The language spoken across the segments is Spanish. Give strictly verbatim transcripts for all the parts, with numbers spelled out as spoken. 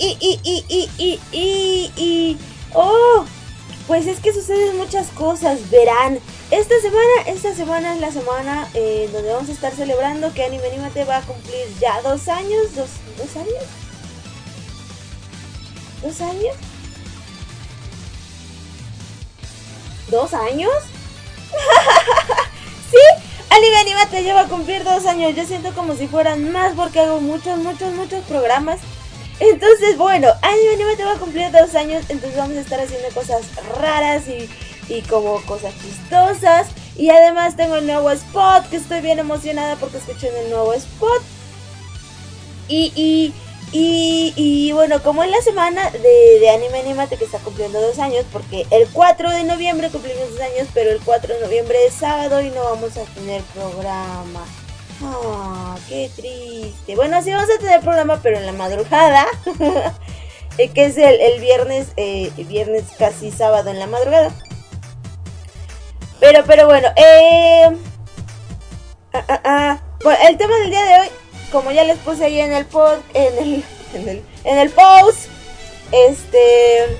y, y, y, y, y, y, y, oh, pues es que suceden muchas cosas, verán. Esta semana, esta semana es la semana eh, donde vamos a estar celebrando que Anime Anímate va a cumplir ya dos años, dos, dos años, dos años, dos años. Sí, Anime Anímate ya va a cumplir dos años. Yo siento como si fueran más porque hago muchos, muchos, muchos programas. Entonces, bueno, Anime Anímate va a cumplir dos años. Entonces vamos a estar haciendo cosas raras y, y como cosas chistosas. Y además tengo el nuevo spot, que estoy bien emocionada porque escuché el nuevo spot. Y, y, y, y bueno, como es la semana de, de Anime Anímate que está cumpliendo dos años, porque el cuatro de noviembre cumplimos dos años, pero el cuatro de noviembre es sábado y no vamos a tener programa. Ah, qué triste. Bueno, sí vamos a tener programa, pero en la madrugada, que es el, el viernes, eh, viernes casi sábado en la madrugada. Pero, pero bueno, eh... Ah, ah, ah. Bueno, el tema del día de hoy, como ya les puse ahí en el pod, en el, en el, en el post, este,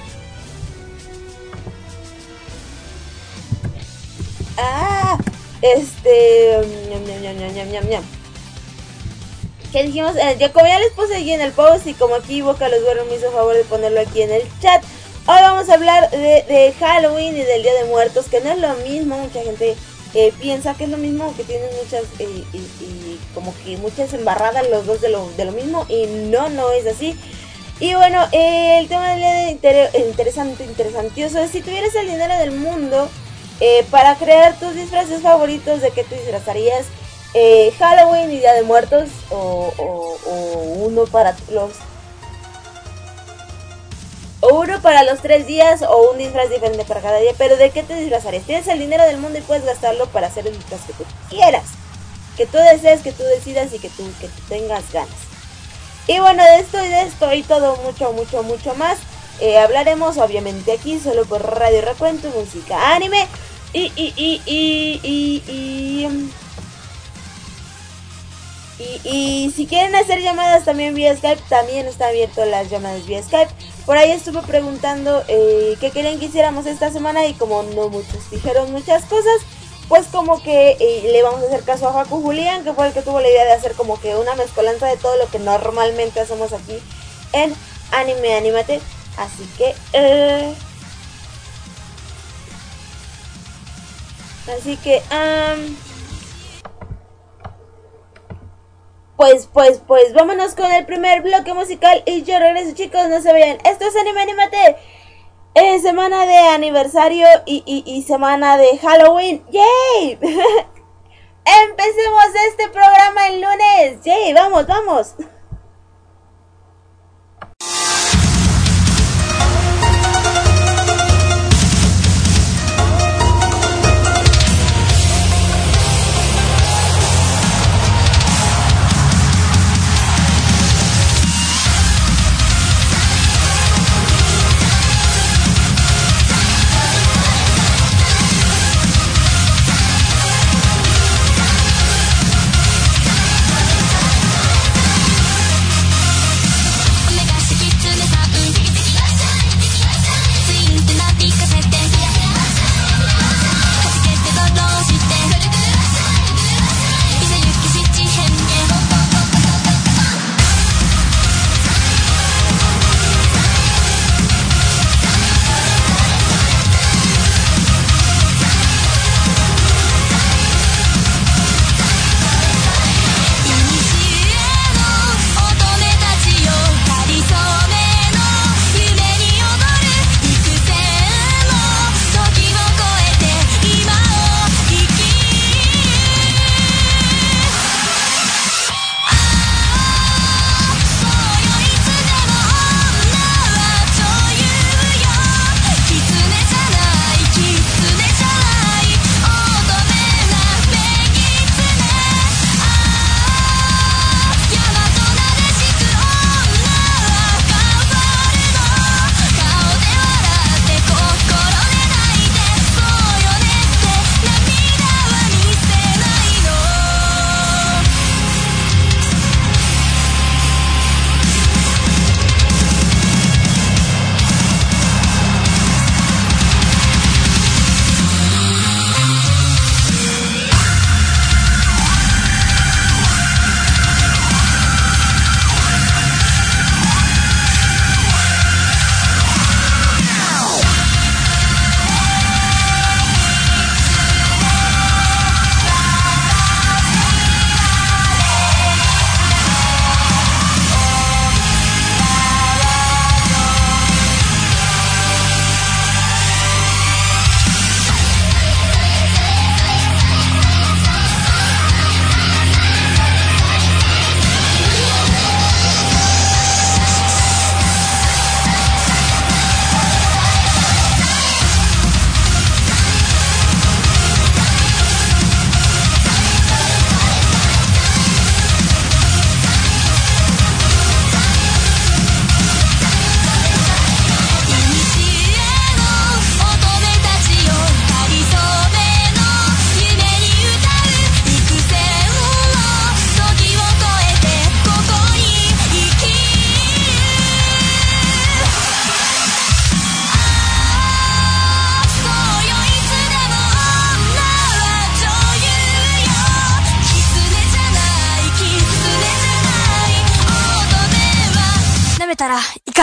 ah, este, ñam, ñam, ñam, ñam, ñam, ñam. ¿Qué dijimos? Eh, ya, como ya les puse ahí en el post y como aquí Boca los Duernos me hizo favor de ponerlo aquí en el chat, hoy vamos a hablar de, de Halloween y del Día de Muertos, que no es lo mismo. Mucha gente eh, piensa que es lo mismo, que tienen muchas eh, y, y como que muchas embarradas los dos de lo, de lo mismo, y no, no es así. Y bueno, eh, el tema del día de inter interesante, interesantioso es: si tuvieras el dinero del mundo eh, para crear tus disfraces favoritos, ¿de qué te disfrazarías? Eh, Halloween y Día de Muertos, o, o, o uno para los o uno para los tres días, o un disfraz diferente para cada día. Pero ¿de qué te disfrazarías? Tienes el dinero del mundo y puedes gastarlo para hacer el disfraz que tú quieras, que tú desees, que tú decidas y que tú, que tú tengas ganas. Y bueno, de esto y de esto y todo mucho, mucho, mucho más eh, hablaremos obviamente aquí, solo por Radio Recuento, música anime. Y, y, y, y, y, y, y, y si quieren hacer llamadas también vía Skype, también está abierto las llamadas vía Skype. Por ahí estuve preguntando eh, qué querían que hiciéramos esta semana, y como no muchos dijeron muchas cosas, pues como que eh, le vamos a hacer caso a Facu Julián, que fue el que tuvo la idea de hacer como que una mezcolanza de todo lo que normalmente hacemos aquí en Anime Anímate. Así que eh, así que um, Pues, pues, pues, vámonos con el primer bloque musical y yo regreso, chicos, no se vayan. Esto es Anime Anímate, eh, semana de aniversario y, y, y semana de Halloween. ¡Yay! Empecemos este programa el lunes. ¡Yay! Vamos, vamos.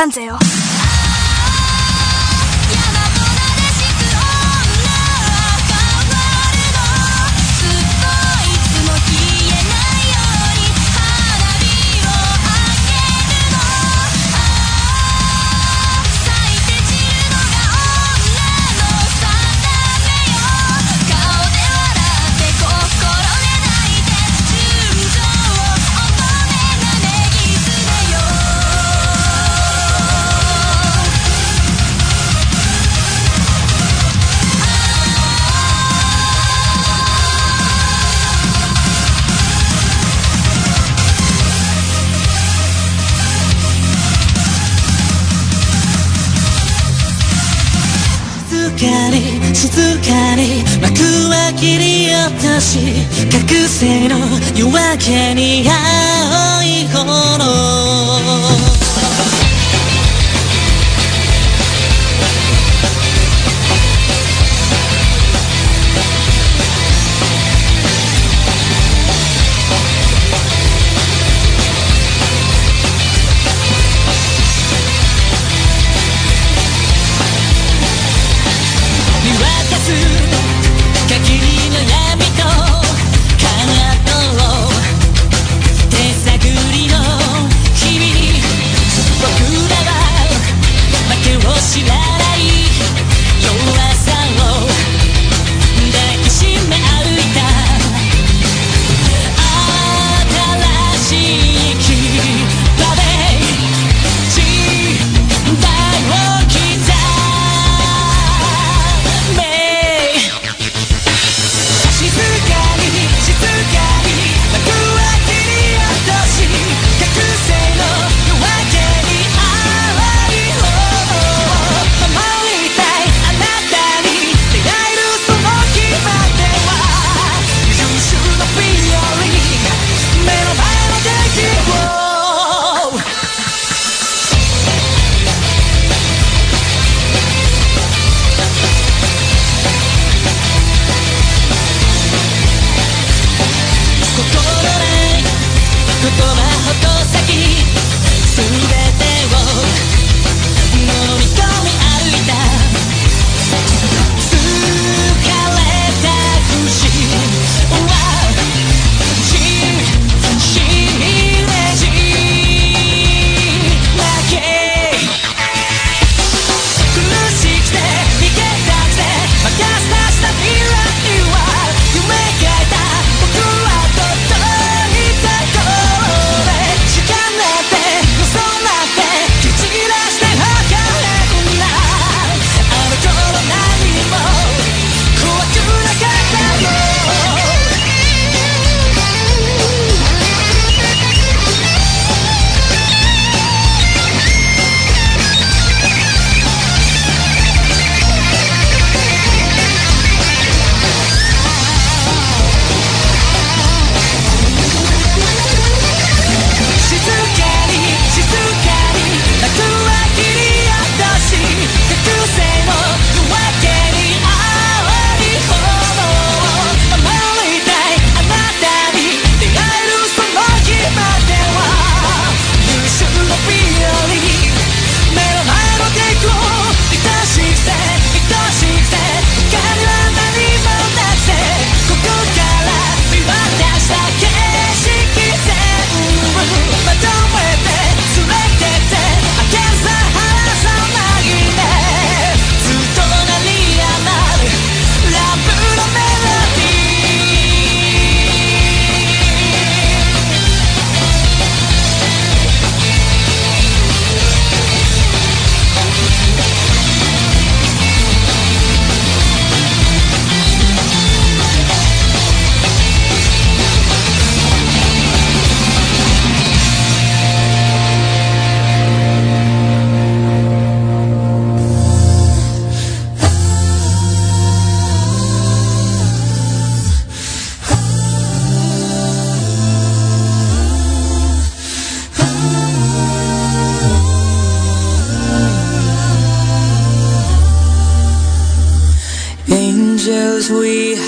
なんぜよ。 静かに幕は切り落とし覚醒の夜明けに青い炎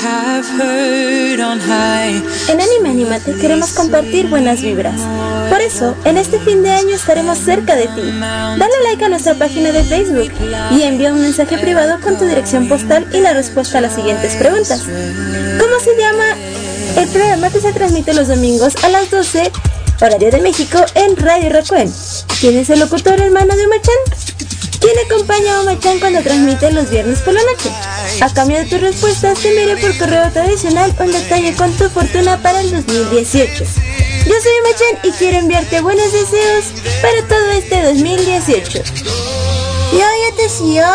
En Anime Anímate queremos compartir buenas vibras. Por eso, en este fin de año estaremos cerca de ti. Dale like a nuestra página de Facebook y envía un mensaje privado con tu dirección postal y la respuesta a las siguientes preguntas. ¿Cómo se llama el programa que se transmite los domingos a las doce, horario de México, en Radio Raccoon? ¿Quién es el locutor hermano de Oma-chan? ¿Quién acompaña a Oma-chan cuando transmite los viernes por la noche? A cambio de tus respuestas te enviaré por correo tradicional un detalle con tu fortuna para el dos mil dieciocho. Yo soy Oma-chan y quiero enviarte buenos deseos para todo este dos mil dieciocho. ¡Yo ya te sigo!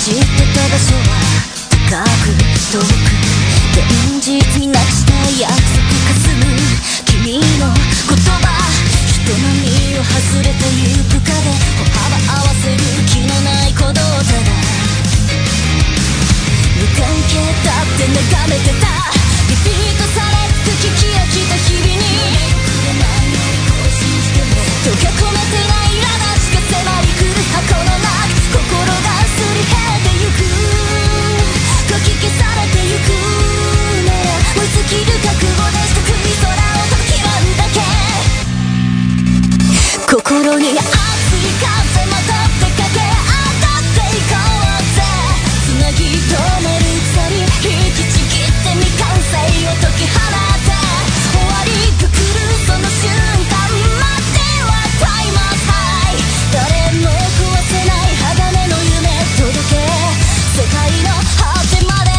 知ってた場所は高く遠く現実になくした約束かすむ君の言葉人波を外れてゆく壁歩幅合わせる気のない鼓動ただ無関係だって眺めてたリピートされつく聞き飽きた日々に溶け込めてない苛立ちが迫り来る箱の中心がすり減ってゆくかき消されてゆくなら燃え尽きる覚悟で四角い空を飛び切らんだけ心に熱い風まとってかけ上がっていこうぜつなぎ止める鎖引きちぎって未完成を解き放って終わりが来るその瞬間待ってはタイムアウトハイ誰も壊せない鋼の夢届け世界の果てまで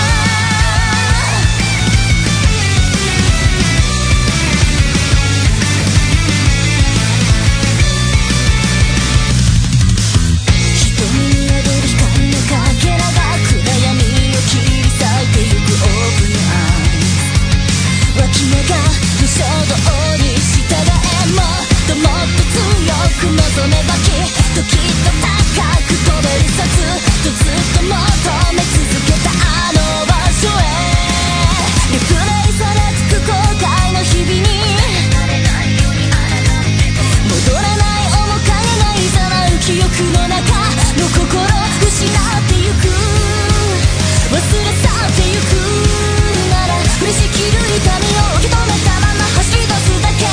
望めばきっときっと高く飛べるさずっとずっと求め続けたあの場所へリプレイされつく後悔の日々に戻れない面影がいざなう記憶の中の心失ってゆく忘れ去ってゆくなら振りしきる痛みを受け止めたまま走り出すだけ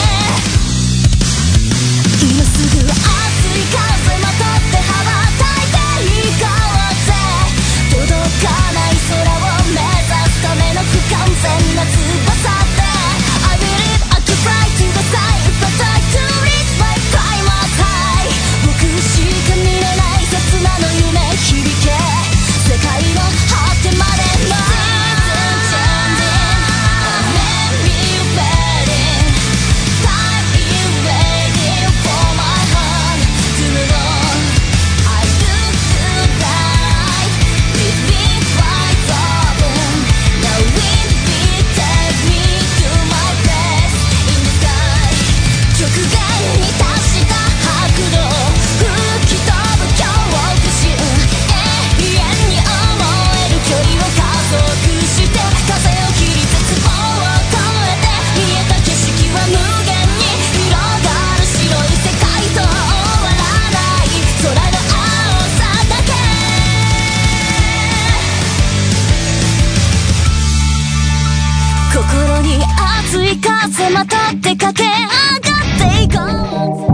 今すぐ熱い風まとって羽ばたいていこうぜ届かない空を目指すための不完全な翼って I believe I could fly to the sky if I try to reach my time up high 僕しか見れない刹那の夢響け世界の果てまでの心に熱い風まとって駆け上がっていこう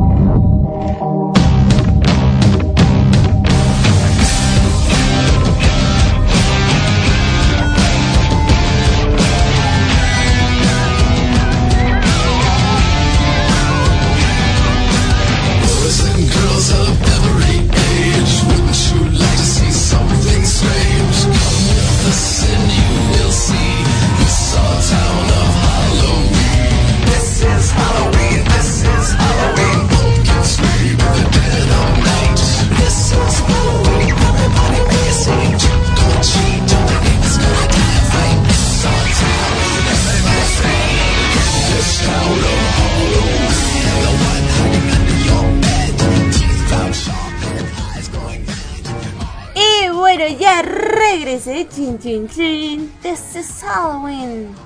Ya regresé, chin chin chin. This is Halloween.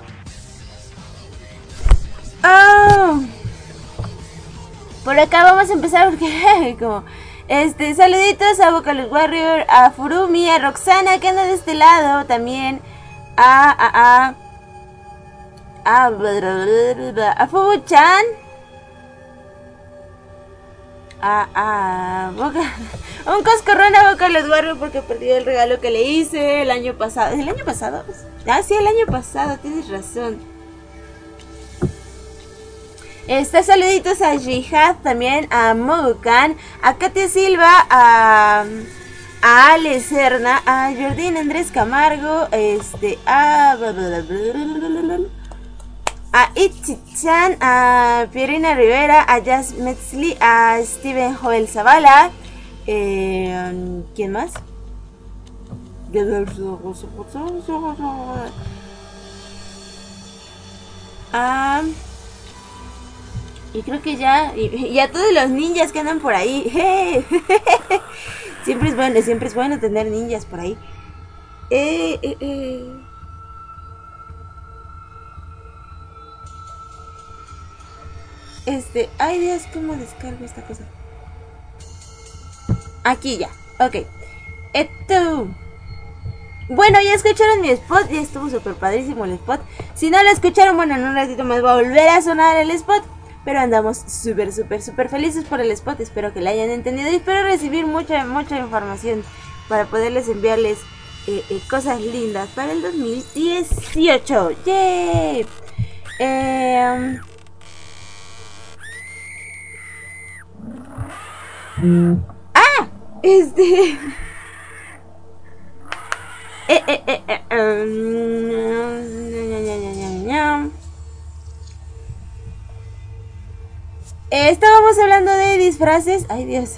Oh. Por acá vamos a empezar porque como este saluditos a Vocalist Warrior, a Furumi, a Roxana que anda de este lado también, a a a a, a Fubu-chan. Ah, ah, boca, un coscorrón a Vocalist Warrior porque perdió el regalo que le hice el año pasado. ¿El año pasado? Ah, sí, el año pasado, tienes razón. Este, saluditos a Jihad, también a Moducan, a Katia Silva, a, a Ale Serna, a Jordín Andrés Camargo, este, a... a Itchi-chan, a Pierina Rivera, a Jazz Metzli, a Steven Joel Zavala, eh, ¿quién más? Ah, y creo que ya, y, y a todos los ninjas que andan por ahí. ¡Hey! Siempre es bueno, siempre es bueno tener ninjas por ahí. Eh, eh, eh. Este, ay Dios, ¿cómo descargo esta cosa? Aquí ya, ok. Esto. Bueno, ya escucharon mi spot, ya estuvo súper padrísimo el spot. Si no lo escucharon, bueno, en un ratito más va a volver a sonar el spot. Pero andamos súper, súper, súper felices por el spot. Espero que la hayan entendido y espero recibir mucha, mucha información para poderles enviarles eh, eh, cosas lindas para el dos mil dieciocho. ¡Yay! Eh... ¡Ah! Este... Eh, eh, eh, eh, um... eh, estábamos hablando de disfraces. Ay, Dios.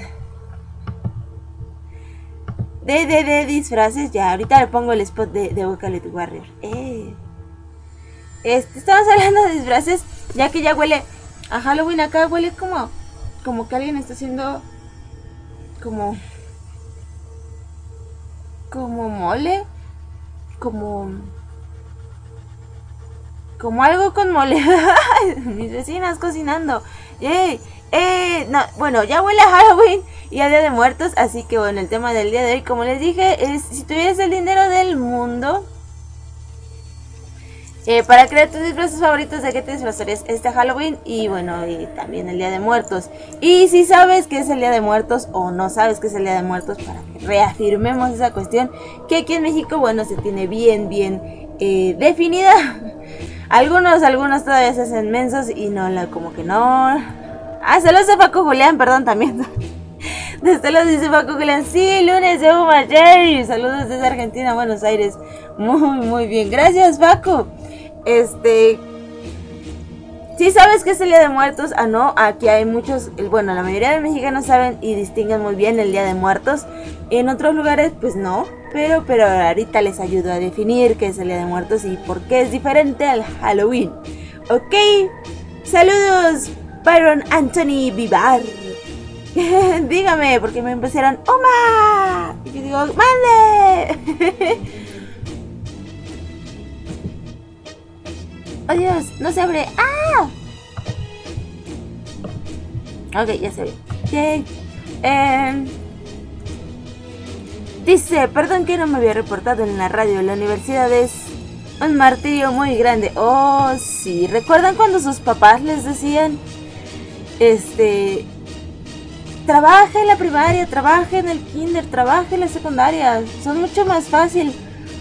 De, de, de disfraces. Ya, ahorita le pongo el spot de, de Vocaloid Warrior. Eh. Este, estamos hablando de disfraces. Ya que ya huele a Halloween acá. Huele como, como que alguien está haciendo como, como mole. Como... Como algo con mole. Mis vecinas cocinando. ¡Yay! Eh, no, bueno, ya huele a Halloween y a Día de Muertos. Así que bueno, el tema del día de hoy, como les dije, es si tuvieras el dinero del mundo eh, para crear tus disfraces favoritos, ¿de qué te disfrazarías este Halloween? Y bueno, y también el Día de Muertos. Y si sabes que es el Día de Muertos o no sabes que es el Día de Muertos, para que reafirmemos esa cuestión, que aquí en México, bueno, se tiene bien, bien eh, definida. Algunos, algunos todavía se hacen mensos y no, la, como que no. Ah, saludos a Paco Julián, perdón, también. Desde los dice Paco Julián, sí, lunes de Uma Jay. Saludos desde Argentina, Buenos Aires. Muy, muy bien, gracias Paco. Este... ¿Sí sabes que es el Día de Muertos? Ah, no, aquí hay muchos, bueno, la mayoría de mexicanos saben y distinguen muy bien el Día de Muertos. En otros lugares, pues no, pero, pero ahorita les ayudo a definir qué es el Día de Muertos y por qué es diferente al Halloween. Ok, saludos, Byron Anthony Vivar. Dígame, porque me pusieron ¡Oma! Y yo digo, ¡mande! ¡Oh Dios! ¡No se abre! ¡Ah! Ok, ya se ve. Yay. Eh, dice, perdón que no me había reportado en la radio. La universidad es un martirio muy grande. Oh, sí. ¿Recuerdan cuando sus papás les decían, este, trabaja en la primaria, trabaja en el kinder, trabaja en la secundaria? Son mucho más fácil.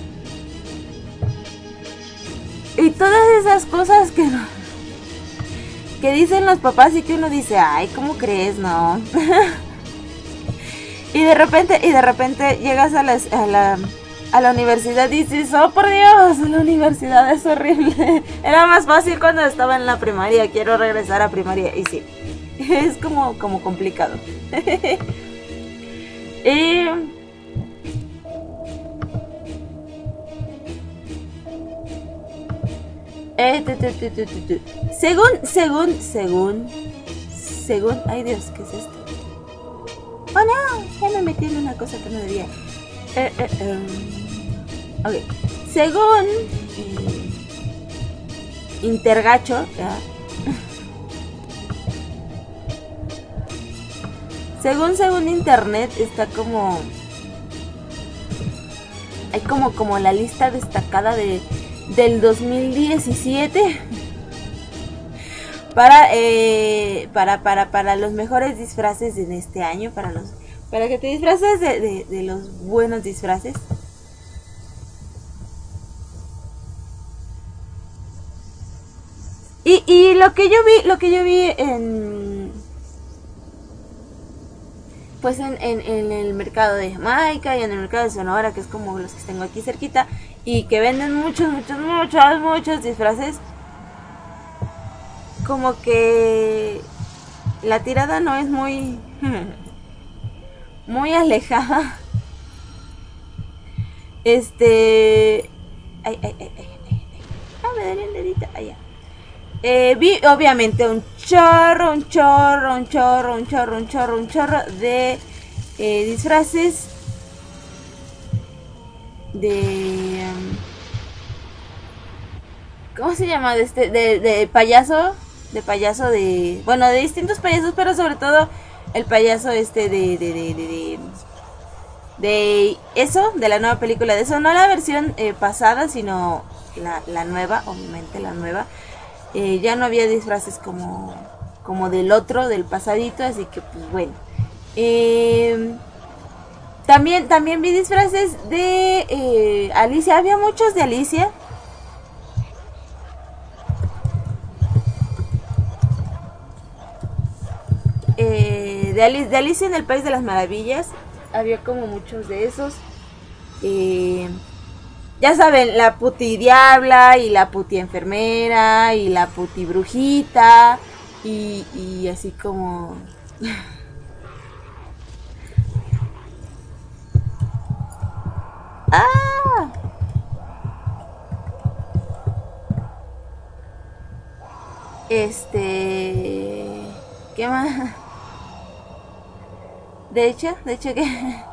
Y todas esas cosas que no, que dicen los papás y que uno dice, ay, ¿cómo crees? No. Y de repente, y de repente llegas a, las, a la a la universidad y dices, oh por Dios, la universidad es horrible. Era más fácil cuando estaba en la primaria, quiero regresar a primaria. Y sí, es como, como complicado. Y... Eh, tu, tu, tu, tu, tu, tu. Según, según, según, según, ay Dios, ¿qué es esto? Oh no, ya me metí en una cosa que no debía. Eh, eh, eh. Ok, según eh, Intergacho, ¿ya? Según, según internet, está como, hay como, como la lista destacada de del dos mil diecisiete para, eh, para, para, para los mejores disfraces en este año, para los, para que te disfraces de, de, de los buenos disfraces. Y, y lo que yo vi, lo que yo vi en, pues en, en, en el mercado de Jamaica y en el mercado de Sonora, que es como los que tengo aquí cerquita, y que venden muchos, muchos, muchos, muchos disfraces, como que la tirada no es muy, muy alejada Este... Ay, ay, ay, ay, ay, ay. Ah, me daría el dedito. Allá. Eh, vi obviamente un chorro, un chorro, un chorro, un chorro, un chorro, un chorro de eh, disfraces de... Um, ¿cómo se llama? De, este, de, de payaso, de payaso de... Bueno, de distintos payasos, pero sobre todo el payaso este de... de, de, de, de de eso, de la nueva película de eso, no la versión eh, pasada, sino la, la nueva, obviamente la nueva. Eh, ya no había disfraces como, como del otro, del pasadito, así que pues bueno. Eh, también, también vi disfraces de eh, Alicia, había muchos de Alicia. Eh, de, Alice, de Alicia en el País de las Maravillas. Había como muchos de esos. Eh, ya saben, la puti diabla y la puti enfermera y la puti brujita. Y, y así como... ¡Ah! Este... ¿Qué más? De hecho, de hecho que...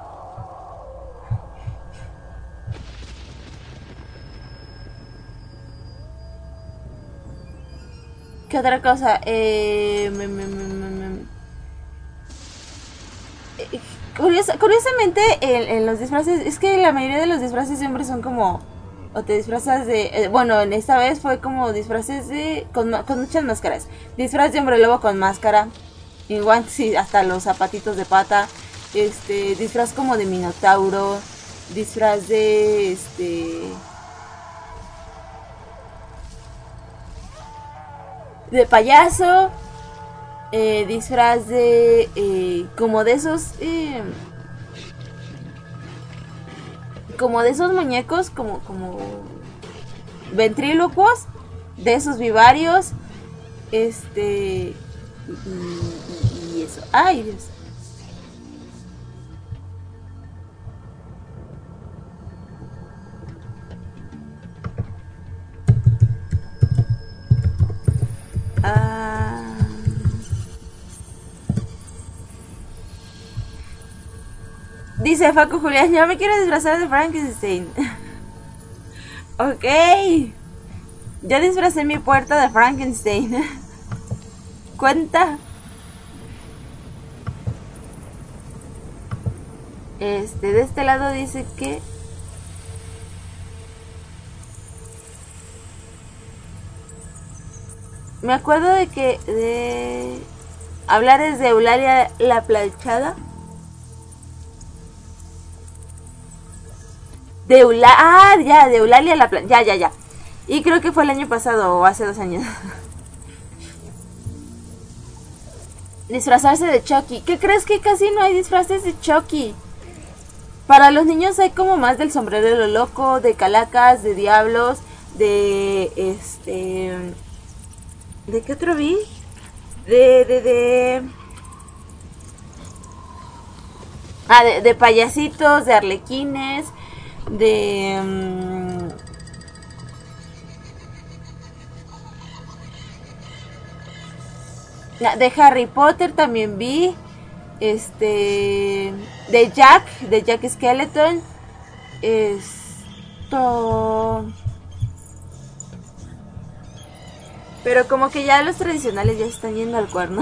¿Qué otra cosa? Eh, me, me, me, me, eh, curiosa, curiosamente, en, en los disfraces, es que la mayoría de los disfraces de hombres son como... O te disfrazas de... Eh, bueno, en esta vez fue como disfraces de... Con, con muchas máscaras. Disfraz de hombre lobo con máscara. Y guantes y hasta los zapatitos de pata. Este, disfraz como de minotauro. Disfraz de... Este... De payaso. Eh, disfraz de... Eh, como de esos... Eh, como de esos muñecos, como, como ventrílocuos, de esos vivarios, este, y, y, y eso, ay Dios. Ah... Dice Facu Julián, yo me quiero disfrazar de Frankenstein. Ok. Ya disfracé mi puerta de Frankenstein. ¿Cuenta? Este, de este lado dice que... Me acuerdo de que... De... Hablar es de Eulalia la planchada. De Eulalia, ah, ya, de Eulalia la plan... Ya, ya, ya. Y creo que fue el año pasado o hace dos años. Disfrazarse de Chucky. ¿Qué crees que casi no hay disfraces de Chucky? Para los niños hay como más del sombrerero loco, de calacas, de diablos, de este... ¿De qué otro vi? De, de, de... Ah, de, de payasitos, de arlequines, de... Um... de Harry Potter también vi. Este... De Jack, de Jack Skeleton. Esto... Pero como que ya los tradicionales ya están yendo al cuerno.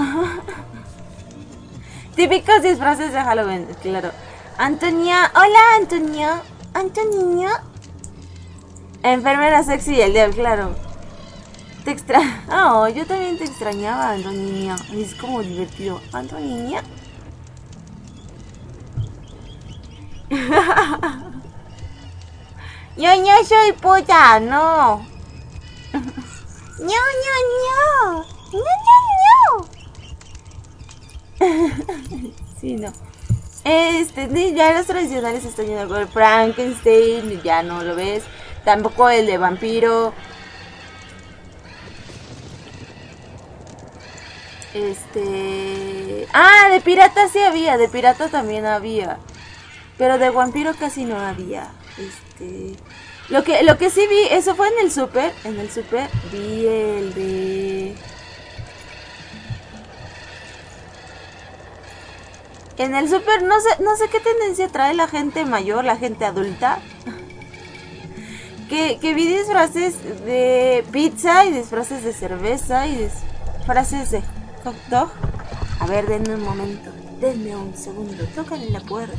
Típicos disfraces de Halloween, claro. Antonia, hola Antonia. Antonia. Enfermera sexy y el diablo, claro. Te extra... Oh, yo también te extrañaba, Antonia. Es como divertido. Antonia. Yo no soy puta, no. No, no, no. No, no, no. Sí, no. Este, ya los tradicionales están yendo con el Frankenstein, ya no lo ves. Tampoco el de vampiro. Este... Ah, de pirata sí había, de pirata también había. Pero de vampiro casi no había. Este... este... Lo que, lo que sí vi, eso fue en el súper. En el súper vi el de... En el súper no sé, no sé qué tendencia trae la gente mayor, la gente adulta. Que, que vi disfraces de pizza y disfraces de cerveza y disfraces de hot dog. A ver, denme un momento, denme un segundo, tocan en la puerta.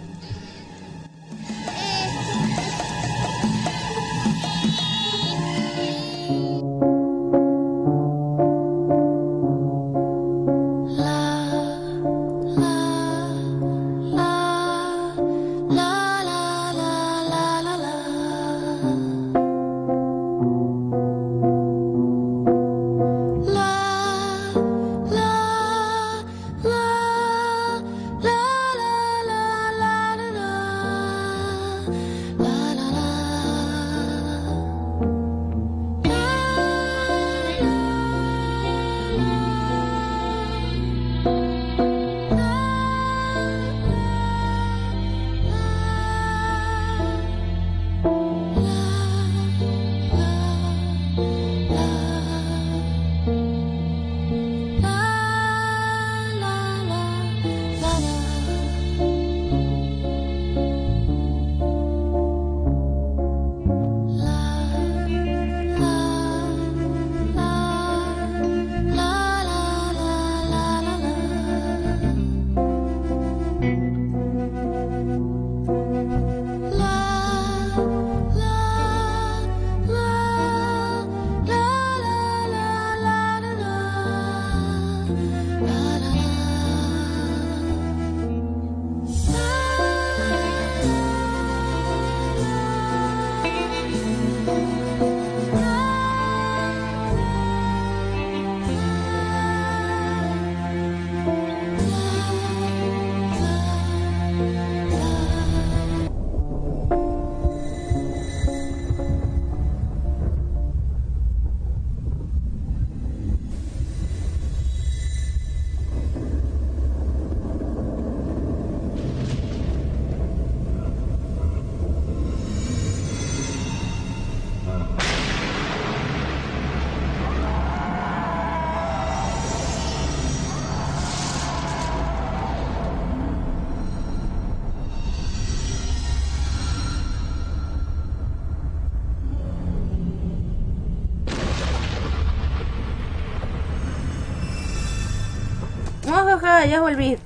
Jaja, ya volví.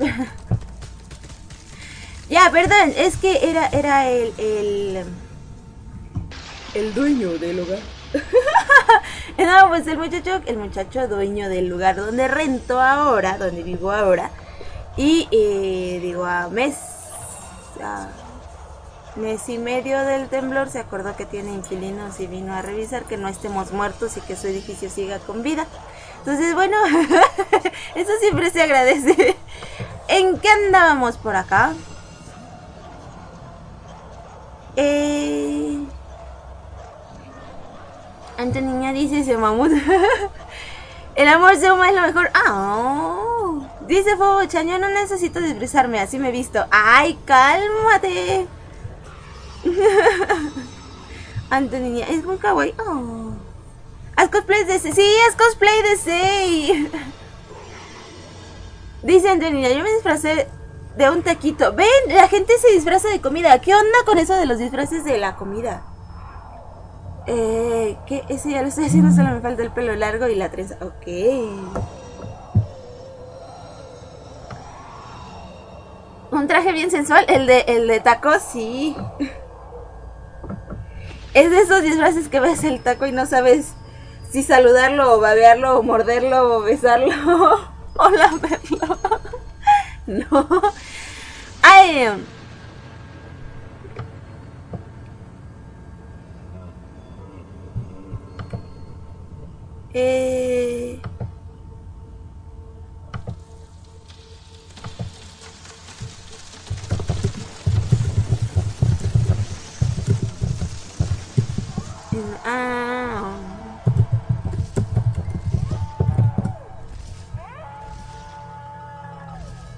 Ya, perdón, es que era, era el, el... el dueño del lugar. No, pues el muchacho, el muchacho dueño del lugar donde rento ahora, donde vivo ahora. Y, eh, digo, a mes, a mes y medio del temblor se acordó que tiene inquilinos y vino a revisar que no estemos muertos y que su edificio siga con vida. Entonces, bueno, eso siempre se agradece. ¿En qué andábamos por acá? Eh... Ante niña dice ese mamut. El amor se huma es lo mejor. Oh. Dice Fobo Chan, yo no necesito disfrazarme, así me he visto. ¡Ay, cálmate! Ante niña, es muy kawaii. Oh. Haz cosplay de Sei. Sí, haz cosplay de Sei. Dice Antonina, yo me disfracé de un taquito. Ven, la gente se disfraza de comida. ¿Qué onda con eso de los disfraces de la comida? Eh, ¿qué? Ese ya lo estoy haciendo, solo me falta el pelo largo y la trenza. Ok. Un traje bien sensual. El de, el de taco, sí. Es de esos disfraces que ves el taco y no sabes si saludarlo o babearlo o morderlo o besarlo o lamerlo. No. Ay. Eh. Ah.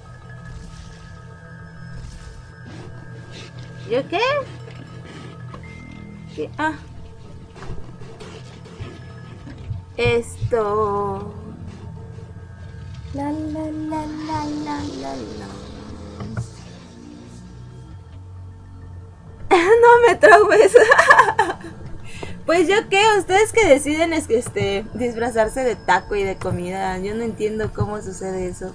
¿Yo qué? ¿Qué? Ah. Esto. La la la la la la la. No me traumes. Pues yo qué, ustedes que deciden es que este disfrazarse de taco y de comida. Yo no entiendo cómo sucede eso.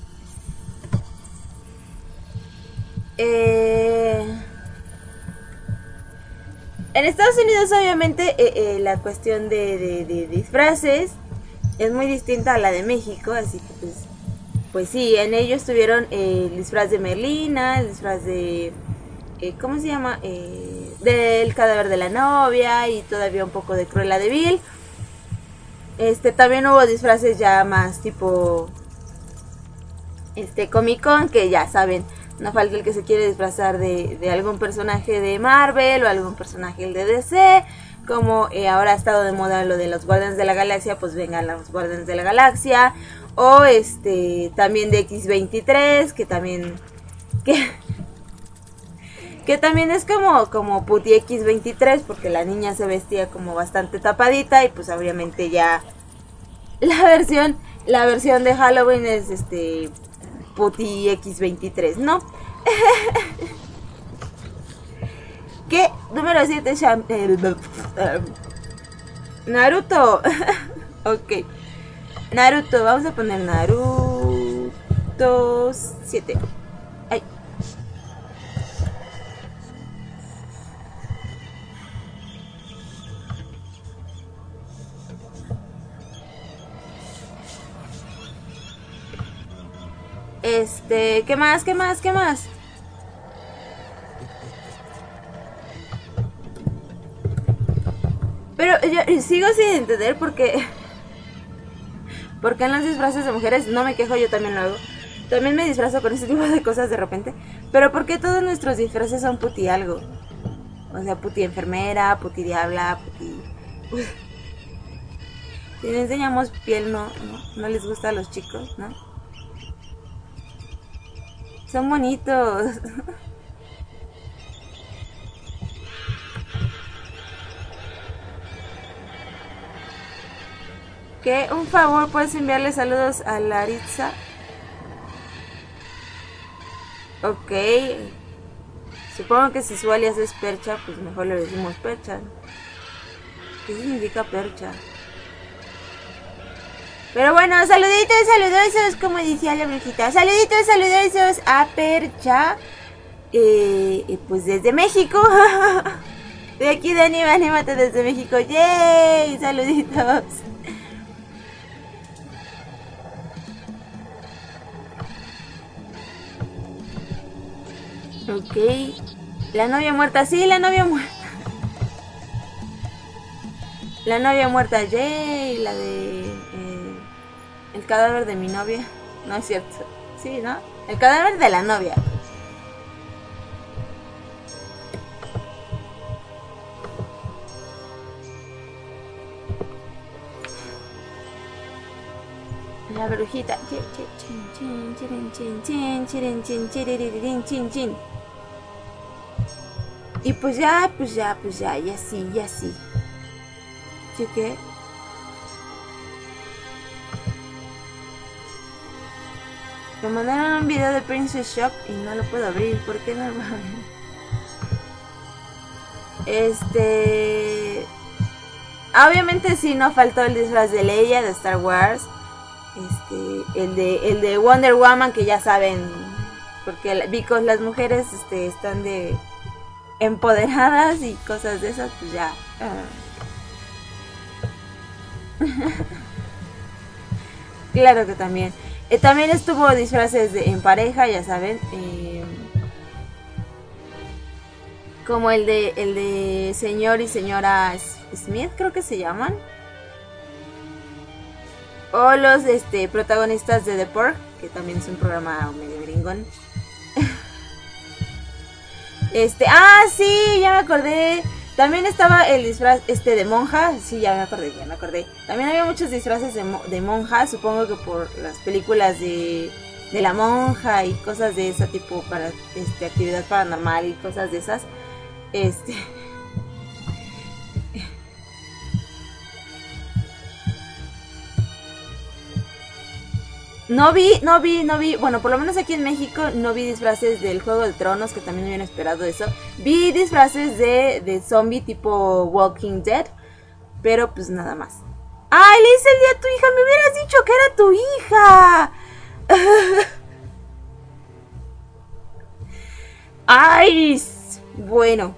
Eh... En Estados Unidos obviamente eh, eh, la cuestión de, de, de disfraces es muy distinta a la de México, así que pues, pues sí, en ellos tuvieron eh, el disfraz de Merlina, el disfraz de, eh, ¿cómo se llama? Eh, del cadáver de la novia y todavía un poco de Cruella de Vil. Este, también hubo disfraces ya más tipo, este, Comic Con, que ya saben. No falta el que se quiere disfrazar de, de algún personaje de Marvel o algún personaje de D C. Como eh, ahora ha estado de moda lo de los Guardianes de la Galaxia, pues vengan los Guardianes de la Galaxia. O este también de equis veintitrés, que también... Que, que también es como, como puti equis veintitrés, porque la niña se vestía como bastante tapadita. Y pues obviamente ya la versión, la versión de Halloween es este... puti equis veintitrés, ¿no? ¿Qué? Número siete, Naruto. Ok. Naruto, vamos a poner Naruto siete. Ay. Este, ¿qué más? ¿Qué más? ¿Qué más? Pero yo sigo sin entender por qué. Porque en los disfraces de mujeres, no me quejo, yo también lo hago. También me disfrazo con ese tipo de cosas de repente. Pero ¿por qué todos nuestros disfraces son puti algo? O sea, puti enfermera, puti diabla, puti... Si le enseñamos piel, no, no, no les gusta a los chicos, ¿no? Son bonitos. ¿Qué? Un favor, ¿puedes enviarle saludos a Laritza? Ok. Supongo que si su alias es Percha, pues mejor le decimos Percha. ¿Qué significa Percha? Pero bueno, saluditos, saludosos, como decía la brujita. Saluditos, saludosos a Percha. Eh, eh, pues desde México. De aquí de Anima, anímate desde México. ¡Yay! Saluditos. Ok. La novia muerta, sí, la novia muerta. La novia muerta, yay. La de... Eh, el cadáver de mi novia. No es cierto. Sí, ¿no? El cadáver de la novia. La brujita. Y pues ya, pues ya, pues ya, y así, y así. ¿Sí qué? Me mandaron un video de Princess Shop y no lo puedo abrir. ¿Por qué no lo abro? Este... Obviamente sí, no faltó el disfraz de Leia de Star Wars. Este, el de el de Wonder Woman, que ya saben, porque because las mujeres este están de empoderadas y cosas de esas, pues ya. Uh. Claro que también. Eh, también estuvo disfraces de, en pareja, ya saben. Eh, como el de el de señor y señora Smith, creo que se llaman. O los este, protagonistas de The Purge, que también es un programa medio gringón. Este, ah, sí, ya me acordé. También estaba el disfraz este de monja. Sí, ya me acordé, ya me acordé. También había muchos disfraces de, de monja. Supongo que por las películas de, de la monja y cosas de ese tipo, para este, actividad paranormal y cosas de esas. Este... No vi, no vi, no vi, bueno, por lo menos aquí en México no vi disfraces del Juego de Tronos, que también habían esperado eso. Vi disfraces de, de zombie tipo Walking Dead, pero pues nada más. ¡Ay, le hice el día a tu hija! ¡Me hubieras dicho que era tu hija! ¡Ay! Bueno.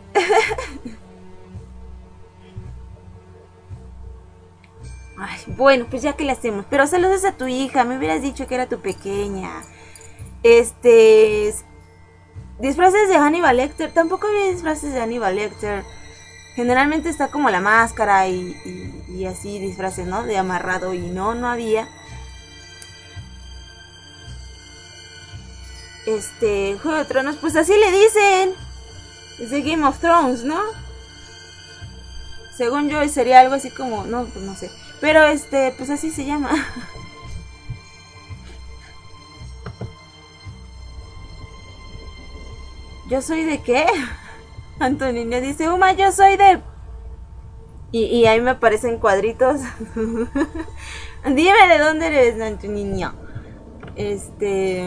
Ay, bueno, pues ya que le hacemos. Pero saludos a tu hija, me hubieras dicho que era tu pequeña. Este... Disfraces de Hannibal Lecter. Tampoco había disfraces de Hannibal Lecter. Generalmente está como la máscara y, y, y así disfraces, ¿no? De amarrado, y no, no había. Este, Juego de Tronos, pues así le dicen. Es de Game of Thrones, ¿no? Según yo sería algo así como, no, pues no sé. Pero este, pues así se llama. ¿Yo soy de qué? Antonina dice, Uma, yo soy de... Y, y ahí me aparecen cuadritos. Dime de dónde eres, Antonina. Este...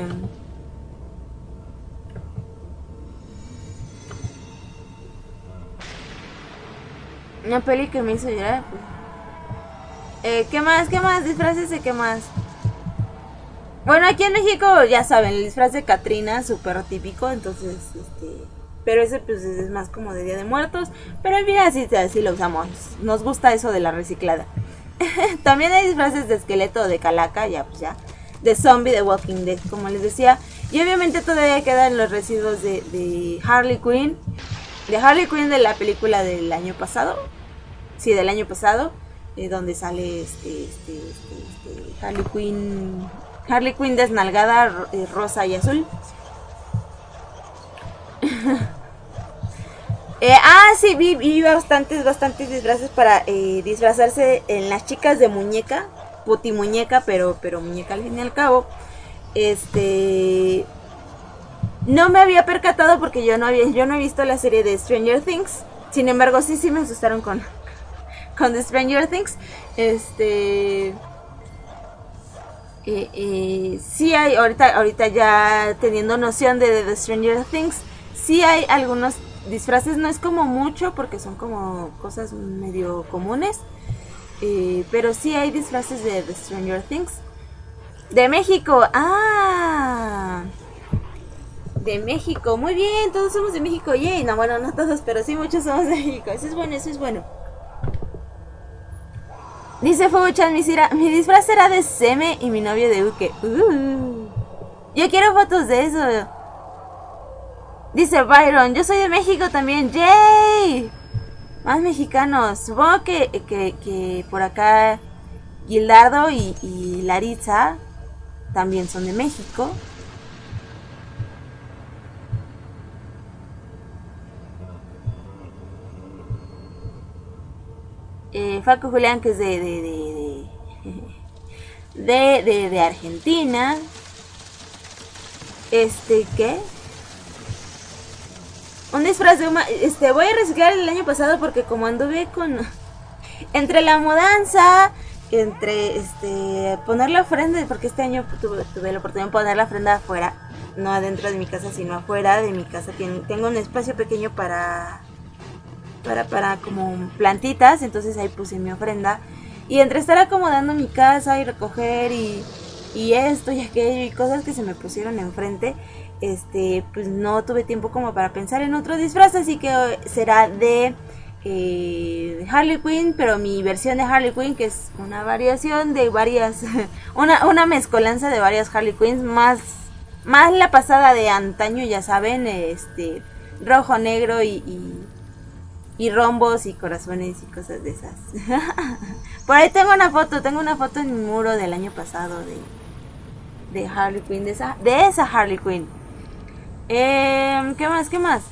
Una peli que me hizo llorar. Pues. Eh, ¿Qué más? ¿Qué más? Disfraces de qué más. Bueno, aquí en México ya saben, el disfraz de Catrina, súper típico, entonces, este... Pero ese pues es más como de Día de Muertos. Pero mira, así, así lo usamos. Nos gusta eso de la reciclada. También hay disfraces de esqueleto, de calaca, ya pues ya. De zombie, de Walking Dead, como les decía. Y obviamente todavía quedan los residuos de, de Harley Quinn. De Harley Quinn de la película del año pasado. Sí, del año pasado. Eh, donde sale este, este, este, este, Harley Quinn. Harley Quinn desnalgada, ro eh, rosa y azul. eh, ah, sí, vi, vi bastantes, bastantes disfraces para eh, disfrazarse en las chicas de muñeca. Puti muñeca, pero, pero muñeca al fin y al cabo. Este... No me había percatado porque yo no había, yo no he visto la serie de Stranger Things. Sin embargo, sí, sí me asustaron con, con The Stranger Things. Este... Eh, eh, sí hay, ahorita, ahorita ya teniendo noción de, de The Stranger Things, sí hay algunos disfraces, no es como mucho porque son como cosas medio comunes, eh, pero sí hay disfraces de The Stranger Things. De México, ah, de México, muy bien, todos somos de México, yay, no, bueno, no todos, pero sí muchos somos de México, eso es bueno, eso es bueno. Dice Fugu-chan, mi, mi disfraz será de Seme y mi novio de Uke. Uh, yo quiero fotos de eso. Dice Byron, yo soy de México también. ¡Yay! Más mexicanos. Supongo que, que, que por acá Gildardo y, y Laritza también son de México. Eh, Facu Julián, que es de de de, de, de, de, de Argentina. Este, ¿qué? Un disfraz de Uma. Este, voy a reciclar el año pasado porque como anduve con... Entre la mudanza, entre este poner la ofrenda, porque este año tuve, tuve la oportunidad de poner la ofrenda afuera. No adentro de mi casa, sino afuera de mi casa. Tengo un espacio pequeño para... Para, para como plantitas, entonces ahí puse mi ofrenda. Y entre estar acomodando mi casa y recoger y, y esto y aquello y cosas que se me pusieron enfrente, este, pues no tuve tiempo como para pensar en otro disfraz, así que será de, eh, de Harley Quinn, pero mi versión de Harley Quinn, que es una variación de varias, una, una mezcolanza de varias Harley Quinns, más, más la pasada de antaño, ya saben, este, rojo, negro y... y Y rombos y corazones y cosas de esas. Por ahí tengo una foto, tengo una foto en mi muro del año pasado de, de Harley Quinn, de esa, de esa Harley Quinn. Eh, ¿Qué más? ¿Qué más?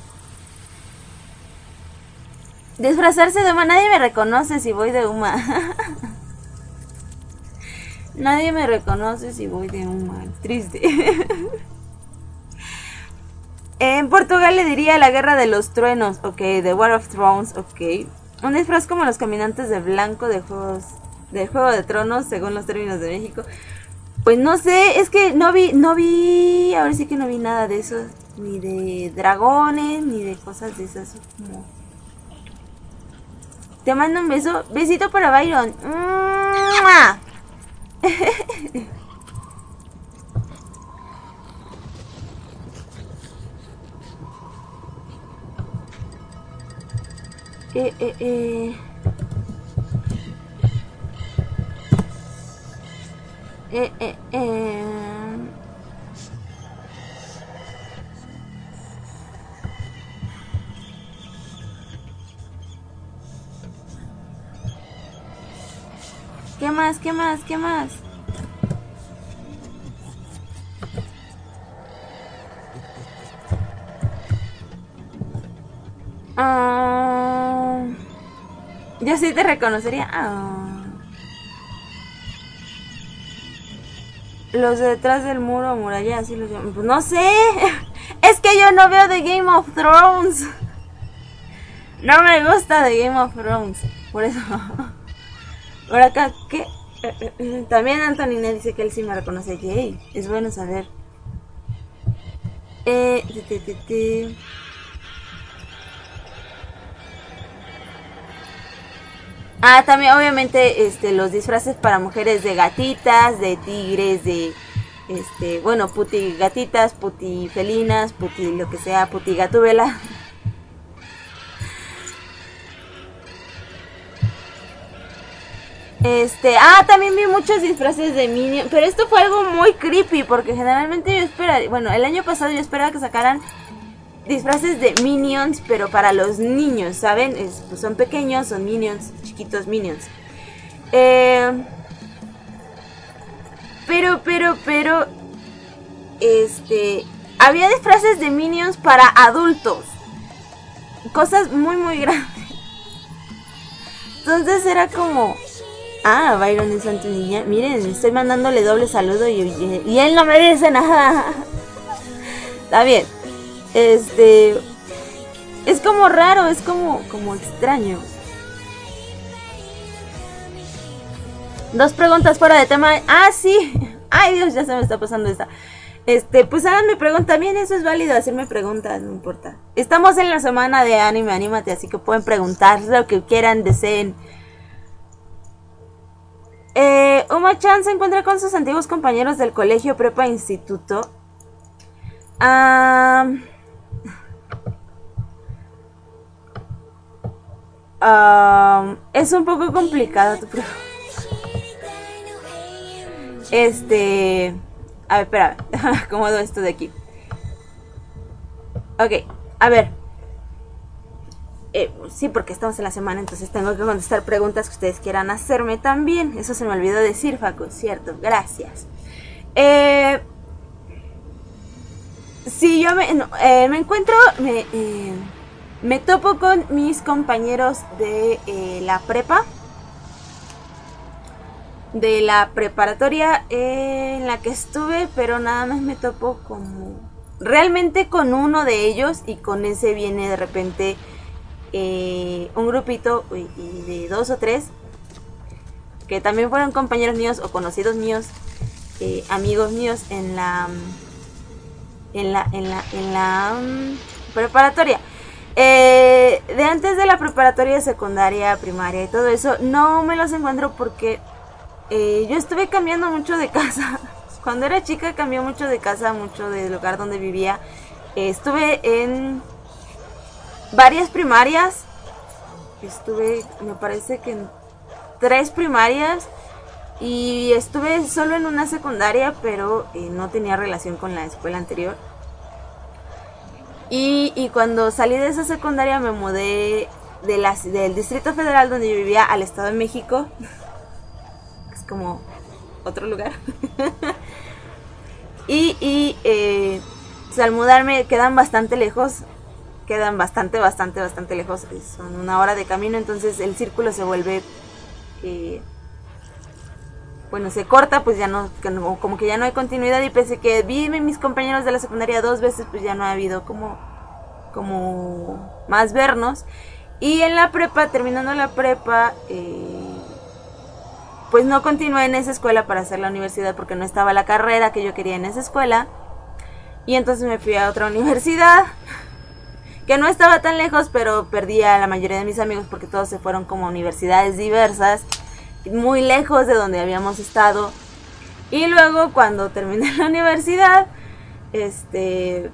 Disfrazarse de Uma. Nadie me reconoce si voy de Uma. Nadie me reconoce si voy de Uma. Triste. En Portugal le diría la guerra de los truenos, ok, The War of Thrones, ok. Un disfraz como los caminantes de blanco de juegos, de Juego de Tronos, según los términos de México. Pues no sé, es que no vi, no vi, ahora sí que no vi nada de eso, ni de dragones, ni de cosas de esas. Como... Te mando un beso, besito para Byron. ¡Mua! eh, eh, eh. Eh, eh, eh. ¿Qué más? ¿Qué más? ¿Qué más? Ah, yo sí te reconocería. Ah. Los de detrás del muro, muralla, así los llaman. Pues no sé. Es que yo no veo The Game of Thrones. No me gusta The Game of Thrones. Por eso. Por acá, ¿qué? También Antonina dice que él sí me reconoce. Yay, es bueno saber. Eh, te, te, te. Ah, también obviamente este los disfraces para mujeres de gatitas, de tigres, de este, bueno, puti gatitas, puti felinas, puti lo que sea, puti gatúbela. Este, ah, también vi muchos disfraces de Minions, pero esto fue algo muy creepy porque generalmente yo esperaba, bueno, el año pasado yo esperaba que sacaran disfraces de Minions, pero para los niños, ¿saben? Es, pues son pequeños, son Minions, chiquitos Minions. Eh, pero, pero, pero, este, había disfraces de Minions para adultos. Cosas muy, muy grandes. Entonces era como... Ah, Byron es Santo Niña. Miren, estoy mandándole doble saludo y, y, y él no me dice nada. Está bien. Este... Es como raro, es como, como extraño. Dos preguntas fuera de tema. Ah, sí. Ay, Dios, ya se me está pasando esta. Este, pues háganme preguntas. También eso es válido, hacerme preguntas, no importa. Estamos en la semana de Anime Anímate, así que pueden preguntar lo que quieran, deseen. Eh, Uma-chan se encuentra con sus antiguos compañeros del colegio, prepa, instituto. Ah... Um, es un poco complicada tu pregunta. Este... A ver, espera, acomodo esto de aquí. Ok, a ver. Eh, sí, porque estamos en la semana, entonces tengo que contestar preguntas que ustedes quieran hacerme también. Eso se me olvidó decir, Facu, cierto, gracias. Eh... Sí, yo me, no, eh, me encuentro... Me... Eh, Me topo con mis compañeros de eh, la prepa, de la preparatoria eh, en la que estuve, pero nada más me topo como realmente con uno de ellos y con ese viene de repente eh, un grupito de dos o tres que también fueron compañeros míos o conocidos míos, eh, amigos míos en la en la en la en la um, preparatoria. Eh, de antes de la preparatoria, secundaria, primaria y todo eso, no me los encuentro porque eh, yo estuve cambiando mucho de casa. Cuando era chica cambié mucho de casa, mucho del lugar donde vivía. Eh, estuve en varias primarias. Estuve, me parece que en tres primarias. Y estuve solo en una secundaria, pero eh, no tenía relación con la escuela anterior. Y, y cuando salí de esa secundaria me mudé de la, del Distrito Federal donde yo vivía al Estado de México. Es como otro lugar. y y eh, pues al mudarme quedan bastante lejos. Quedan bastante, bastante, bastante lejos. Son una hora de camino, entonces el círculo se vuelve... Eh, bueno, se corta, pues ya no, como que ya no hay continuidad. Y pese que vi a mis compañeros de la secundaria dos veces, pues ya no ha habido como, como más vernos. Y en la prepa, terminando la prepa, eh, pues no continué en esa escuela para hacer la universidad porque no estaba la carrera que yo quería en esa escuela. Y entonces me fui a otra universidad que no estaba tan lejos, pero perdí a la mayoría de mis amigos porque todos se fueron como a universidades diversas, muy lejos de donde habíamos estado. Y luego cuando terminé la universidad, este,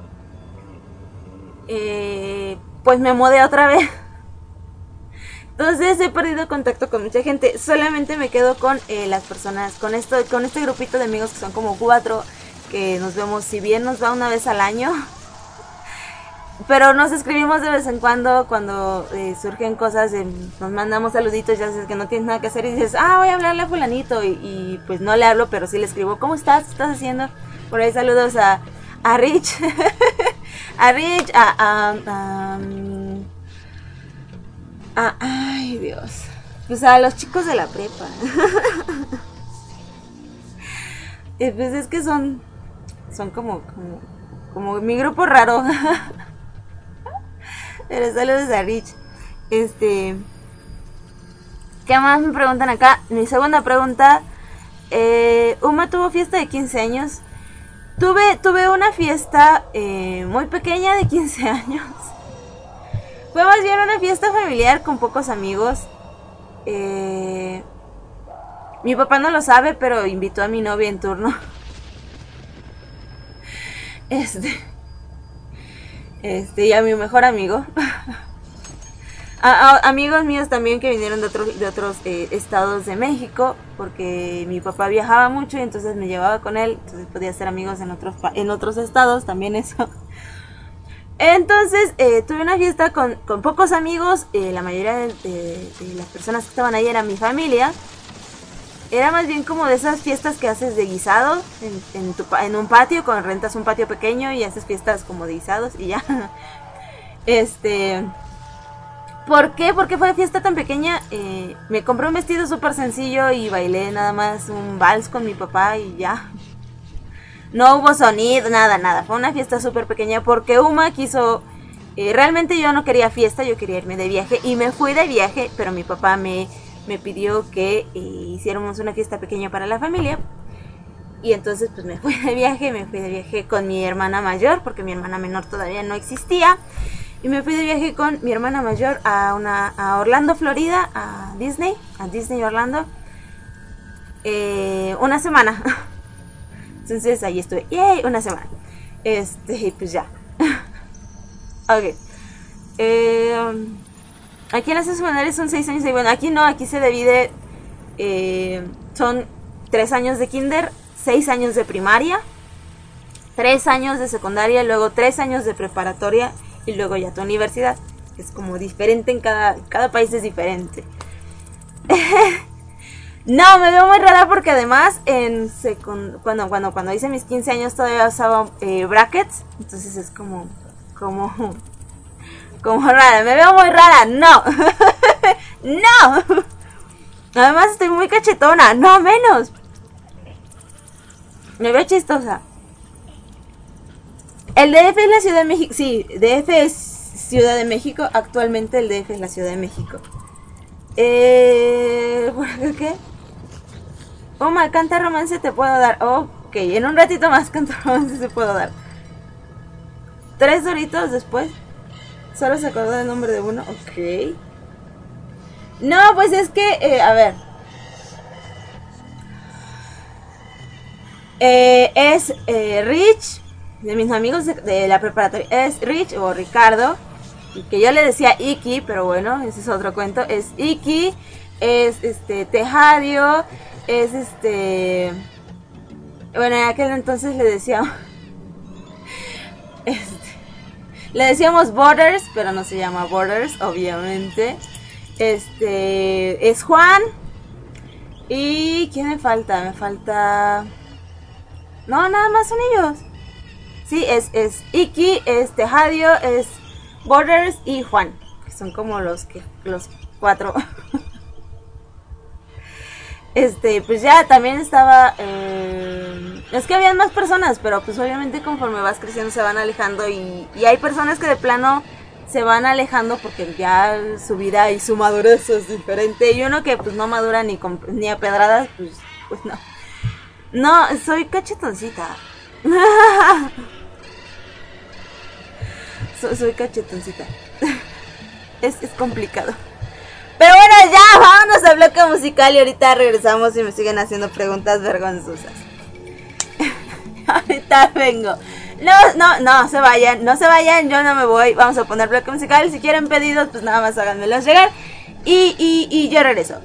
eh, pues me mudé otra vez. Entonces he perdido contacto con mucha gente. Solamente me quedo con eh, las personas, con esto, con este grupito de amigos que son como cuatro, que nos vemos, si bien nos va una vez al año, pero nos escribimos de vez en cuando, cuando eh, surgen cosas, eh, nos mandamos saluditos, ya sabes que no tienes nada que hacer y dices, ah, voy a hablarle a fulanito, y, y pues no le hablo, pero sí le escribo, ¿cómo estás? ¿Qué estás haciendo? Por ahí saludos a, a Rich, a Rich, a, a, a, a, ay Dios, pues a los chicos de la prepa. Y pues es que son, son como, como, como mi grupo raro. Pero saludos a Rich. Este, ¿qué más me preguntan acá? Mi segunda pregunta. Eh, Uma tuvo fiesta de quince años. Tuve, tuve una fiesta eh, muy pequeña de quince años. Fue más bien una fiesta familiar con pocos amigos. Eh, mi papá no lo sabe, pero invitó a mi novia en turno. Este... Este, y a mi mejor amigo. a, a, amigos míos también que vinieron de, otro, de otros eh, estados de México, porque mi papá viajaba mucho y entonces me llevaba con él, entonces podía ser amigos en otros, en otros estados, también eso. Entonces eh, tuve una fiesta con, con pocos amigos, eh, la mayoría de, de, de las personas que estaban ahí eran mi familia. Era más bien como de esas fiestas que haces de guisado en, en, tu, en un patio, cuando rentas un patio pequeño y haces fiestas como de guisados y ya. Este, ¿por qué? ¿Por qué fue fiesta tan pequeña? Eh, me compré un vestido súper sencillo y bailé nada más un vals con mi papá y ya. No hubo sonido, nada, nada. Fue una fiesta súper pequeña porque Uma quiso... Eh, realmente yo no quería fiesta, yo quería irme de viaje y me fui de viaje, pero mi papá me... me pidió que eh, hiciéramos una fiesta pequeña para la familia. Y entonces pues me fui de viaje, me fui de viaje con mi hermana mayor, porque mi hermana menor todavía no existía. Y me fui de viaje con mi hermana mayor a una a Orlando, Florida, a Disney, a Disney Orlando, eh, una semana. Entonces ahí estuve, ¡yay! Una semana. Este, pues ya. Ok. Eh... Aquí en las secundarias son seis años y bueno, aquí no, aquí se divide, eh, son tres años de kinder, seis años de primaria, tres años de secundaria, luego tres años de preparatoria y luego ya tu universidad. Es como diferente en cada, cada país es diferente. No, me veo muy rara porque además en secund cuando, cuando, cuando hice mis quince años todavía usaba eh, brackets, entonces es como, como... como rara, me veo muy rara, no. No. Además estoy muy cachetona, no menos. Me veo chistosa. El D F es la Ciudad de México, sí, D F es Ciudad de México, actualmente el D F es la Ciudad de México. Eh, ¿qué? Oma, canta romance te puedo dar. Ok, en un ratito más canta romance te puedo dar. Tres horitos después. Solo se acordó del nombre de uno. Ok. No, pues es que, eh, a ver. Eh, es eh, Rich, de mis amigos de, de la preparatoria. Es Rich o Ricardo, que yo le decía Iki, pero bueno, ese es otro cuento. Es Iki, es este Tejadio, es este... Bueno, en aquel entonces le decíamos... Este... Le decíamos Borders, pero no se llama Borders, obviamente. Este es Juan. ¿Y quién me falta? Me falta... No, nada más son ellos. Sí, es, es Iki, es Tejadio, es Borders y Juan. Que son como los que los cuatro. Este, pues ya también estaba... Eh, es que habían más personas, pero pues obviamente conforme vas creciendo se van alejando y, y hay personas que de plano se van alejando porque ya su vida y su madurez es diferente. Y uno que pues no madura ni, con, ni a pedradas, pues, pues no. No, soy cachetoncita. soy, soy cachetoncita. es, es complicado. Pero bueno, ya, vámonos al bloque musical y ahorita regresamos y me siguen haciendo preguntas vergonzosas. Ahorita vengo. No, no, no se vayan, no se vayan, yo no me voy. Vamos a poner bloque musical. Si quieren pedidos, pues nada más háganmelos llegar. Y, y, y yo regreso.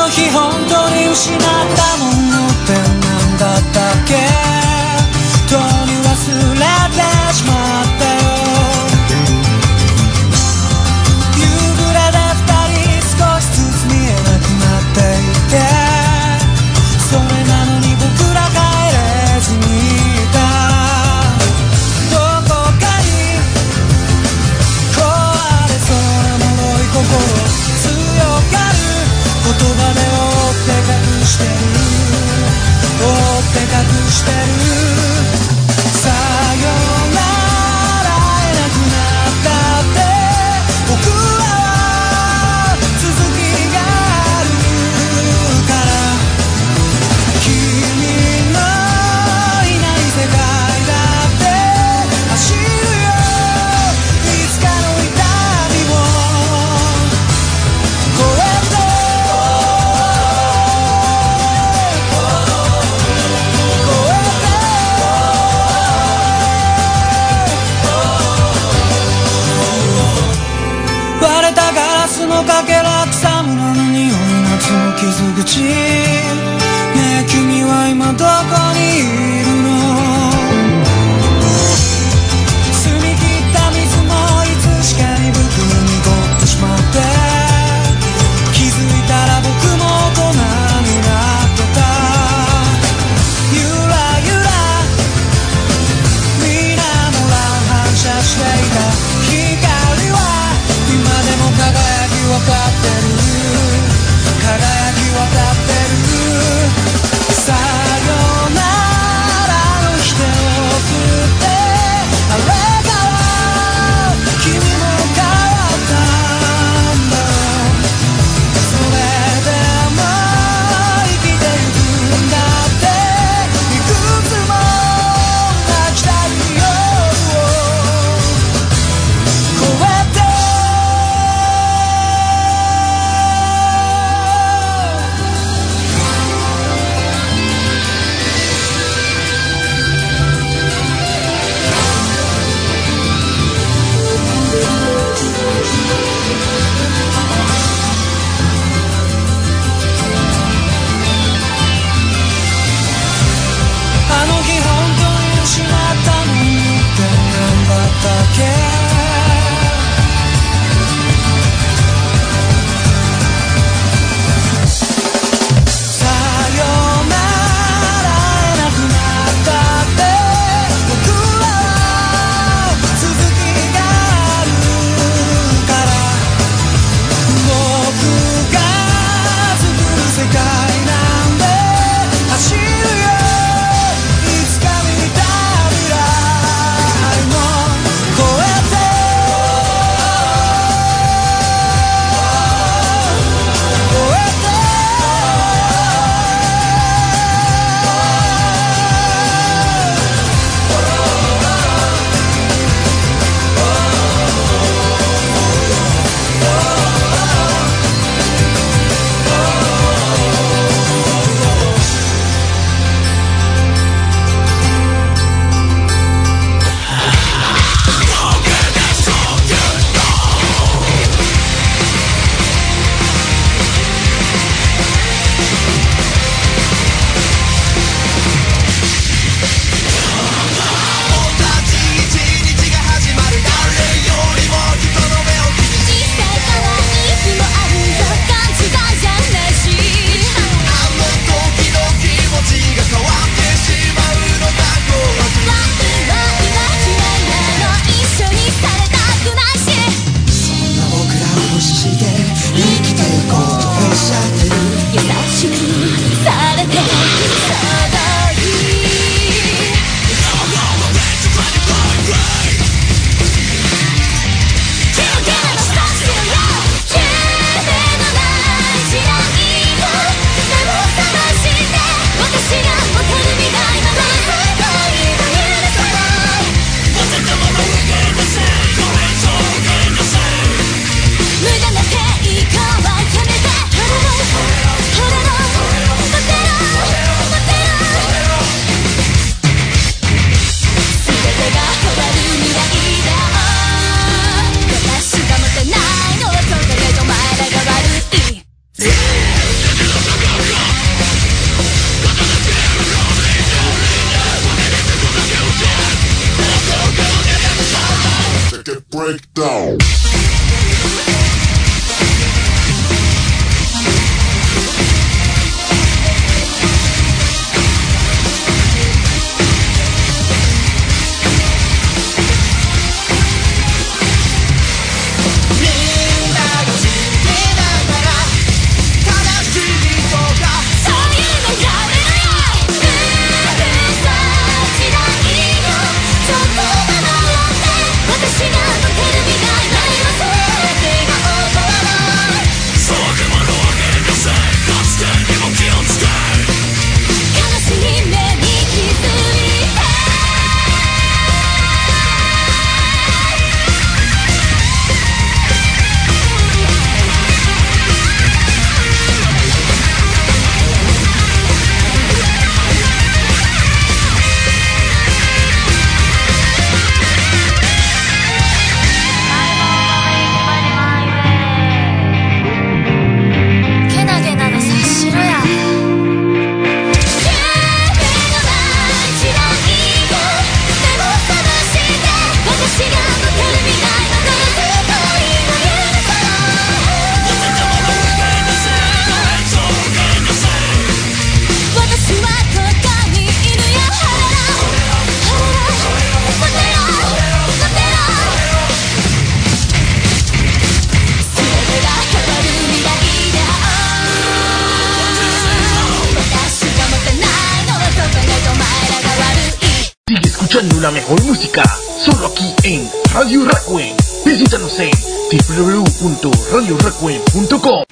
日本当に失ったものって何だったっけ、とに忘れてしまったよ。夕暮れで二人少しずつ見えなくなっていて、それなのに僕ら帰れずにいた。どこかに壊れそうな脆い心、強がる言葉で覆って隠してる、覆って隠してる。さよなら会えなくなったって僕らは続きがあるから、君のいない世界だって走るよ、いつかの痛みを越えて。割れたガラスのかけら、草むらの匂い、夏の傷口。ねえ君は今どこにいるの。澄み切った水もいつしかに僕に濁ってしまって、気づいたら僕も大人になってた。ゆらゆら水面乱反射していた光は今でも輝き渡ってる、輝き渡ってる。 breakdown. escuchando la mejor música, solo aquí en Radio Requiem. Visítanos en doble u doble u doble u punto radio requiem punto com.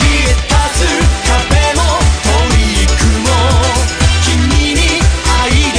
君に会い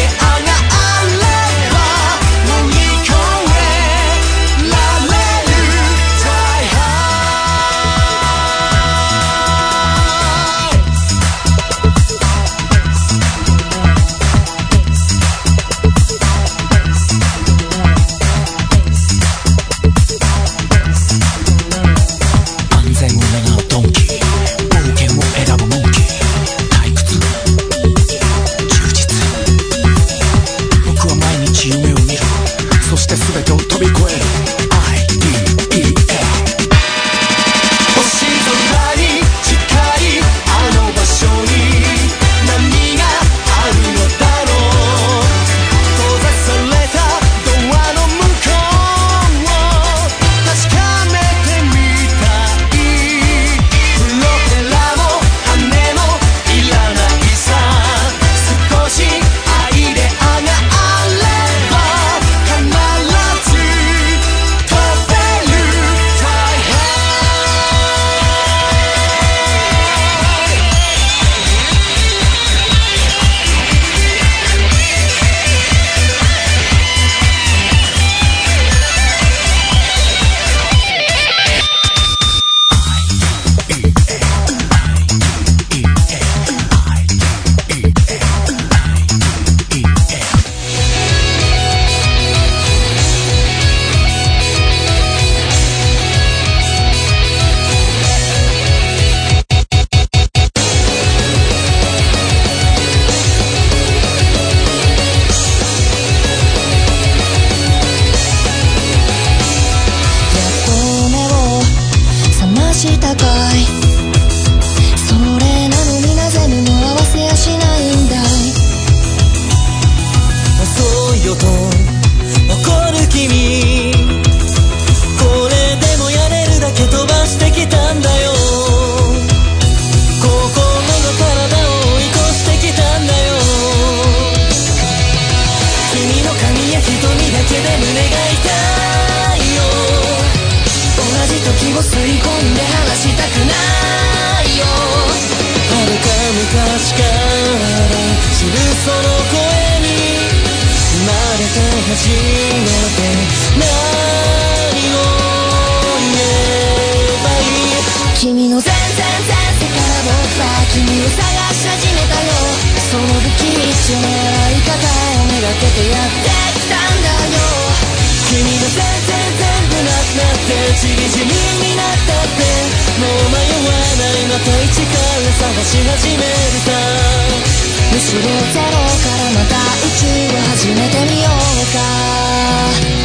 その声に生まれて初めて何を言えばいい。君の全然前世から僕は君を探し始めたよ。その不吉祥なやり方をめがけてやってきたんだよ。君の全然全部なくなってちりぢりになったってもう迷わないまた一から探し始めるさ。むしろゼロからまた宇宙を始めてみようか。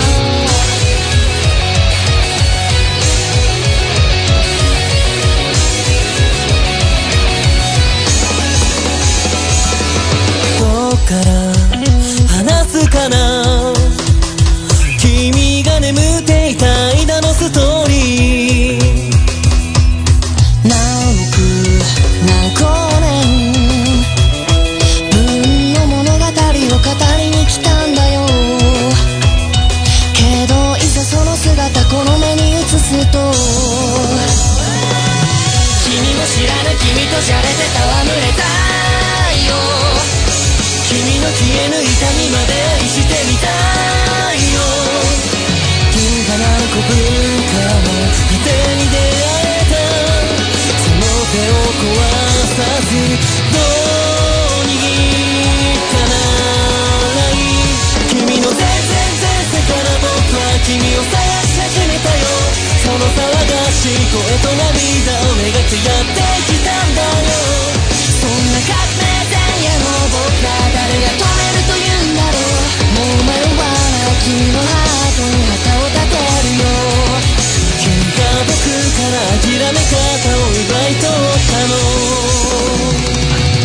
どっから話すかな、君が眠っていた間のストーリー。何億何光年分の物語を語りに来たんだよ。けどいざその姿この目に映すと、君も知らぬ君とじゃれて戯れたいよ。君の消えぬ痛みまで愛してみたいよ。銀河何個分かの果てに出会えた、その手を壊さずどう握ったならいい。君の全然前世から僕は君を探し始めたよ。その騒がしい声と涙をめがけやってきたんだよ。そんな革命前夜の僕ら誰が止めるというんだろう。もう迷わない君のハートに旗を立てるよ。君が僕から諦め方を奪い取ったの。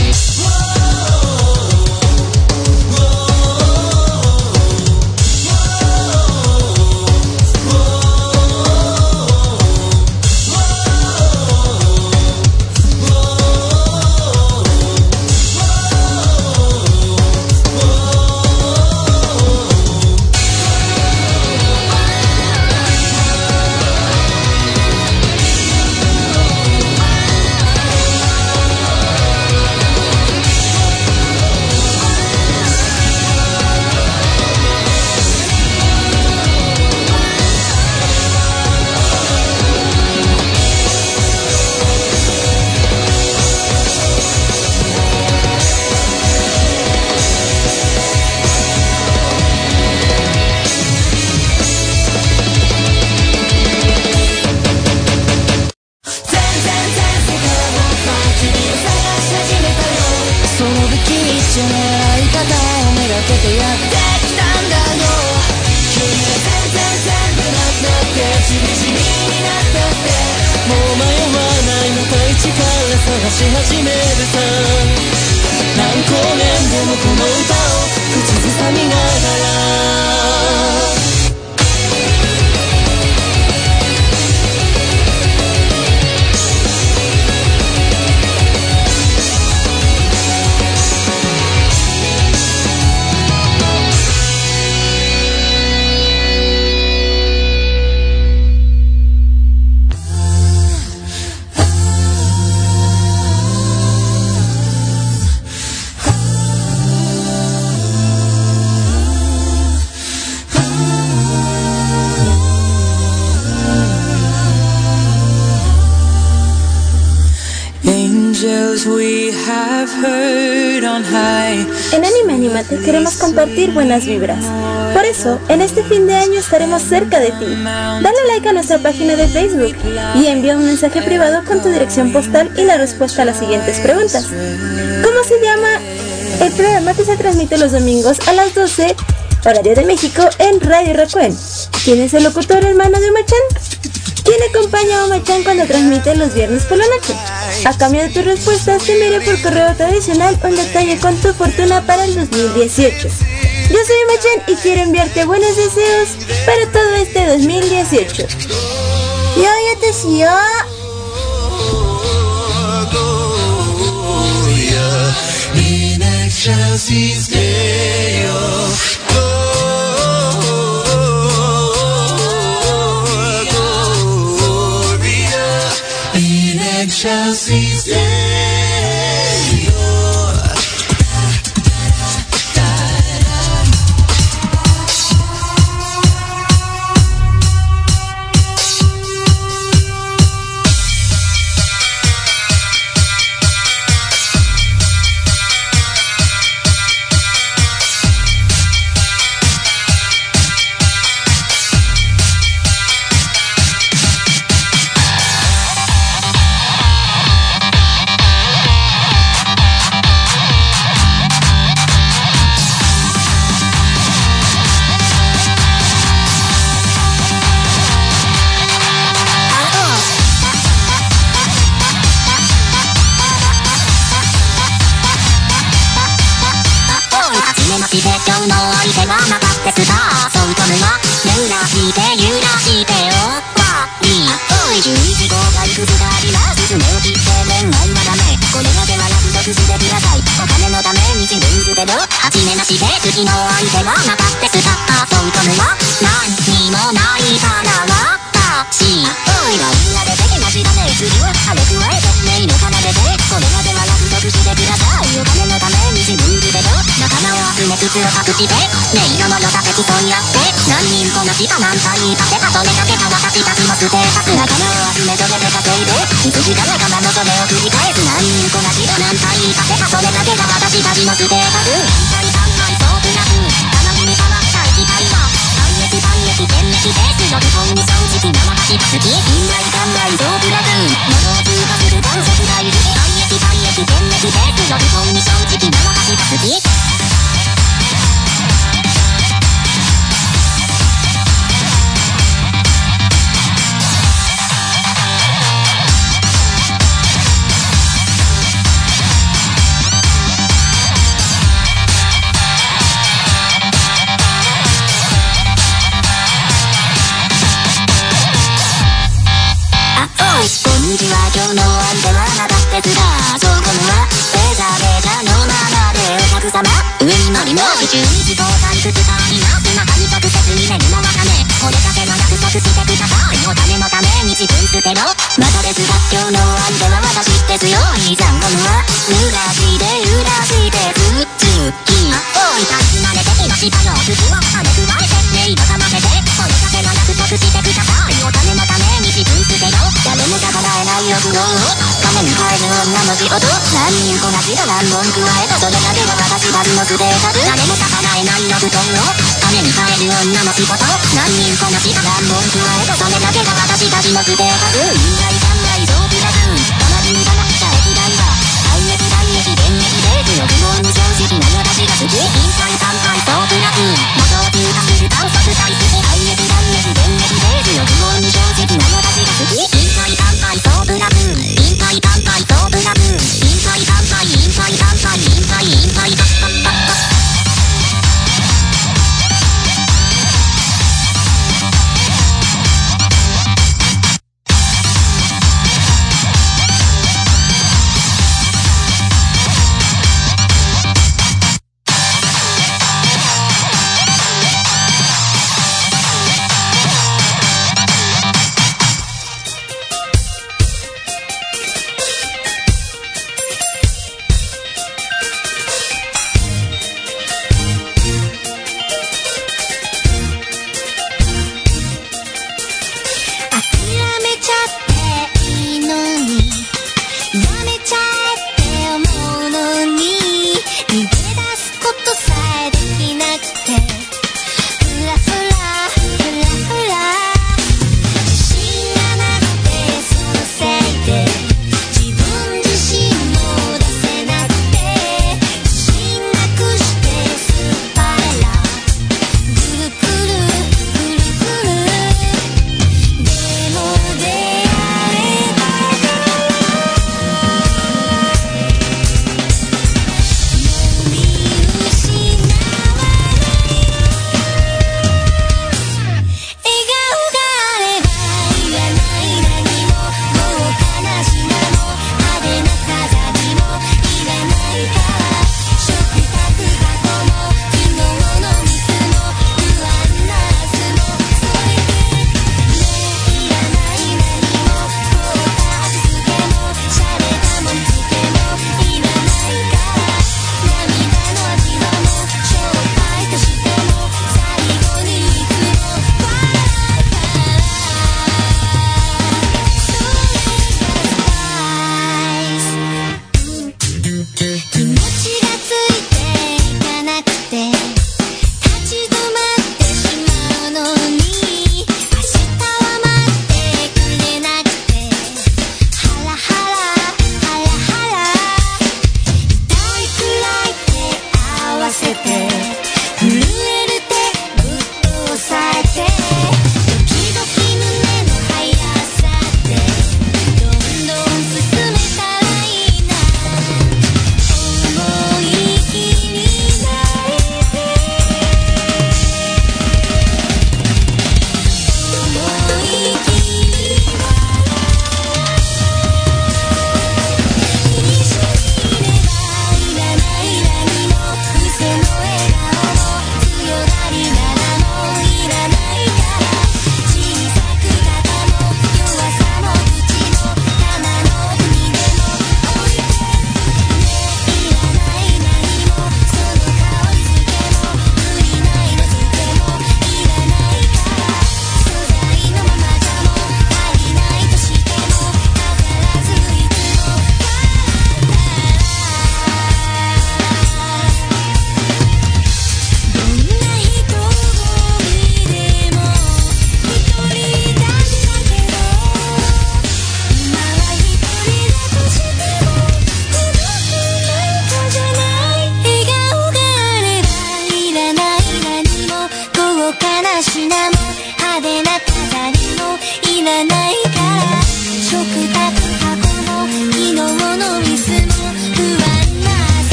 探し始めるさ。何光年でもこの歌を口ずさみながら。 En Anime Animate queremos compartir buenas vibras. Por eso, en este fin de año estaremos cerca de ti. Dale like a nuestra página de Facebook y envía un mensaje privado con tu dirección postal y la respuesta a las siguientes preguntas. ¿Cómo se llama el programa que se transmite los domingos a las doce, horario de México, en Radio Requiem? ¿Quién es el locutor hermano de Oma-chan? ¿Quién acompaña a Oma-chan cuando transmite los viernes por la noche? A cambio de tus respuestas, te enviaré por correo tradicional un detalle con tu fortuna para el dos mil dieciocho. Yo soy Oma-chan y quiero enviarte buenos deseos para todo este dos mil dieciocho. ¡Yo ya te sigo! して今日の相手はまたってスターそうとむは揺らして揺らしておったりおいじゅういち号がいくつかあります爪を切って恋愛はダメこれまでは約束してくださいお金のために自分捨てろはじめまして好きの相手はまたってスターそうとむは何にもないから私おいらみんなでできましたね次はあれ加えてメインを奏でてこれまでは約束してくださいお金のために自分捨てろ仲間を集め筒を隠して音色の良さで競い合って何人こなした何体立てたそれだけが私たちのステータス仲間を集めそれで稼いでいつしか仲間のそれを繰り返す何人こなした何体立てたそれだけが私たちのステータス一体三枚そうプラスたまにに変わった生きたいは最悪最悪全滅ですよ基本に正直な私が好き信頼感ないそうプラス喉を通過する観測大好き最悪最悪全滅ですよ基本に正直な私が好きこんにちは今日の相手はまたってスターそうこむはレザーレザーのままでお客様上に乗りの宇宙に飛行退屈さになす中に直接に寝るのはダメこれだけは約束してくださいお金のために自分捨てろまたですが今日の相手は私ですよいざんこむは揺らして揺らしてふっつきおい大事なれてきましたよ次はあれ加えてね今かませてこれだけは約束してくださいお金のために自分捨てろ誰も叶えない欲望を金に変える女の仕事何人こなした何本加えたそれだけが私たちのステータス誰も叶えない欲望を金に変える女の仕事何人こなした何本加えたそれだけが私たちのステータス因来三来そうプラスたまにに叶った液体は最悪最悪電撃です欲望に正直な私が好き因来三来そうプラス元を通過する観測大好き最悪最悪電撃です欲望に正直な私が好き因来三来そうプラス因来三来そうプラス因来三来因来三来因来因来パッパッパッパッ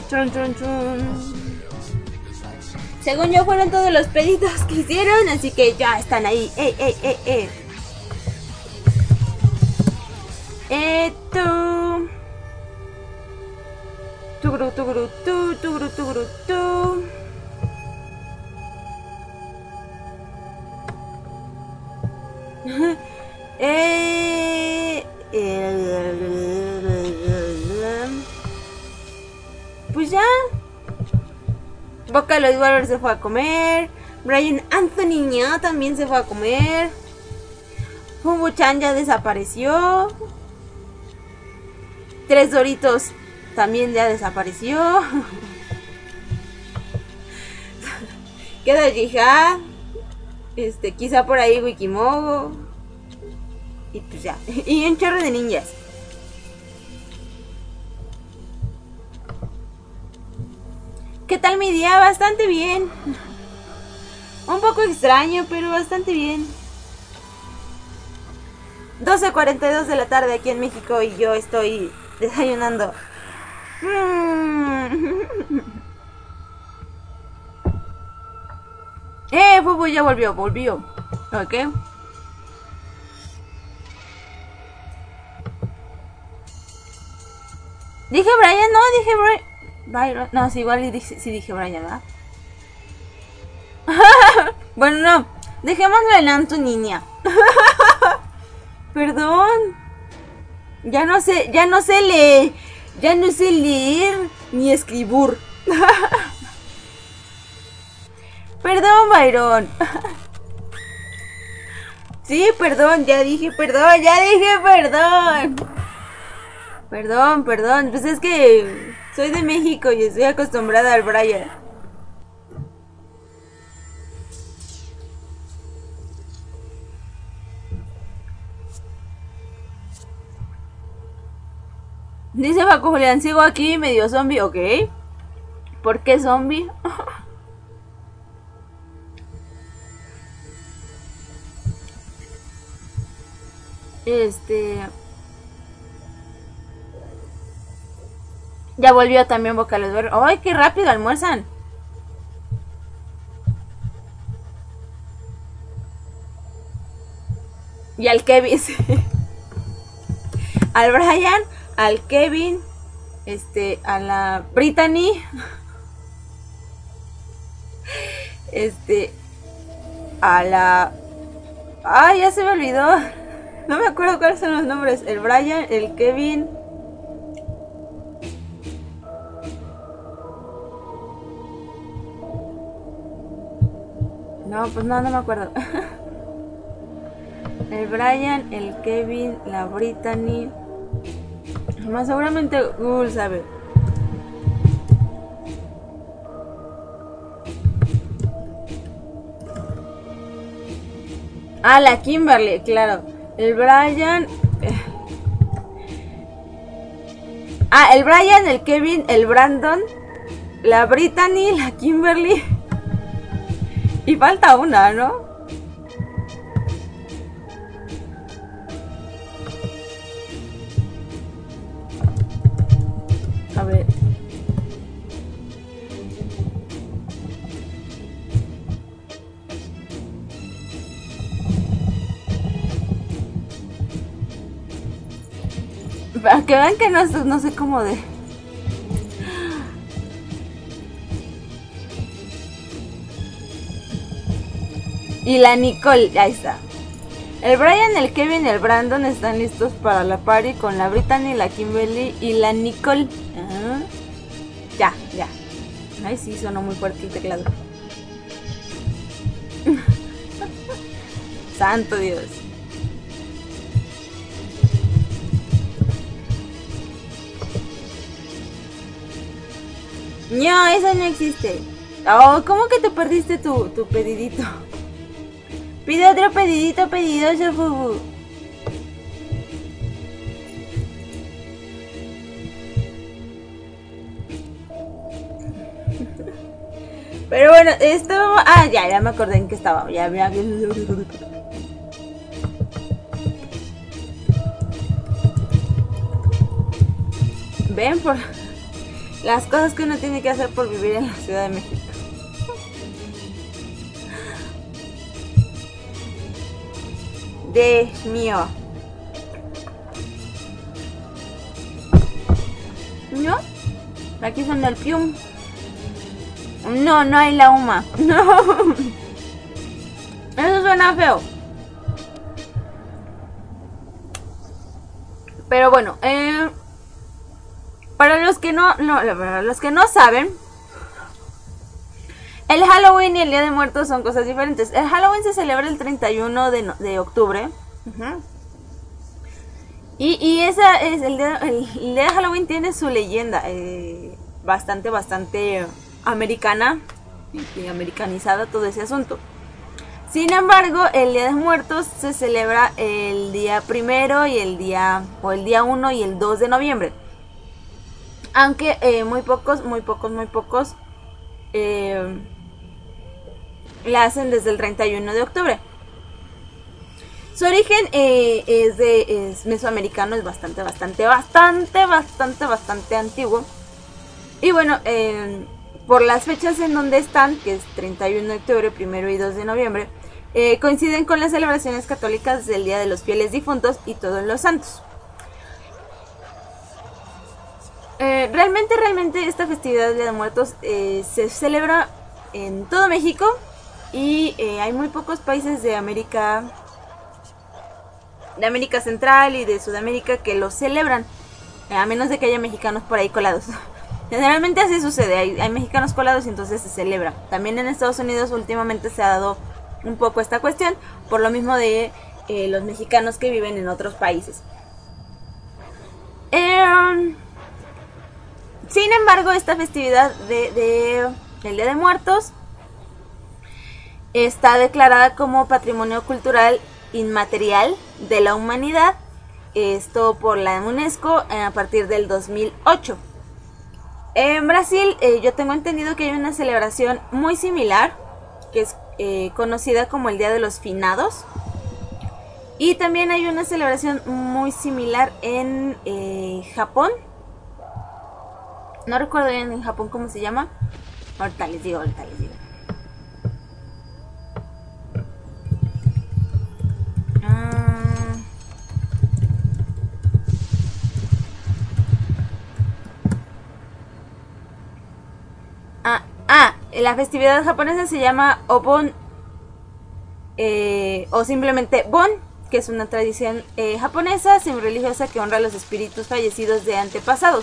Chun, chun, chun. Según yo fueron todos los pedidos que hicieron, así que ya están ahí. ¡Eh, eh, eh, eh! Esto. Tuguru, tuguru, tu, tuguru, tuguru, tu. eh, eh, pues ya. Vocaloid Warrior se fue a comer. Brian Anthony ya también se fue a comer. Fubu-chan ya desapareció. Tres Doritos también ya desapareció. Queda Jihad. Este, quizá por ahí Wikimogo. Y pues ya. Y un chorro de ninjas. ¿Qué tal mi día? Bastante bien. Un poco extraño, pero bastante bien. doce cuarenta y dos de la tarde aquí en México y yo estoy desayunando. Eh, Fubu ya volvió, volvió. Ok. Dije Brian, no, dije Brian. Byron. No, sí, igual dije, sí dije Brian, ¿verdad? Bueno, no. Dejémoslo en Antoniña. Perdón. Ya no sé, ya no sé leer. Ya no sé leer ni escribir. Perdón, Byron. Sí, perdón, ya dije perdón, ya dije perdón. Perdón, perdón. Pues es que soy de México y estoy acostumbrada al Brian. Dice Paco Julián, sigo aquí medio zombie, ok. ¿Por qué zombie? Este... Ya volvió también Vocaloid Warrior. ¡Ay, qué rápido almuerzan! Y al Kevin. Al Brian, al Kevin, este, a la Brittany, este, a la... ¡Ay, ya se me olvidó! No me acuerdo cuáles son los nombres. El Brian, el Kevin... No, pues no, no me acuerdo. El Brian, el Kevin, la Brittany. Más seguramente Google sabe. Ah, la Kimberly, claro. El Brian. Eh. Ah, el Brian, el Kevin, el Brandon, la Brittany, la Kimberly. Y falta una, ¿no? A ver. Para que vean que no, no sé cómo de... Y la Nicole, ahí está. El Brian, el Kevin, el Brandon están listos para la party con la Brittany, la Kimberly y la Nicole. Ah, ya, ya. Ay, sí, sonó muy fuerte el teclado. Santo Dios. No, esa no existe. Oh, ¿cómo que te perdiste tu, tu pedidito? Pide otro pedidito, pedidoso, Fubu. Pero bueno, esto... Ah, ya, ya me acordé en que estaba. Ya, ya. Ven por... Las cosas que uno tiene que hacer por vivir en la Ciudad de México. Dios mío. ¿No? Aquí son el pium. No, no hay la UMA. No. Eso suena feo. Pero bueno, eh, para los que no, no, para los que no saben, el Halloween y el Día de Muertos son cosas diferentes. El Halloween se celebra el treinta y uno de, no, de octubre. Uh-huh. Y, y esa es el día, el, el día de Halloween tiene su leyenda eh, bastante, bastante americana y, y americanizada todo ese asunto. Sin embargo, el Día de Muertos se celebra el día primero y el día, o el día uno y el dos de noviembre. Aunque eh, muy pocos, muy pocos, muy pocos eh, la hacen desde el treinta y uno de octubre. Su origen eh, es de es mesoamericano, es bastante, bastante, bastante, bastante, bastante antiguo. Y bueno, eh, por las fechas en donde están, que es treinta y uno de octubre, primero y dos de noviembre, eh, coinciden con las celebraciones católicas del Día de los Fieles Difuntos y Todos los Santos. Eh, realmente, realmente esta festividad del Día de Muertos eh, se celebra en todo México y eh, hay muy pocos países de América de América Central y de Sudamérica que lo celebran, eh, a menos de que haya mexicanos por ahí colados. Generalmente así sucede, hay, hay mexicanos colados y entonces se celebra. También en Estados Unidos últimamente se ha dado un poco esta cuestión, por lo mismo de eh, los mexicanos que viven en otros países. Eh, sin embargo, esta festividad de, de, del Día de Muertos está declarada como Patrimonio Cultural Inmaterial de la Humanidad, esto por la UNESCO a partir del dos mil ocho. En Brasil eh, yo tengo entendido que hay una celebración muy similar, que es eh, conocida como el Día de los Finados, y también hay una celebración muy similar en eh, Japón. No recuerdo bien en Japón cómo se llama. Ahorita les digo, ahorita les digo. Ah, ah, la festividad japonesa se llama Obon, eh, o simplemente Bon, que es una tradición eh, japonesa semi-religiosa que honra a los espíritus fallecidos de antepasados.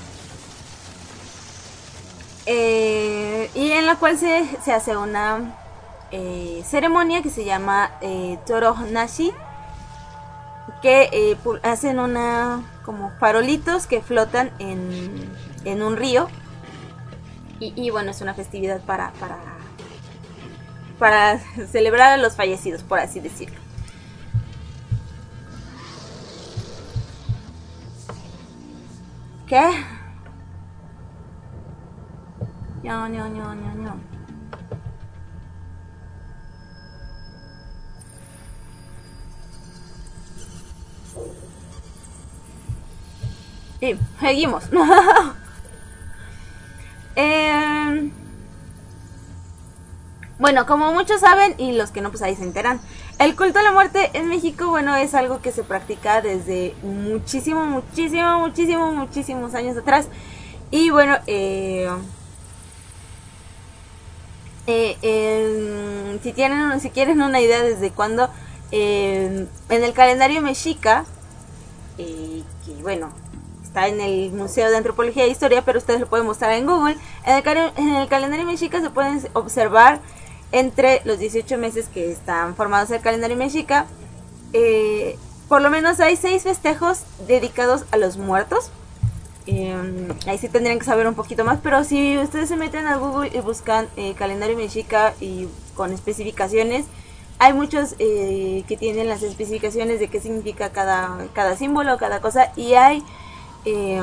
Eh, y en la cual se, se hace una eh, ceremonia que se llama eh, Toronashi, que eh, hacen una como farolitos que flotan en, en un río. Y, y bueno, es una festividad para, para, para celebrar a los fallecidos, por así decirlo. ¿Qué? No, no, no, no, no. Y seguimos. Eh, bueno, como muchos saben y los que no, pues ahí se enteran, el culto a la muerte en México, bueno, es algo que se practica desde muchísimo, muchísimo, muchísimo, muchísimos años atrás. Y bueno, eh, eh, eh, si tienen, si quieren una idea desde cuándo, eh, en el calendario mexica, eh, que bueno, está en el Museo de Antropología e Historia, pero ustedes lo pueden mostrar en Google. En el, cal en el calendario mexica se pueden observar entre los dieciocho meses que están formados en el calendario mexica, eh, por lo menos hay seis festejos dedicados a los muertos. Eh, ahí sí tendrían que saber un poquito más, pero si ustedes se meten a Google y buscan eh, calendario mexica y con especificaciones, hay muchos eh, que tienen las especificaciones de qué significa cada, cada símbolo, cada cosa, y hay Eh,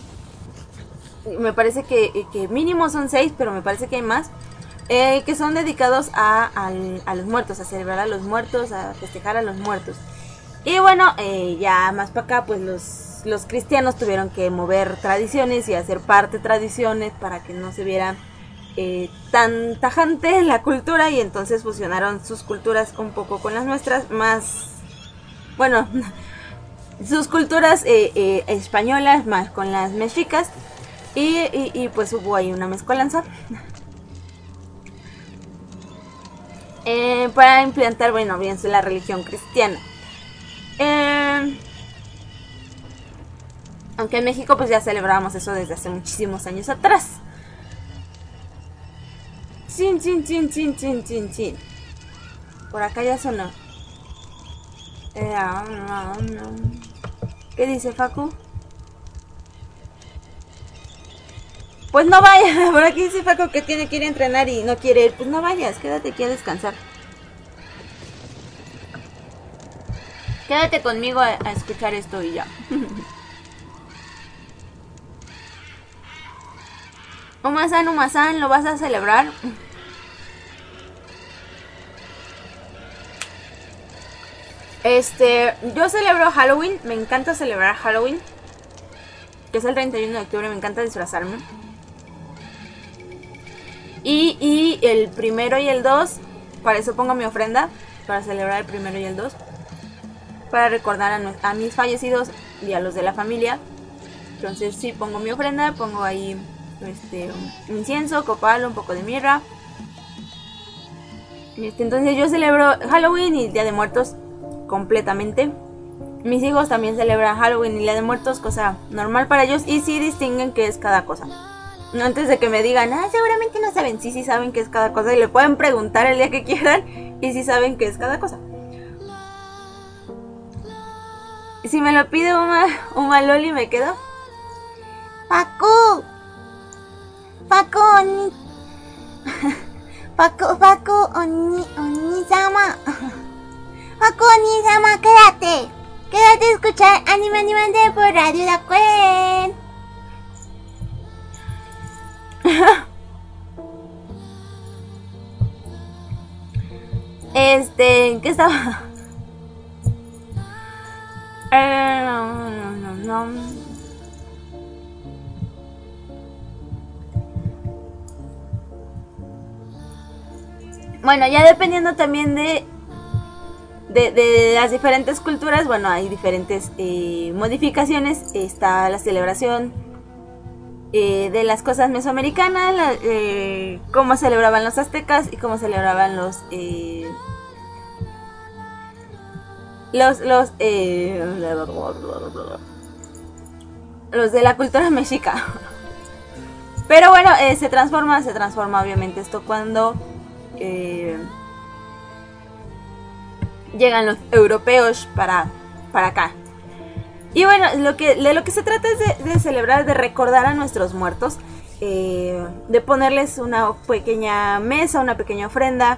me parece que, que mínimo son seis, pero me parece que hay más, eh, que son dedicados a, a, a los muertos, a celebrar a los muertos, a festejar a los muertos. Y bueno, eh, ya más para acá, pues los los, los cristianos tuvieron que mover tradiciones y hacer parte de tradiciones para que no se viera eh, tan tajante en la cultura, y entonces fusionaron sus culturas un poco con las nuestras, más, bueno, sus culturas eh, eh, españolas más con las mexicas, y, y, y pues hubo ahí una mezcolanza. Eh, para implantar, bueno, bien, la religión cristiana. Eh, aunque en México pues ya celebrábamos eso desde hace muchísimos años atrás. Chin, chin, chin, chin, chin, chin, chin. Por acá ya sonó. Eh, no, no. ¿Qué dice Facu? Pues no vayas, por aquí dice Facu que tiene que ir a entrenar y no quiere ir. Pues no vayas, quédate aquí a descansar. Quédate conmigo a, a escuchar esto y ya. Umasan, Umasan, ¿lo vas a celebrar? Este, yo celebro Halloween, me encanta celebrar Halloween, que es el treinta y uno de octubre, me encanta disfrazarme. Y, y el primero y el dos, para eso pongo mi ofrenda, para celebrar el primero y el dos, para recordar a, a mis fallecidos y a los de la familia. Entonces sí, pongo mi ofrenda, pongo ahí este un incienso, copal, un poco de mirra. Este, entonces yo celebro Halloween y Día de Muertos completamente. Mis hijos también celebran Halloween y Día de Muertos, cosa normal para ellos, y sí distinguen qué es cada cosa. Antes de que me digan, ah, seguramente no saben. Sí, sí saben qué es cada cosa, y le pueden preguntar el día que quieran y sí saben qué es cada cosa. Si me lo pide Uma, Uma Loli, me quedo. Paco, Paco, oni, Paco, Paco, oni, oni-sama, Paco, oni-sama, quédate, quédate a escuchar Anime Animante por Radio Rakuen. Este, ¿qué estaba? Eh, no, no, no, no. Bueno, ya dependiendo también de de, de las diferentes culturas, bueno, hay diferentes eh, modificaciones. Está la celebración Eh, de las cosas mesoamericanas, la, eh, cómo celebraban los aztecas y cómo celebraban los eh, los los eh, los de la cultura mexica. Pero bueno, eh, se transforma, se transforma obviamente esto cuando eh, llegan los europeos para para acá. Y bueno, lo que, de lo que se trata es de, de celebrar, de recordar a nuestros muertos, eh, de ponerles una pequeña mesa, una pequeña ofrenda,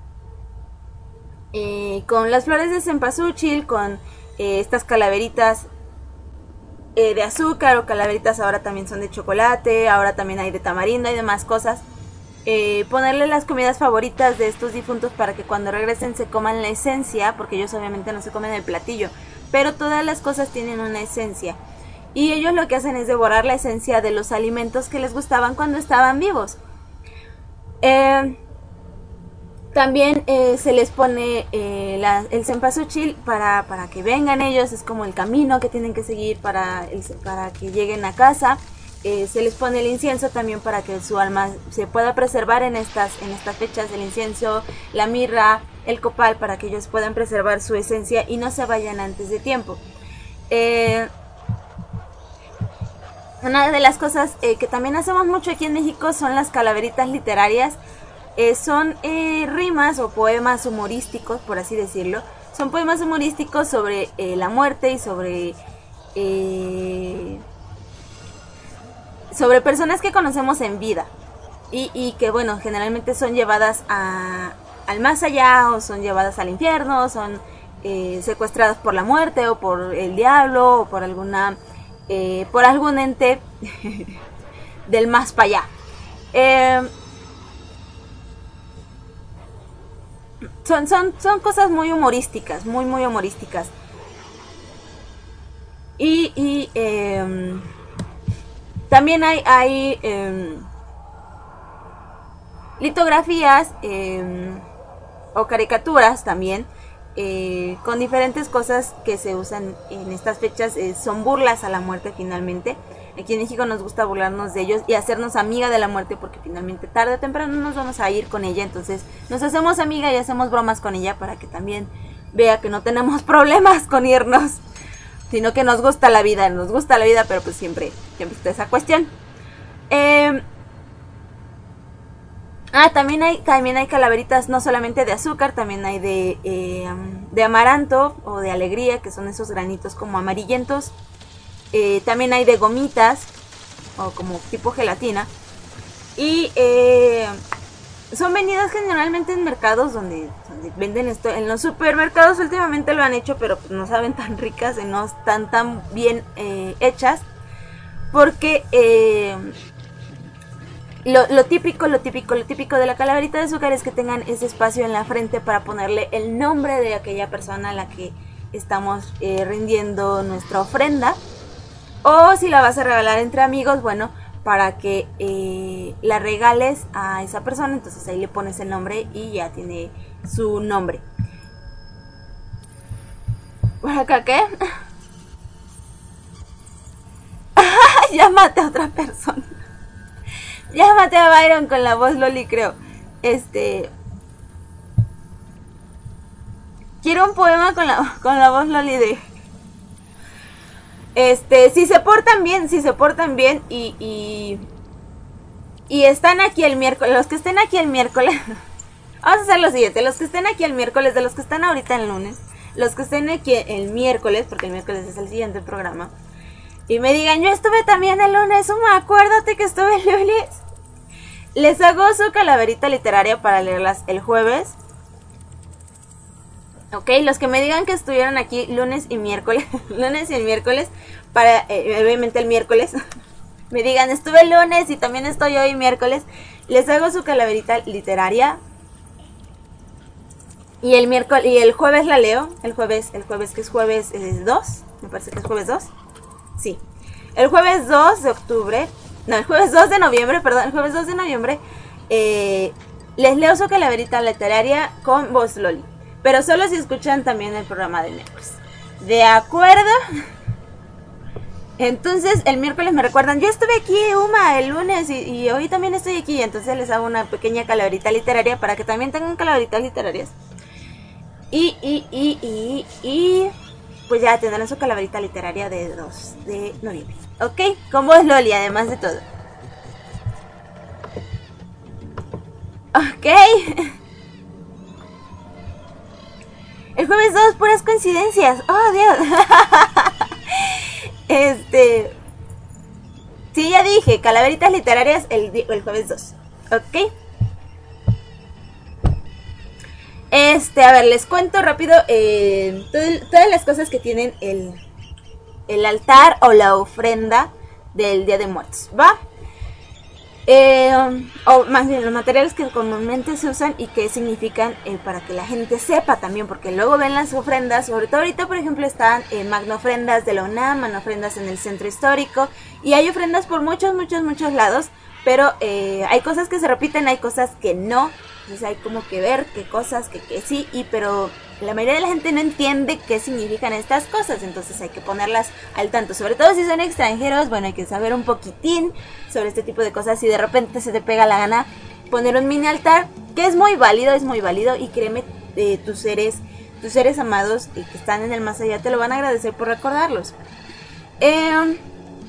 eh, con las flores de cempasúchil, con eh, estas calaveritas eh, de azúcar, o calaveritas ahora también son de chocolate, ahora también hay de tamarindo y demás cosas. Eh, ponerle las comidas favoritas de estos difuntos para que cuando regresen se coman la esencia, porque ellos obviamente no se comen el platillo, pero todas las cosas tienen una esencia, y ellos lo que hacen es devorar la esencia de los alimentos que les gustaban cuando estaban vivos. Eh, también eh, se les pone eh, la, el cempasúchil para, para que vengan ellos, es como el camino que tienen que seguir para, el, para que lleguen a casa. Eh, se les pone el incienso también para que su alma se pueda preservar en estas, en estas fechas, el incienso, la mirra, el copal, para que ellos puedan preservar su esencia y no se vayan antes de tiempo. Eh, una de las cosas eh, que también hacemos mucho aquí en México son las calaveritas literarias. Eh, son eh, rimas o poemas humorísticos, por así decirlo. Son poemas humorísticos sobre eh, la muerte y sobre... Eh, sobre personas que conocemos en vida y, y que bueno, generalmente son llevadas a, al más allá, o son llevadas al infierno, son eh, secuestradas por la muerte o por el diablo o por alguna eh, por algún ente del más para allá. Eh, son, son, son cosas muy humorísticas, muy muy humorísticas. Y, y eh, también hay, hay eh, litografías eh, o caricaturas también eh, con diferentes cosas que se usan en estas fechas. Eh, son burlas a la muerte finalmente. Aquí en México nos gusta burlarnos de ellos y hacernos amiga de la muerte, porque finalmente tarde o temprano nos vamos a ir con ella. Entonces nos hacemos amiga y hacemos bromas con ella para que también vea que no tenemos problemas con irnos, sino que nos gusta la vida, nos gusta la vida, pero pues siempre, siempre está esa cuestión. Eh, ah, también hay, también hay calaveritas no solamente de azúcar, también hay de, eh, de amaranto o de alegría, que son esos granitos como amarillentos. Eh, también hay de gomitas o como tipo gelatina. Y eh, son vendidas generalmente en mercados donde, donde venden esto. En los supermercados últimamente lo han hecho, pero pues no saben tan ricas y no están tan bien eh, hechas. Porque eh, lo, lo típico, lo típico, lo típico de la calaverita de azúcar es que tengan ese espacio en la frente para ponerle el nombre de aquella persona a la que estamos eh, rindiendo nuestra ofrenda. O si la vas a regalar entre amigos, bueno, para que eh, la regales a esa persona, entonces ahí le pones el nombre y ya tiene su nombre. ¿Por acá qué? Ya maté a otra persona. Ya maté a Byron con la voz Loli, creo. Este... Quiero un poema con la, con la voz Loli de... Este, si se portan bien, si se portan bien y, y, y están aquí el miércoles, los que estén aquí el miércoles, vamos a hacer lo siguiente, los que estén aquí el miércoles, de los que están ahorita el lunes, los que estén aquí el miércoles, porque el miércoles es el siguiente programa, y me digan, yo estuve también el lunes, Uma, acuérdate que estuve el lunes, les hago su calaverita literaria para leerlas el jueves. Ok, los que me digan que estuvieron aquí lunes y miércoles, lunes y miércoles, para, eh, obviamente el miércoles, me digan, estuve el lunes y también estoy hoy miércoles, les hago su calaverita literaria. Y el miércoles, y el jueves la leo, el jueves, el jueves que es jueves dos, me parece que es jueves dos, sí. El jueves dos de octubre, no, el jueves dos de noviembre, perdón, el jueves dos de noviembre, eh, les leo su calaverita literaria con voz Loli. Pero solo si escuchan también el programa del miércoles. ¿De acuerdo? Entonces el miércoles me recuerdan, yo estuve aquí, Uma, el lunes y, y hoy también estoy aquí. Entonces les hago una pequeña calaverita literaria para que también tengan calaveritas literarias. Y, y, y, y, y pues ya tendrán su calaverita literaria de dos de noviembre. ¿Ok? Con voz Loli, además de todo. Ok. El jueves dos, puras coincidencias. Oh, Dios. Este... Sí, ya dije, calaveritas literarias el, el jueves dos. ¿Ok? Este, a ver, les cuento rápido eh, todo, todas las cosas que tienen el, el altar o la ofrenda del Día de Muertos, ¿va? Eh, o más bien los materiales que comúnmente se usan y que significan eh, para que la gente sepa también, porque luego ven las ofrendas, sobre todo ahorita por ejemplo están eh, magno-ofrendas de la UNAM, magno-ofrendas en el centro histórico, y hay ofrendas por muchos, muchos, muchos lados, pero eh, hay cosas que se repiten, hay cosas que no, entonces hay como que ver qué cosas, que, que sí, y pero la mayoría de la gente no entiende qué significan estas cosas, entonces hay que ponerlas al tanto, sobre todo si son extranjeros. Bueno, hay que saber un poquitín sobre este tipo de cosas. Si de repente se te pega la gana poner un mini altar, que es muy válido, es muy válido, y créeme, eh, tus seres, tus seres amados eh, que están en el más allá te lo van a agradecer por recordarlos. Eh,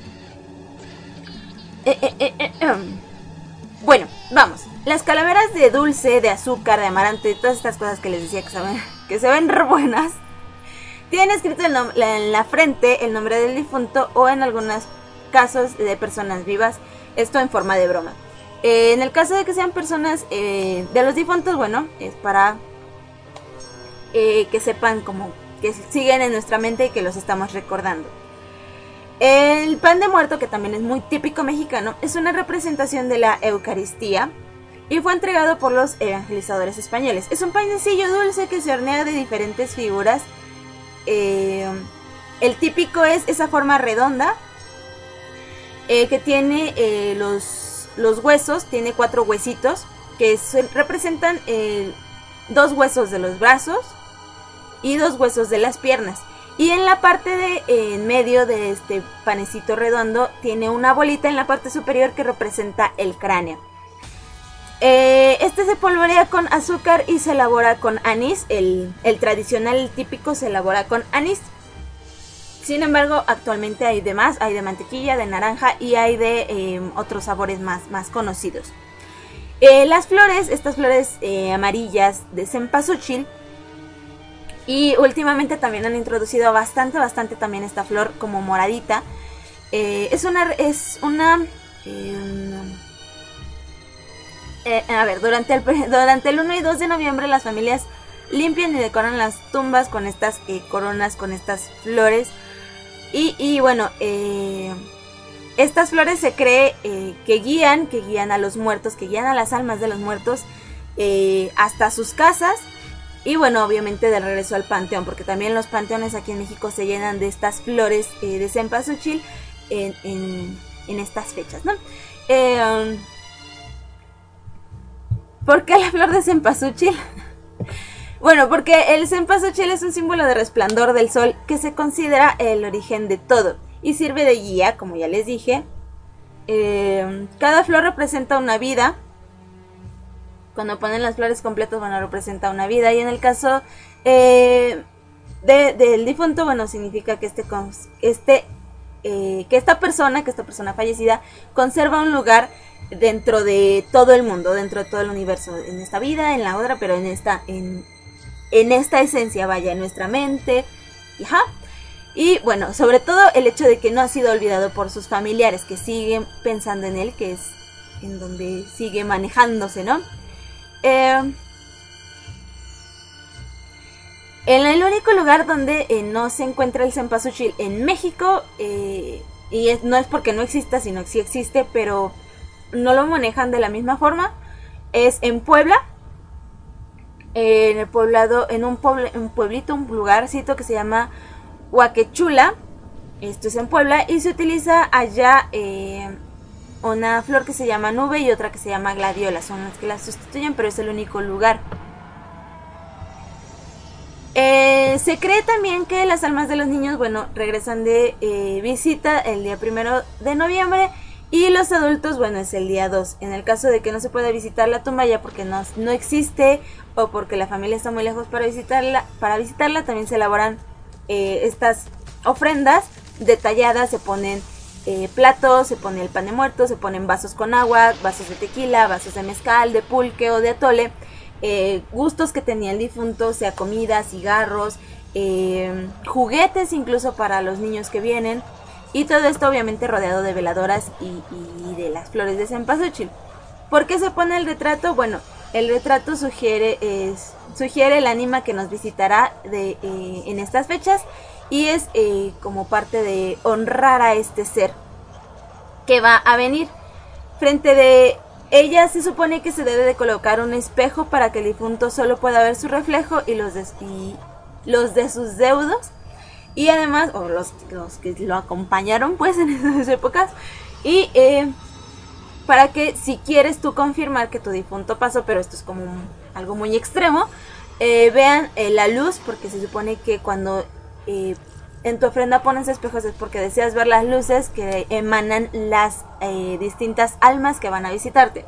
eh, eh, eh, eh, eh. Bueno, vamos. Las calaveras de dulce, de azúcar, de amaranto y todas estas cosas que les decía que saben, que se ven re buenas, tienen escrito el nom- la, en la frente el nombre del difunto, o en algunos casos de personas vivas, esto en forma de broma. Eh, en el caso de que sean personas eh, de los difuntos, bueno, es para eh, que sepan como que siguen en nuestra mente y que los estamos recordando. El pan de muerto, que también es muy típico mexicano, es una representación de la Eucaristía y fue entregado por los evangelizadores españoles. Es un panecillo dulce que se hornea de diferentes figuras eh, el típico es esa forma redonda eh, que tiene eh, los, los huesos, tiene cuatro huesitos que se, representan eh, dos huesos de los brazos y dos huesos de las piernas. Y en la parte de eh, en medio de este panecito redondo tiene una bolita en la parte superior que representa el cráneo. Eh, este se polvorea con azúcar y se elabora con anís. El, el tradicional, el típico, se elabora con anís. Sin embargo, actualmente hay de más, hay de mantequilla, de naranja y hay de eh, otros sabores más, más conocidos. Eh, las flores, estas flores eh, amarillas de cempasúchil, y últimamente también han introducido bastante, bastante también esta flor como moradita. Eh, es una, es una, eh, eh, a ver, durante el, durante el uno y dos de noviembre las familias limpian y decoran las tumbas con estas eh, coronas, con estas flores. Y, y bueno, eh, estas flores se cree eh, que guían, que guían a los muertos, que guían a las almas de los muertos eh, hasta sus casas. Y bueno, obviamente de regreso al panteón, porque también los panteones aquí en México se llenan de estas flores eh, de cempasúchil en, en, en estas fechas, ¿no? Eh, ¿Por qué la flor de cempasúchil? Bueno, porque el cempasúchil es un símbolo de resplandor del sol que se considera el origen de todo y sirve de guía, como ya les dije. Eh, cada flor representa una vida. Cuando ponen las flores completas, bueno, representa una vida. Y en el caso eh, de, del difunto, bueno, significa que este, este eh, que esta persona, que esta persona fallecida, conserva un lugar dentro de todo el mundo, dentro de todo el universo, en esta vida, en la otra, pero en esta, en, en esta esencia, vaya, en nuestra mente. Ajá. Y bueno, sobre todo el hecho de que no ha sido olvidado por sus familiares, que siguen pensando en él, que es en donde sigue manejándose, ¿no? Eh, en el único lugar donde eh, no se encuentra el cempasúchil en México, eh, y es, no es porque no exista, sino que sí existe, pero no lo manejan de la misma forma, es en Puebla, eh, en el poblado, en un, pueblo, un pueblito, un lugarcito que se llama Huaquechula. Esto es en Puebla y se utiliza allá eh, una flor que se llama nube y otra que se llama gladiola, son las que las sustituyen, pero es el único lugar. Eh, se cree también que las almas de los niños, bueno, regresan de eh, visita el día primero de noviembre y los adultos, bueno, es el día dos. En el caso de que no se pueda visitar la tumba ya porque no, no existe o porque la familia está muy lejos para visitarla, para visitarla también se elaboran eh, estas ofrendas detalladas, se ponen Eh, platos, se pone el pan de muerto, se ponen vasos con agua, vasos de tequila, vasos de mezcal, de pulque o de atole, eh, gustos que tenía el difunto, sea comida, cigarros, eh, juguetes incluso para los niños que vienen, y todo esto obviamente rodeado de veladoras y, y de las flores de cempasúchil. ¿Por qué se pone el retrato? Bueno, el retrato sugiere, es, sugiere el ánima que nos visitará de, eh, en estas fechas. Y es eh, como parte de honrar a este ser que va a venir. Frente de ella se supone que se debe de colocar un espejo para que el difunto solo pueda ver su reflejo y los de, y los de sus deudos. Y además, o los, los que lo acompañaron pues en esas épocas. Y eh, para que si quieres tú confirmar que tu difunto pasó, pero esto es como un, algo muy extremo, eh, vean eh, la luz, porque se supone que cuando... Eh, en tu ofrenda pones espejos es porque deseas ver las luces que emanan las eh, distintas almas que van a visitarte.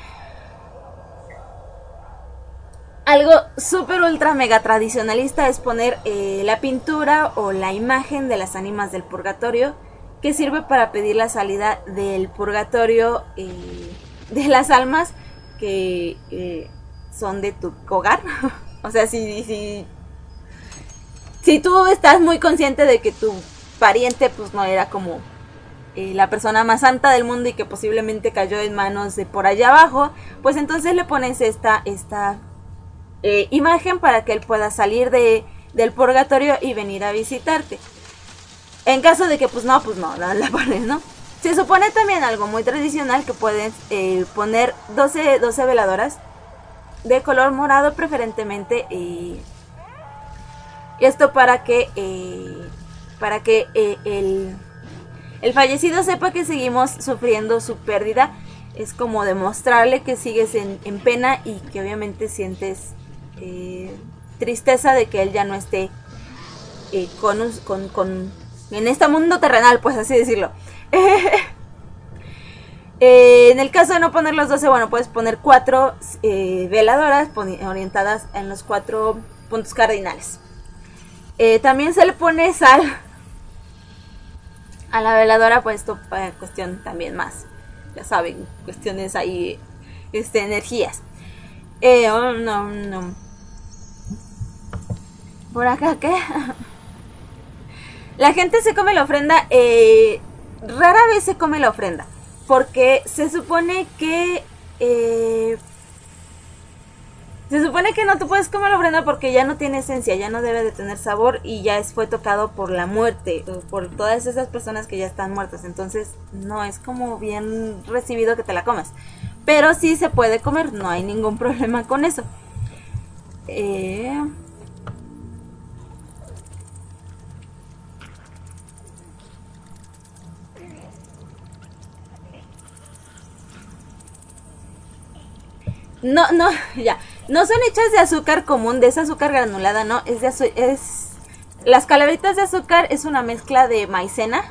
Algo súper ultra mega tradicionalista es poner eh, la pintura o la imagen de las ánimas del purgatorio, que sirve para pedir la salida del purgatorio eh, de las almas que eh, son de tu hogar. O sea, si... si Si tú estás muy consciente de que tu pariente pues no era como eh, la persona más santa del mundo y que posiblemente cayó en manos de por allá abajo, pues entonces le pones esta, esta eh, imagen para que él pueda salir de, del purgatorio y venir a visitarte. En caso de que pues no, pues no, la, la pones, ¿no? Se supone también algo muy tradicional que puedes eh, poner doce, doce veladoras de color morado preferentemente. Eh, Esto para que eh, para que eh, el, el fallecido sepa que seguimos sufriendo su pérdida. Es como demostrarle que sigues en, en pena y que obviamente sientes eh, tristeza de que él ya no esté eh, con, con, con en este mundo terrenal, pues así decirlo. Eh, en el caso de no poner los doce, bueno, puedes poner cuatro eh, veladoras orientadas en los cuatro puntos cardinales. Eh, también se le pone sal a la veladora, pues esto para cuestión también más, ya saben, cuestiones ahí, este, energías. Eh, oh, no, no. Por acá, ¿qué? La gente se come la ofrenda, eh, rara vez se come la ofrenda. Porque se supone que eh, se supone que no te puedes comer la ofrenda porque ya no tiene esencia, ya no debe de tener sabor y ya es, fue tocado por la muerte, por todas esas personas que ya están muertas. Entonces no es como bien recibido que te la comas. Pero sí se puede comer, no hay ningún problema con eso. Eh... No, no, ya. No son hechas de azúcar común, de esa azúcar granulada, no. Es de azúcar. Es... Las calaveritas de azúcar es una mezcla de maicena,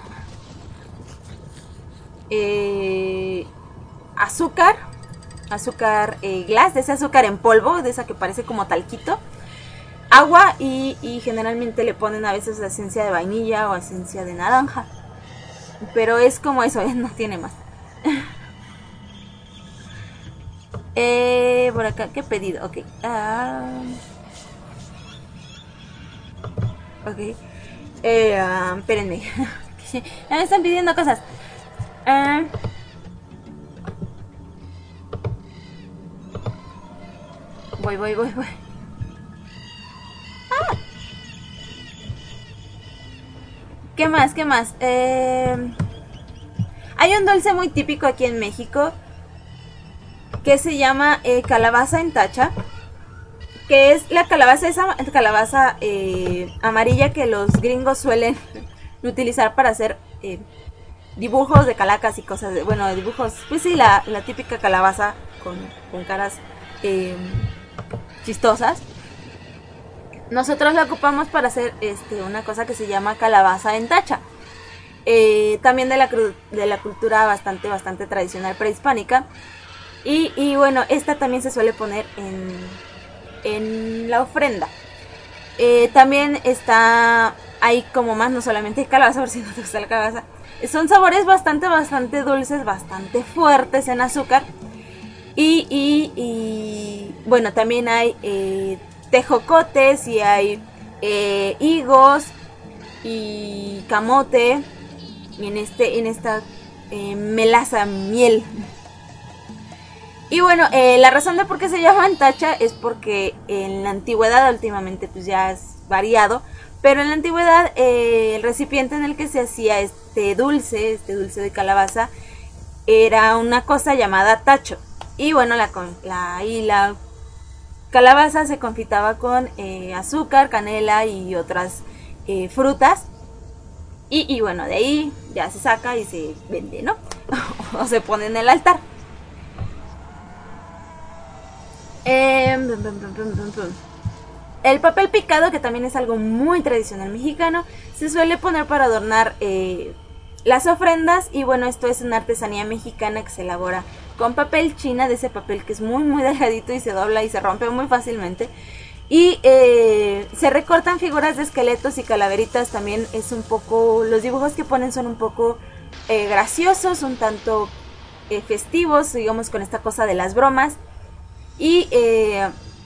eh, azúcar, azúcar eh, glass, de ese azúcar en polvo, de esa que parece como talquito, agua y, y generalmente le ponen a veces esencia de vainilla o esencia de naranja. Pero es como eso, no tiene más. Eh, por acá, ¿qué pedido? Ok. Uh, ok. Eh, uh, espérenme. Ya me están pidiendo cosas. Uh, voy, voy, voy, voy. Ah. ¿Qué más? ¿Qué más? Eh, hay un dulce muy típico aquí en México que se llama eh, calabaza en tacha, que es la calabaza, esa calabaza eh, amarilla que los gringos suelen utilizar para hacer eh, dibujos de calacas y cosas, de, bueno, dibujos, pues sí, la, la típica calabaza con, con caras eh, chistosas. Nosotros la ocupamos para hacer este, una cosa que se llama calabaza en tacha. Eh, también de la, de la cultura bastante, bastante tradicional prehispánica. Y, y bueno, esta también se suele poner en, en la ofrenda. Eh, también está ahí como más, no solamente calabaza, por si no te gusta la calabaza. Son sabores bastante, bastante dulces, bastante fuertes en azúcar. Y, y, y bueno, también hay eh, tejocotes y hay eh, higos y camote. Y en, este, en esta eh, melaza, miel. Y bueno, eh, la razón de por qué se llaman tacha es porque en la antigüedad, últimamente pues ya es variado, pero en la antigüedad eh, el recipiente en el que se hacía este dulce, este dulce de calabaza, era una cosa llamada tacho. Y bueno, la, la, y la calabaza se confitaba con eh, azúcar, canela y otras eh, frutas. Y, y bueno, de ahí ya se saca y se vende, ¿no? O se pone en el altar. Eh, el papel picado, que también es algo muy tradicional mexicano, se suele poner para adornar eh, las ofrendas. Y bueno, esto es una artesanía mexicana que se elabora con papel china, de ese papel que es muy muy delgadito y se dobla y se rompe muy fácilmente. Y eh, se recortan figuras de esqueletos y calaveritas. También es un poco, los dibujos que ponen son un poco eh, graciosos, un tanto eh, festivos, digamos, con esta cosa de las bromas. Y eh,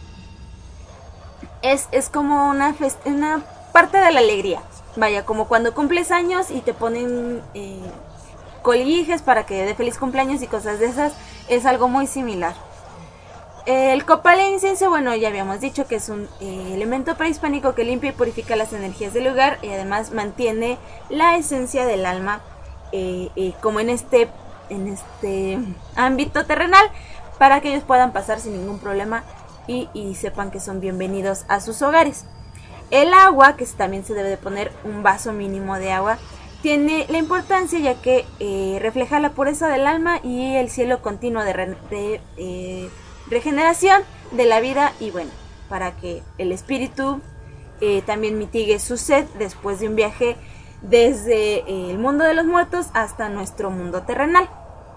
es, es como una, fest- una parte de la alegría. Vaya, como cuando cumples años y te ponen eh, colguijes para que dé feliz cumpleaños y cosas de esas. Es algo muy similar. Eh, el copal e incienso, bueno, ya habíamos dicho que es un eh, elemento prehispánico que limpia y purifica las energías del lugar. Y además mantiene la esencia del alma eh, eh, como en este, en este ámbito terrenal, para que ellos puedan pasar sin ningún problema y, y sepan que son bienvenidos a sus hogares. El agua, que también se debe de poner un vaso mínimo de agua, tiene la importancia ya que eh, refleja la pureza del alma y el cielo continuo de, re, de eh, regeneración de la vida, y bueno, para que el espíritu eh, también mitigue su sed después de un viaje desde eh, el mundo de los muertos hasta nuestro mundo terrenal.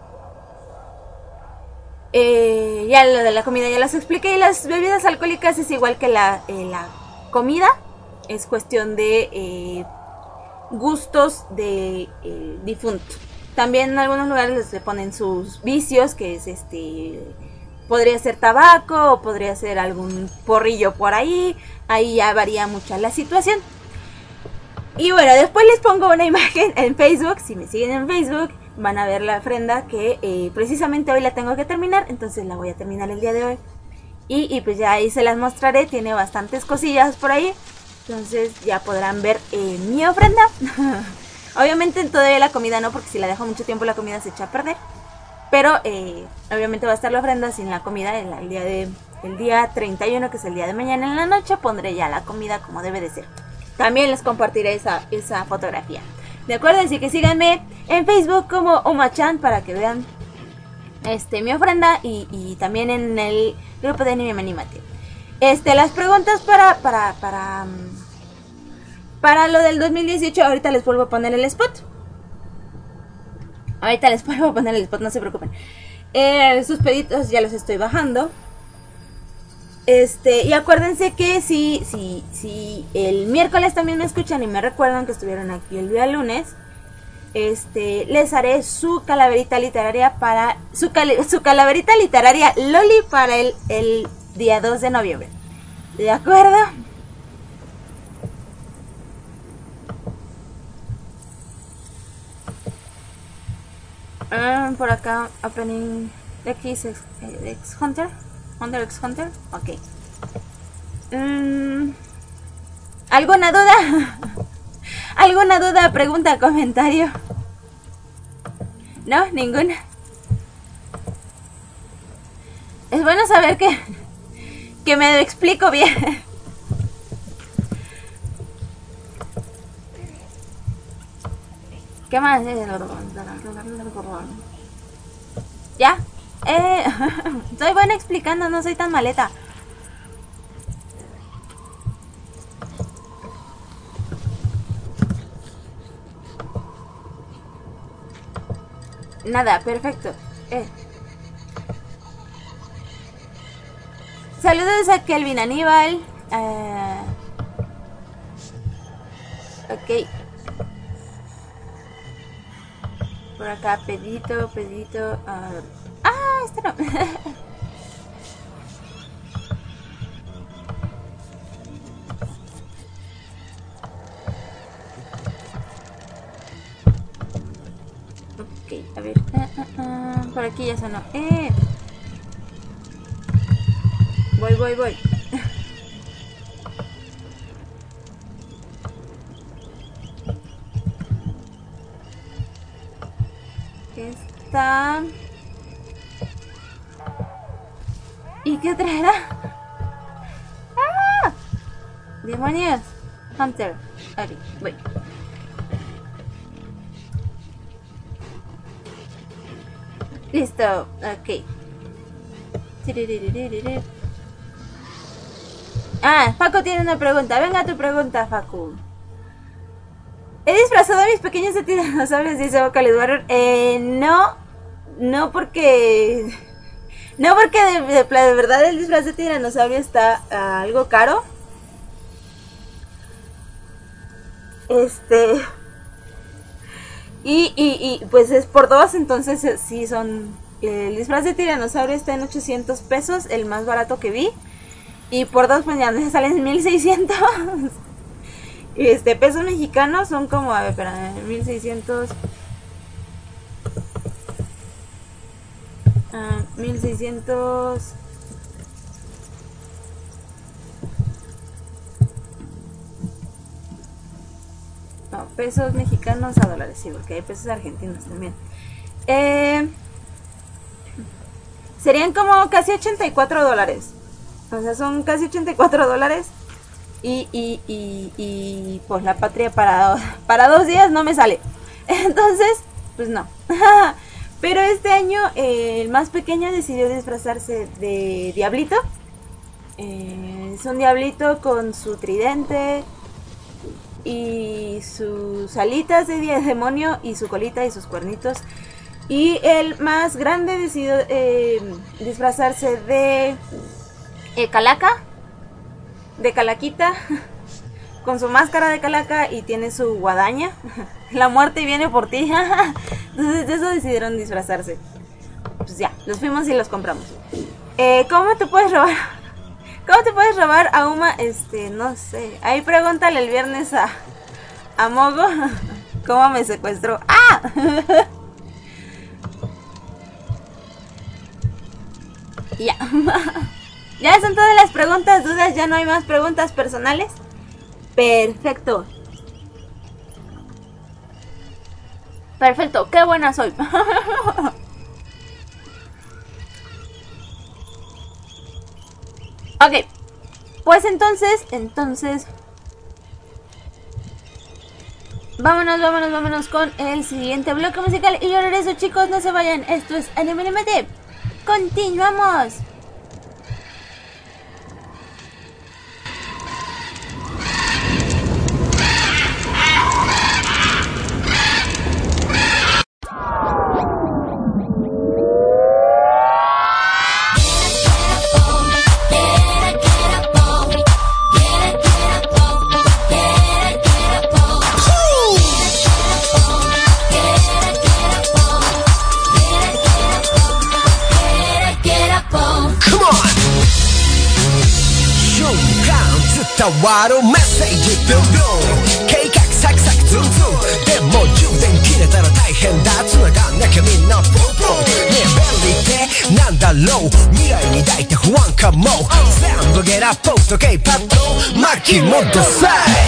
Eh, ya lo de la comida ya las expliqué, y las bebidas alcohólicas es igual que la, eh, la comida, es cuestión de eh, gustos de eh, difunto. También en algunos lugares le ponen sus vicios, que es este, podría ser tabaco o podría ser algún porrillo por ahí, ahí ya varía mucho la situación. Y bueno, después les pongo una imagen en Facebook, si me siguen en Facebook van a ver la ofrenda que eh, precisamente hoy la tengo que terminar, entonces la voy a terminar el día de hoy. Y, y pues ya ahí se las mostraré, tiene bastantes cosillas por ahí, entonces ya podrán ver eh, mi ofrenda. Obviamente todavía la comida no, porque si la dejo mucho tiempo la comida se echa a perder. Pero eh, obviamente va a estar la ofrenda sin la comida el, el, día de, el día treinta y uno, que es el día de mañana en la noche, pondré ya la comida como debe de ser. También les compartiré esa, esa fotografía. De acuerdo, así que síganme en Facebook como Oma-chan para que vean este, mi ofrenda, y, y también en el grupo de Anime Animate. Este, las preguntas para, para, para, para lo del dos mil dieciocho, ahorita les vuelvo a poner el spot. Ahorita les vuelvo a poner el spot, no se preocupen. Eh, sus peditos ya los estoy bajando. Este, y acuérdense que si, si, si el miércoles también me escuchan y me recuerdan que estuvieron aquí el día lunes, este, les haré su calaverita literaria para, su, cal, su calaverita literaria Loli para el, el día dos de noviembre. ¿De acuerdo? Ah, por acá, opening X, X, X Hunter. Hunter X Hunter, ok. Mm, ¿Alguna duda? ¿Alguna duda, pregunta, comentario? ¿No? ¿Ninguna? Es bueno saber que, que me explico bien. ¿Qué más? ¿Ya? Eh, soy buena explicando, no soy tan maleta. Nada, perfecto. Eh. Saludos a Kelvin Aníbal. Uh, ok. Por acá, pedito, pedito. Uh, ah, este no. Ok, a ver. Uh, uh, uh, por aquí ya sonó. Eh. Voy, voy, voy. Esta. ¿Y qué otra era? ¡Ah! ¡Demonios! Hunter. Ok, voy. Listo. Ok. Ah, Facu tiene una pregunta. Venga tu pregunta, Facu. He disfrazado a mis pequeños de dinosaurios, dice Vocal Warrior. Eh, no. No porque... No porque de, de, de verdad el disfraz de tiranosaurio está uh, algo caro. Este... Y, y, y pues es por dos, entonces sí son... El disfraz de tiranosaurio está en ochocientos pesos, el más barato que vi. Y por dos pues ya me salen mil seiscientos. Este, pesos mexicanos son como, a ver, espera, mil seiscientos. Uh, mil seiscientos. No, pesos mexicanos a dólares, sí, porque hay pesos argentinos también. Eh, serían como casi ochenta y cuatro dólares. O sea, son casi ochenta y cuatro dólares. Y, y, y, y pues la patria para, para dos días no me sale. Entonces, pues no. Pero este año eh, el más pequeño decidió disfrazarse de diablito. Eh, es un diablito con su tridente y sus alitas de demonio y su colita y sus cuernitos. Y el más grande decidió eh, disfrazarse de eh, calaca, de calaquita, con su máscara de calaca y tiene su guadaña. La muerte viene por ti. Entonces de eso decidieron disfrazarse. Pues ya, los fuimos y los compramos. Eh, ¿Cómo te puedes robar? ¿Cómo te puedes robar a Uma? Este, no sé. Ahí pregúntale el viernes a, a Mogo cómo me secuestró. ¡Ah! Ya. Ya son todas las preguntas, dudas, ya no hay más preguntas personales. Perfecto. Perfecto, qué buena soy. Ok. Pues entonces, entonces vámonos, vámonos, vámonos con el siguiente bloque musical. Y yo regreso, chicos, no se vayan. Esto es Anime Animate. Continuamos. 와로メッセージビュンビュン計画サクサクズンズンでも充電切れたら大変だ繋がんなきゃみんなボンボンねえ便利ってなんだろう未来に抱いて不安かも全部ゲラポスト K パッド巻き戻せ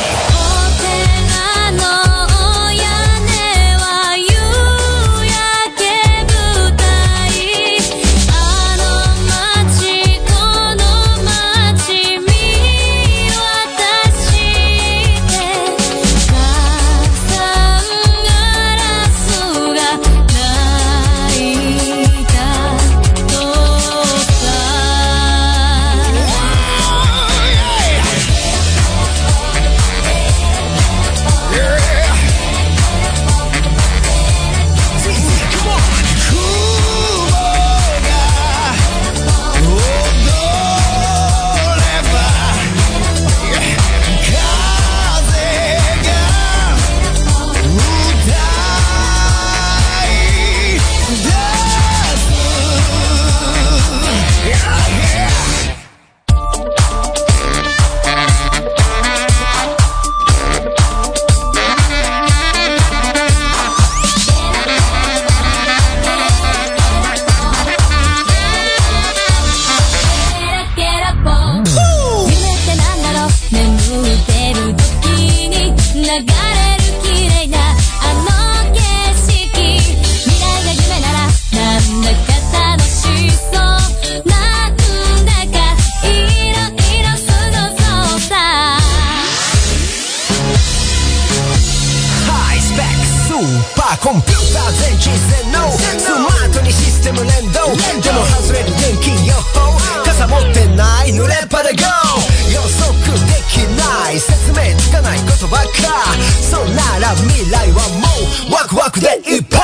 コンピューター全知全能スマートにシステム連動でも外れる電気予報傘持ってない濡れっぱで GO 予測できない説明つかないことばっかそんなら未来はもうワクワクでいっぱい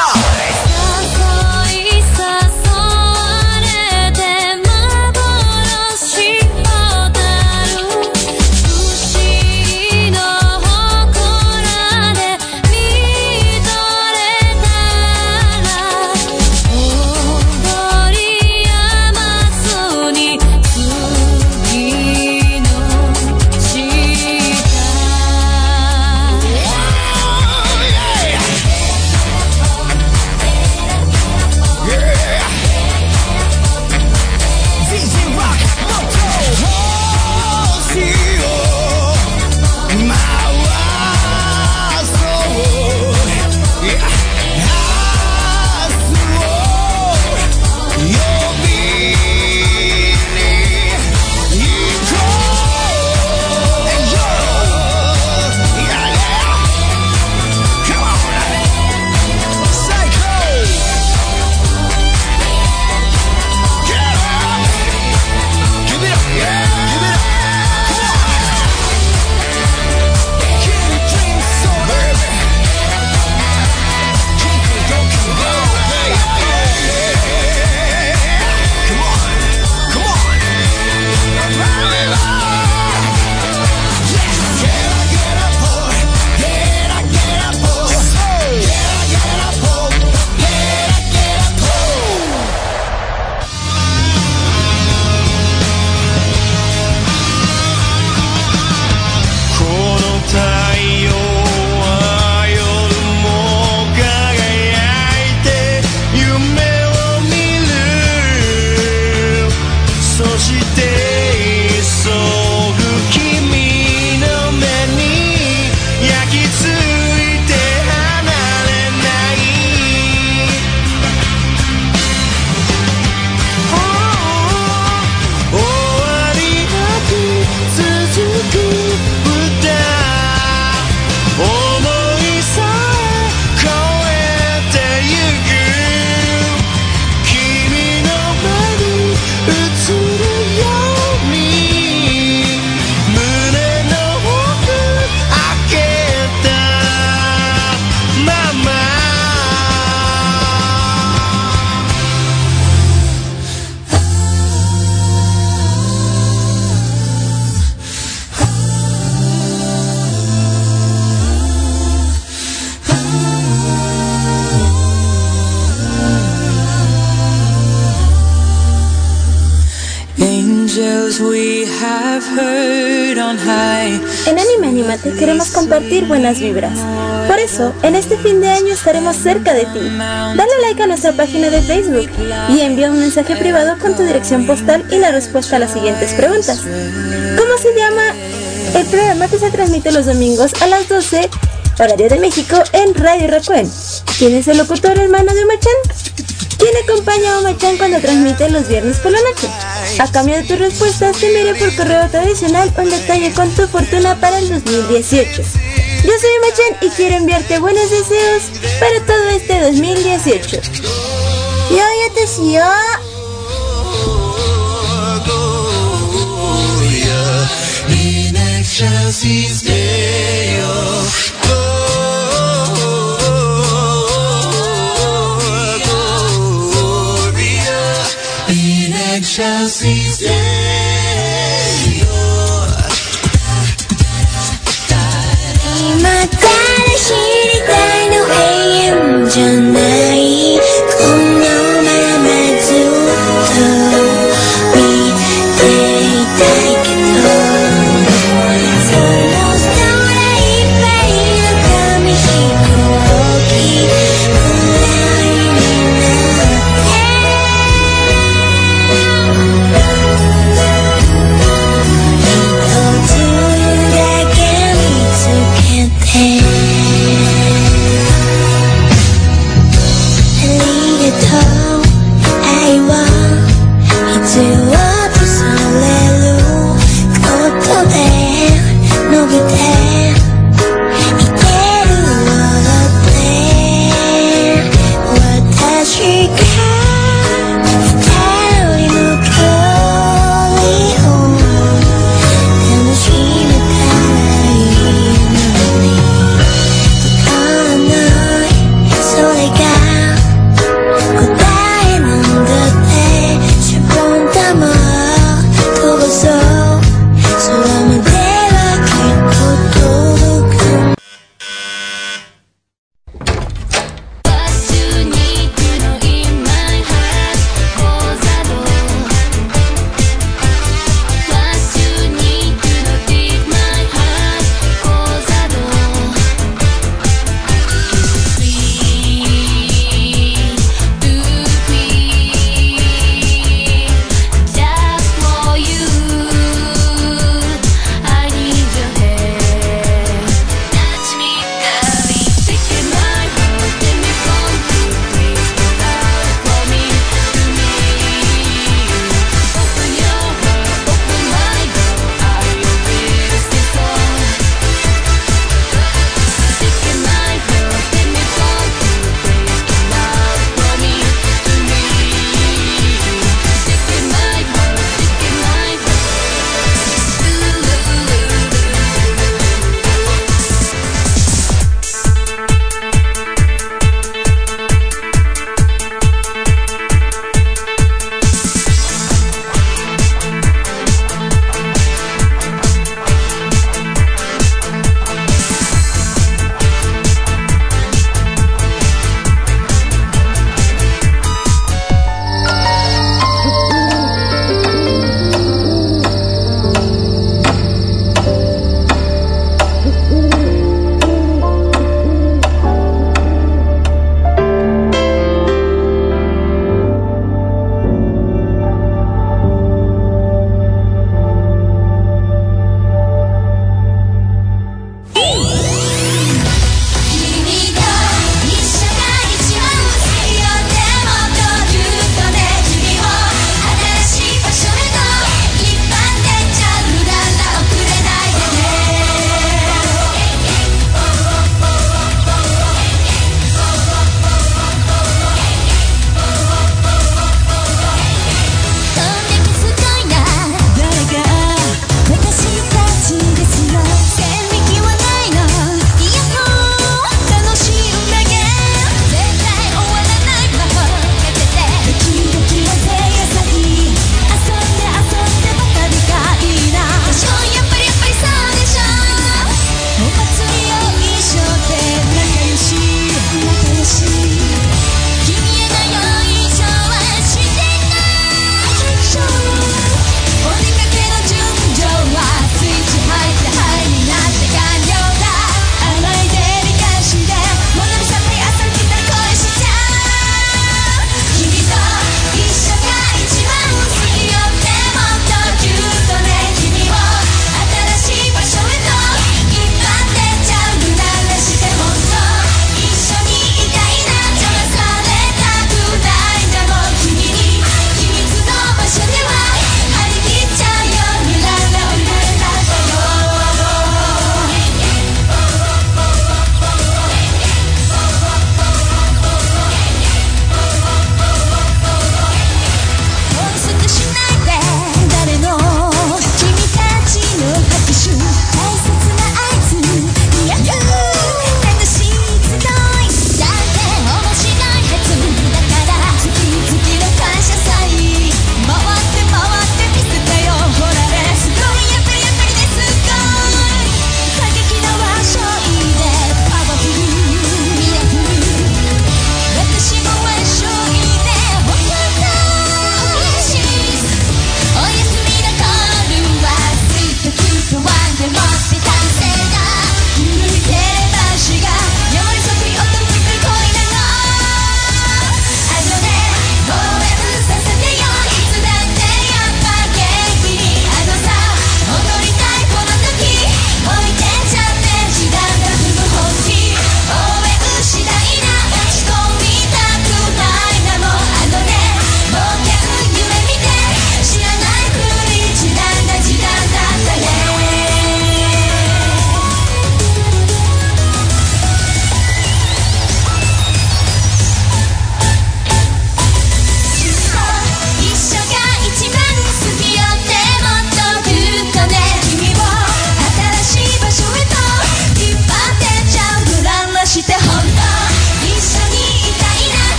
En Anime Anímate queremos compartir buenas vibras. Por eso, en este fin de año estaremos cerca de ti. Dale like a nuestra página de Facebook y envía un mensaje privado con tu dirección postal y la respuesta a las siguientes preguntas. ¿Cómo se llama el programa que se transmite los domingos a las doce, horario de México, en Radio Recuén? ¿Quién es el locutor hermano de Oma-chan? ¿Quién acompaña a Oma-chan cuando transmite los viernes por la noche? A cambio de tus respuestas te enviaré por correo tradicional un detalle con tu fortuna para el dos mil dieciocho. Yo soy Oma-chan y quiero enviarte buenos deseos para todo este dos mil dieciocho. Yo ya te sigo.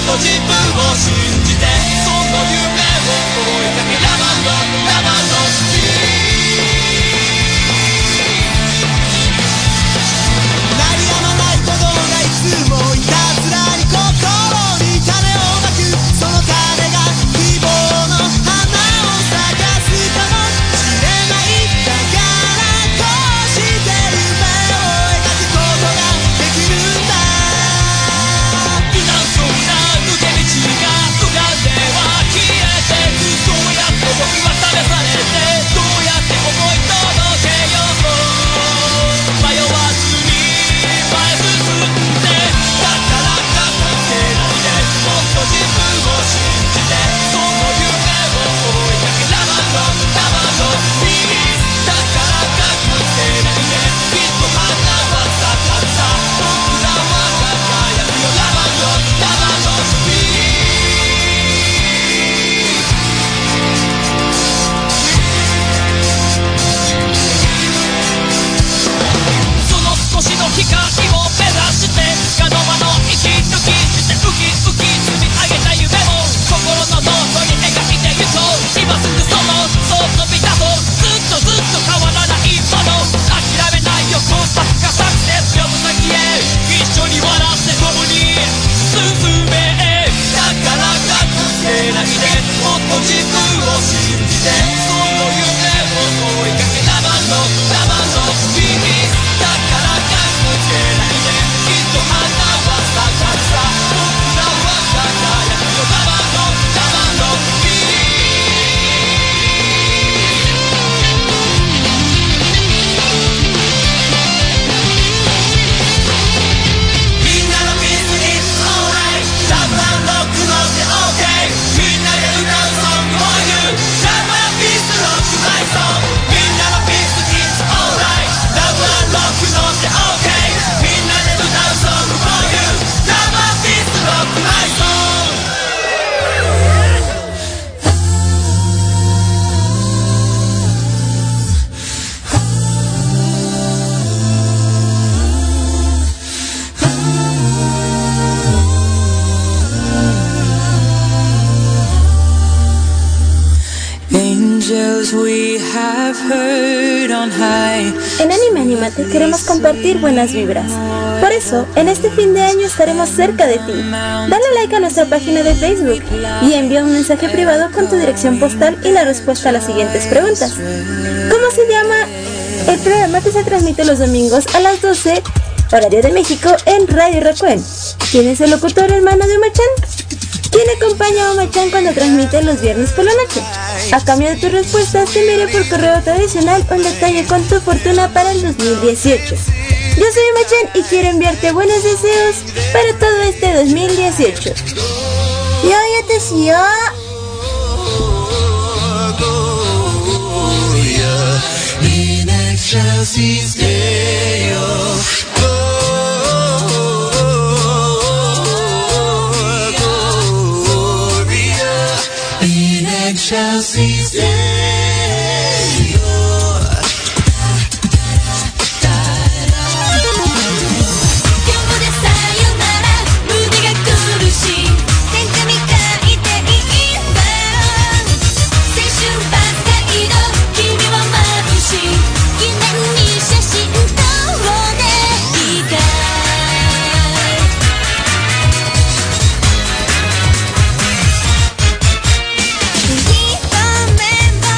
と自分を信じてその夢を追いかけラバンドラバンドスピー鳴りやまない鼓動がいつもいたずらに心に種をまくその種が希望の花を咲かすかもしれないだからこうして夢を描くことができるんだ無難そうな抜け道が浮かんでは消えてくどうやって僕は試されてどうやって思い届けよう迷わずに前進んでだからか関係ないでもっと自分を信じてその夢を追いかけラバンドラバンドピースだからか関係ないできっと花は咲かるさ僕らは輝くよラバンドラバンドピーその少しの光を目指してつかの間の息抜きしてウキウキ積み上げた夢を心のノートに描いてゆこう今すぐそのそう飛び出そうずっとずっと変わらないもの諦めないよコンパスがサクセス呼ぶ先へ一緒に笑って共に進めだからか関係ないでもっと自分を信じてその夢を追いかけラバンドラバンドピースだからか関係ないできっと花は咲かるさ僕らは輝くよラバンドラバンドピーみんなのピースに Alright ラブ&ロックのって OK みんなで歌うソングを言うラブ&ピースロックマイソンみんなのピースに Alright ラブ&ロックのって OK みんなで歌うソングを言うラブ&ピースロックマイソンAngels we have heard on high. En Anime Animate queremos compartir buenas vibras. Por eso, en este fin de año estaremos cerca de ti. Dale like a nuestra página de Facebook y envía un mensaje privado con tu dirección postal y la respuesta a las siguientes preguntas. ¿Cómo se llama el programa que se transmite los domingos a las doce, horario de México, en Radio Recuén? ¿Quién es el locutor hermano de Oma-chan? ¿Quién acompaña a Oma-chan cuando transmite los viernes por la noche? A cambio de tus respuestas te enviaré por correo tradicional un detalle con tu fortuna para el dos mil dieciocho. Yo soy Oma-chan y quiero enviarte buenos deseos para todo este dos mil dieciocho. Yo ya te sigo. Shall seize stereo. 「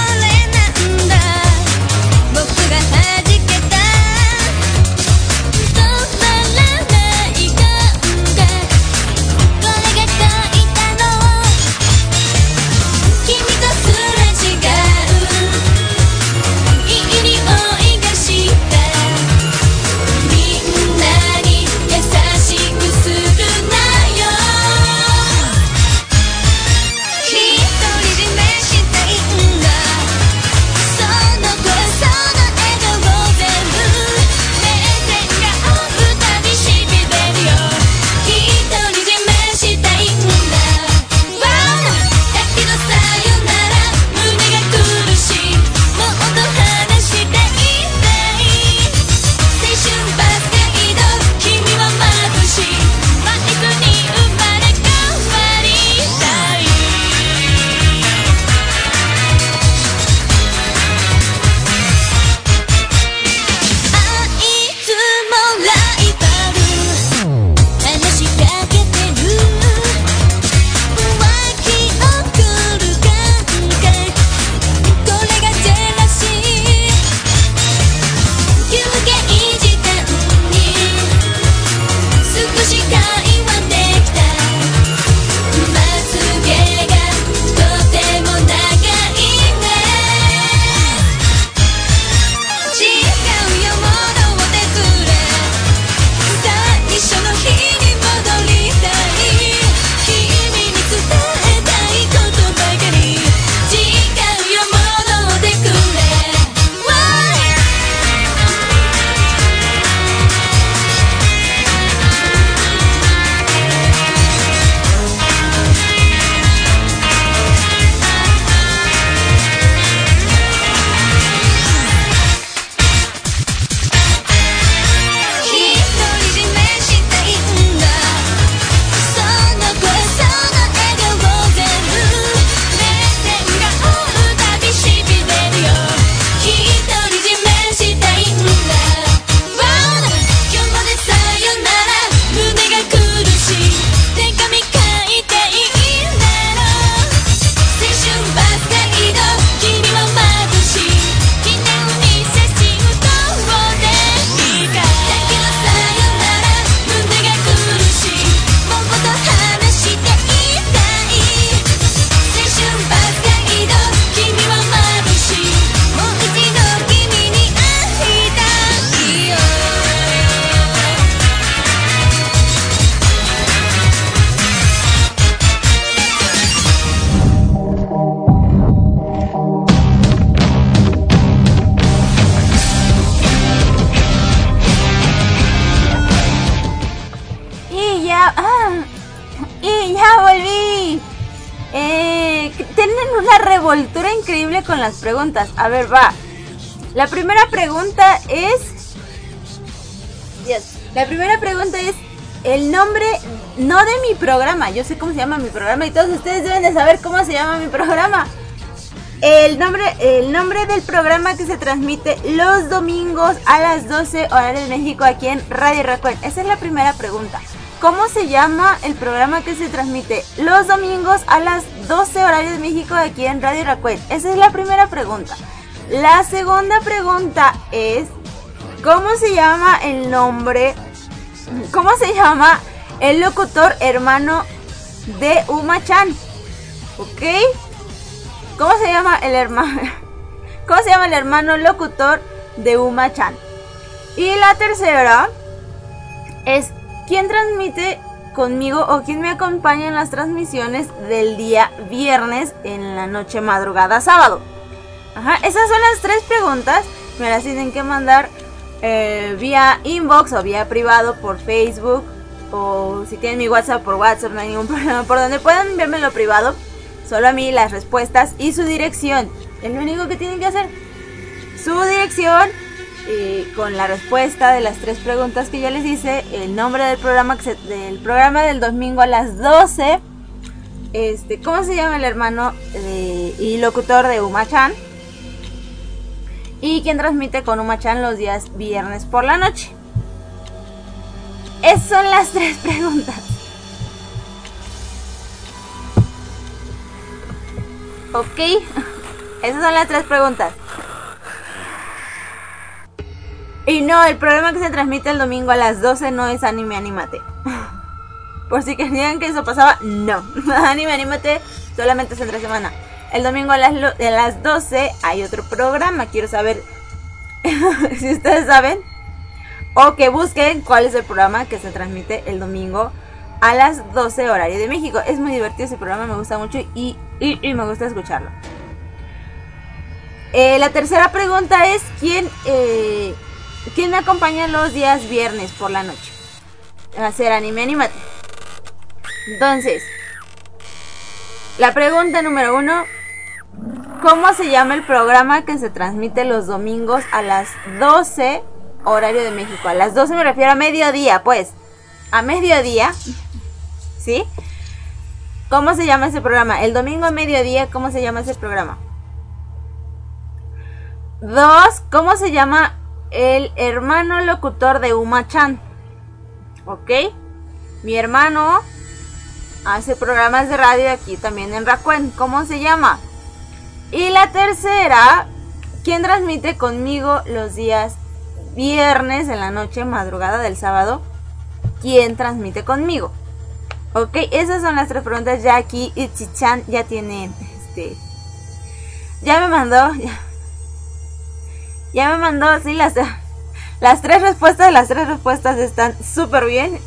una revoltura increíble con las preguntas. A ver, va. La primera pregunta es... Dios. La primera pregunta es el nombre, no de mi programa. Yo sé cómo se llama mi programa y todos ustedes deben de saber cómo se llama mi programa. El nombre, el nombre del programa que se transmite los domingos a las doce horas de México aquí en Radio Raccoon. Esa es la primera pregunta. ¿Cómo se llama el programa que se transmite los domingos a las doce horas de México aquí en Radio Raccoon? Esa es la primera pregunta. La segunda pregunta es ¿cómo se llama el nombre? ¿Cómo se llama el locutor hermano de Uma-chan? ¿Ok? ¿Cómo se llama el hermano? ¿Cómo se llama el hermano locutor de Uma-chan? Y la tercera es ¿quién transmite conmigo o quién me acompaña en las transmisiones del día viernes en la noche madrugada sábado? Ajá, esas son las tres preguntas. Me las tienen que mandar eh, vía inbox o vía privado por Facebook, o si tienen mi WhatsApp por WhatsApp, no hay ningún problema. Por donde puedan enviármelo privado, solo a mí las respuestas y su dirección. Es lo único que tienen que hacer. Su dirección eh, con la respuesta de las tres preguntas que ya les hice, el nombre del programa que se, del programa del domingo a las doce. Este, ¿cómo se llama el hermano de, y locutor de Uma-chan? Y quién transmite con Uma-chan los días viernes por la noche. Esas son las tres preguntas. Ok, esas son las tres preguntas. Y no, el programa que se transmite el domingo a las doce no es Anime Anímate. Por si querían que eso pasaba, no. Anime Anímate solamente es entre semana. El domingo a las, a las doce hay otro programa. Quiero saber si ustedes saben, o que busquen cuál es el programa que se transmite el domingo a las doce horario de México. Es muy divertido ese programa, me gusta mucho y, y, y me gusta escucharlo. Eh, la tercera pregunta es ¿quién, eh, ¿quién me acompaña los días viernes por la noche? Va a ser Anime Anímate. Entonces, la pregunta número uno: ¿cómo se llama el programa que se transmite los domingos a las doce horario de México? A las doce me refiero a mediodía, pues. A mediodía, ¿sí? ¿Cómo se llama ese programa? El domingo a mediodía, ¿cómo se llama ese programa? Dos, ¿cómo se llama el hermano locutor de Uma-chan? ¿Ok? Mi hermano hace programas de radio aquí también en Raccoon. ¿Cómo se llama? Y la tercera, ¿quién transmite conmigo los días viernes en la noche, madrugada del sábado? ¿Quién transmite conmigo? Ok, esas son las tres preguntas. Ya aquí Ichi-chan ya tiene, este, ya me mandó, ya, ya me mandó, sí, las, las tres respuestas, las tres respuestas están súper bien.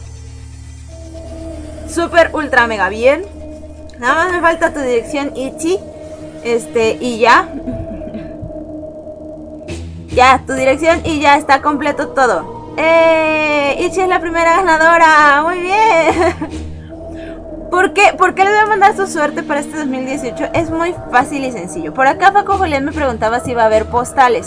Súper ultra mega bien. Nada más me falta tu dirección, Ichi. Este, y ya. Ya, tu dirección y ya está completo todo. ¡Eh! Ichi es la primera ganadora. Muy bien. ¿Por qué? ¿Por qué les voy a mandar su suerte para este dos mil dieciocho? Es muy fácil y sencillo. Por acá Paco Julián me preguntaba si iba a haber postales.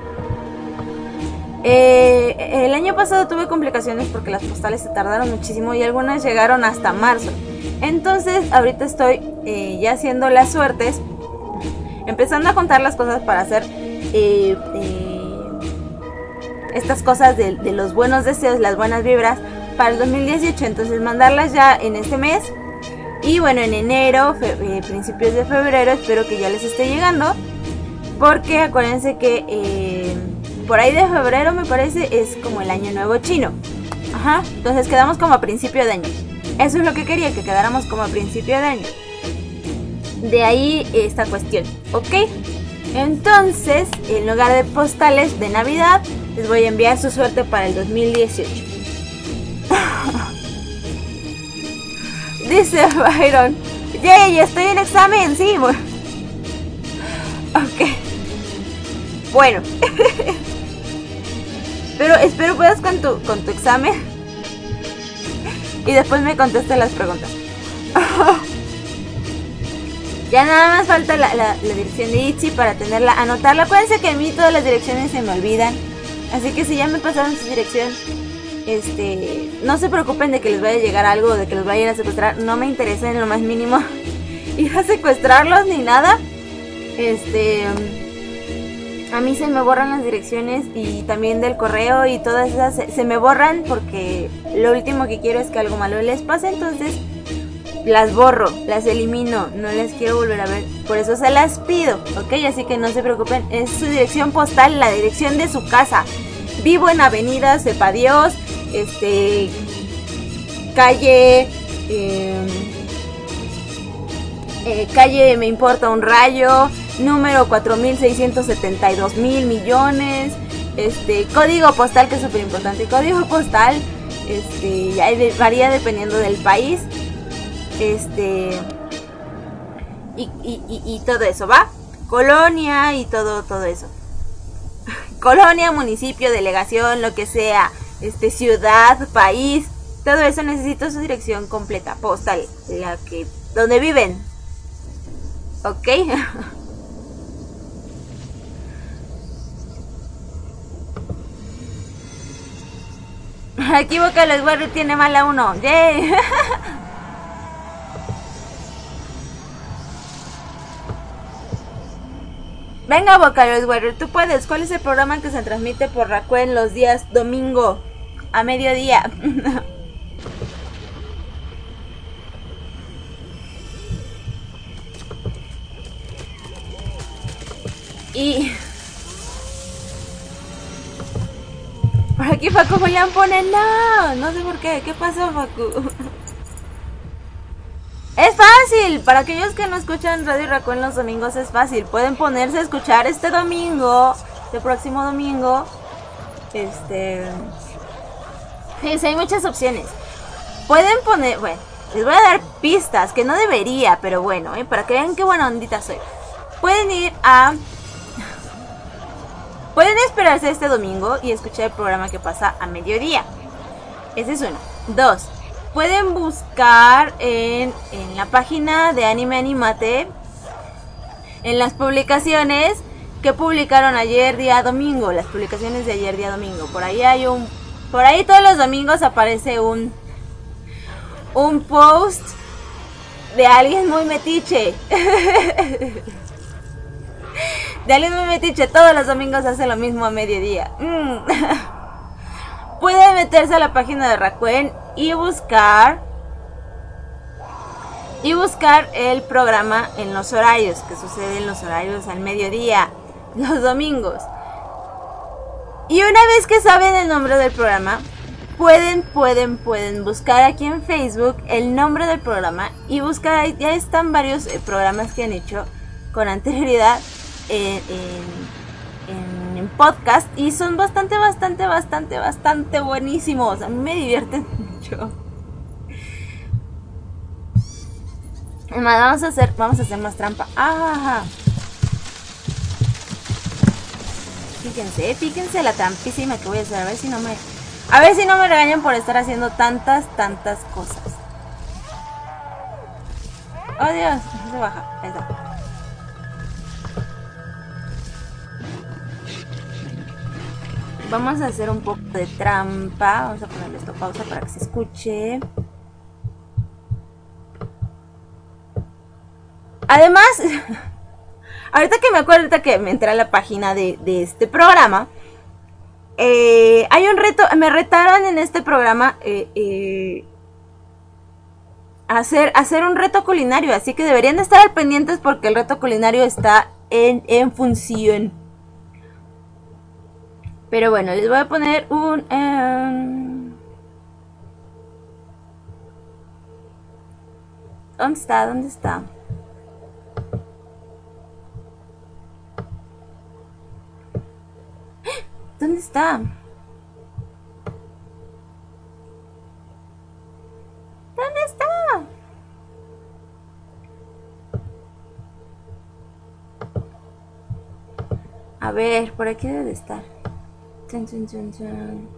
Eh, el año pasado tuve complicaciones porque las postales se tardaron muchísimo y algunas llegaron hasta marzo. Entonces ahorita estoy eh, ya haciendo las suertes, empezando a contar las cosas para hacer eh, eh, estas cosas de, de los buenos deseos, las buenas vibras para el dos mil dieciocho. Entonces mandarlas ya en este mes. Y bueno, en enero, fe, eh, principios de febrero, espero que ya les esté llegando. Porque acuérdense que eh, por ahí de febrero, me parece, es como el año nuevo chino. Ajá, entonces quedamos como a principio de año. Eso es lo que quería, que quedáramos como a principio de año. De ahí esta cuestión, ¿ok? Entonces, en lugar de postales de Navidad, les voy a enviar su suerte para el dos mil dieciocho. Dice Byron: ¡yay! Estoy en examen, sí. Ok. Bueno. Pero espero puedas con tu, con tu examen y después me contestes las preguntas. Ya nada más falta la, la, la dirección de Itzy para tenerla, anotarla. Acuérdense que a mí todas las direcciones se me olvidan. Así que si ya me pasaron su dirección, este, no se preocupen de que les vaya a llegar algo o de que los vayan a secuestrar. No me interesa en lo más mínimo ir a secuestrarlos ni nada. Este, a mí se me borran las direcciones y también del correo y todas esas se, se me borran porque lo último que quiero es que algo malo les pase. Entonces las borro, las elimino, no les quiero volver a ver. Por eso se las pido, ¿ok? Así que no se preocupen, es su dirección postal, la dirección de su casa. Vivo en avenida Sepa Dios, este, calle, eh, eh, calle Me Importa un Rayo, número cuatro mil seiscientos setenta y dos mil millones, este, código postal, que es súper importante, código postal, este, ya varía dependiendo del país. Este y, y, y, y todo eso, ¿va? Colonia y todo, todo eso. Colonia, municipio, delegación, lo que sea, este, ciudad, país, todo eso necesito su dirección completa, postal, la que, donde viven. ¿Ok? Aquí Boca los Warriors tiene mala uno. ¡Yay! Venga, Vocaloid Warrior, tú puedes. ¿Cuál es el programa que se transmite por Rakuen los días domingo a mediodía? Y por aquí Facu Julián pone no, no sé por qué. ¿Qué pasó, Facu? Es fácil, para aquellos que no escuchan Radio Rakuen los domingos es fácil. Pueden ponerse a escuchar este domingo, este próximo domingo. Este... Fíjense, hay muchas opciones. Pueden poner, bueno, les voy a dar pistas, que no debería, pero bueno, ¿eh? Para que vean qué buena ondita soy. Pueden ir a... Pueden esperarse este domingo y escuchar el programa que pasa a mediodía. Ese es uno. Dos. Pueden buscar en, en la página de Anime Animate, en las publicaciones que publicaron ayer día domingo, las publicaciones de ayer día domingo. Por ahí hay un, por ahí todos los domingos aparece un, un post de alguien muy metiche. De alguien muy metiche, todos los domingos hace lo mismo a mediodía. Mm. Pueden meterse a la página de Rakuen y buscar y buscar el programa en los horarios, que sucede en los horarios al mediodía, los domingos. Y una vez que saben el nombre del programa, pueden, pueden, pueden buscar aquí en Facebook el nombre del programa y buscar, ya están varios eh, programas que han hecho con anterioridad en, en, en, en podcast y son bastante, bastante, bastante, bastante buenísimos. A mí me divierten mucho. Además, vamos a hacer, vamos a hacer más trampa. ¡Ah! Fíjense, fíjense la trampísima que voy a hacer. A ver si no me, a ver si no me regañan por estar haciendo tantas, tantas cosas. Oh Dios, se baja. Ahí está. Vamos a hacer un poco de trampa. Vamos a ponerle esto pausa para que se escuche. Además, ahorita que me acuerdo, ahorita que me entré a la página de, de este programa, eh, hay un reto, me retaron en este programa eh, eh, hacer, hacer un reto culinario, así que deberían de estar al pendientes porque el reto culinario está en, en función. Pero bueno, les voy a poner un... Um... ¿Dónde está? ¿Dónde está? ¿Dónde está? ¿Dónde está? A ver, por aquí debe de estar. Chun, chun, chun, chun.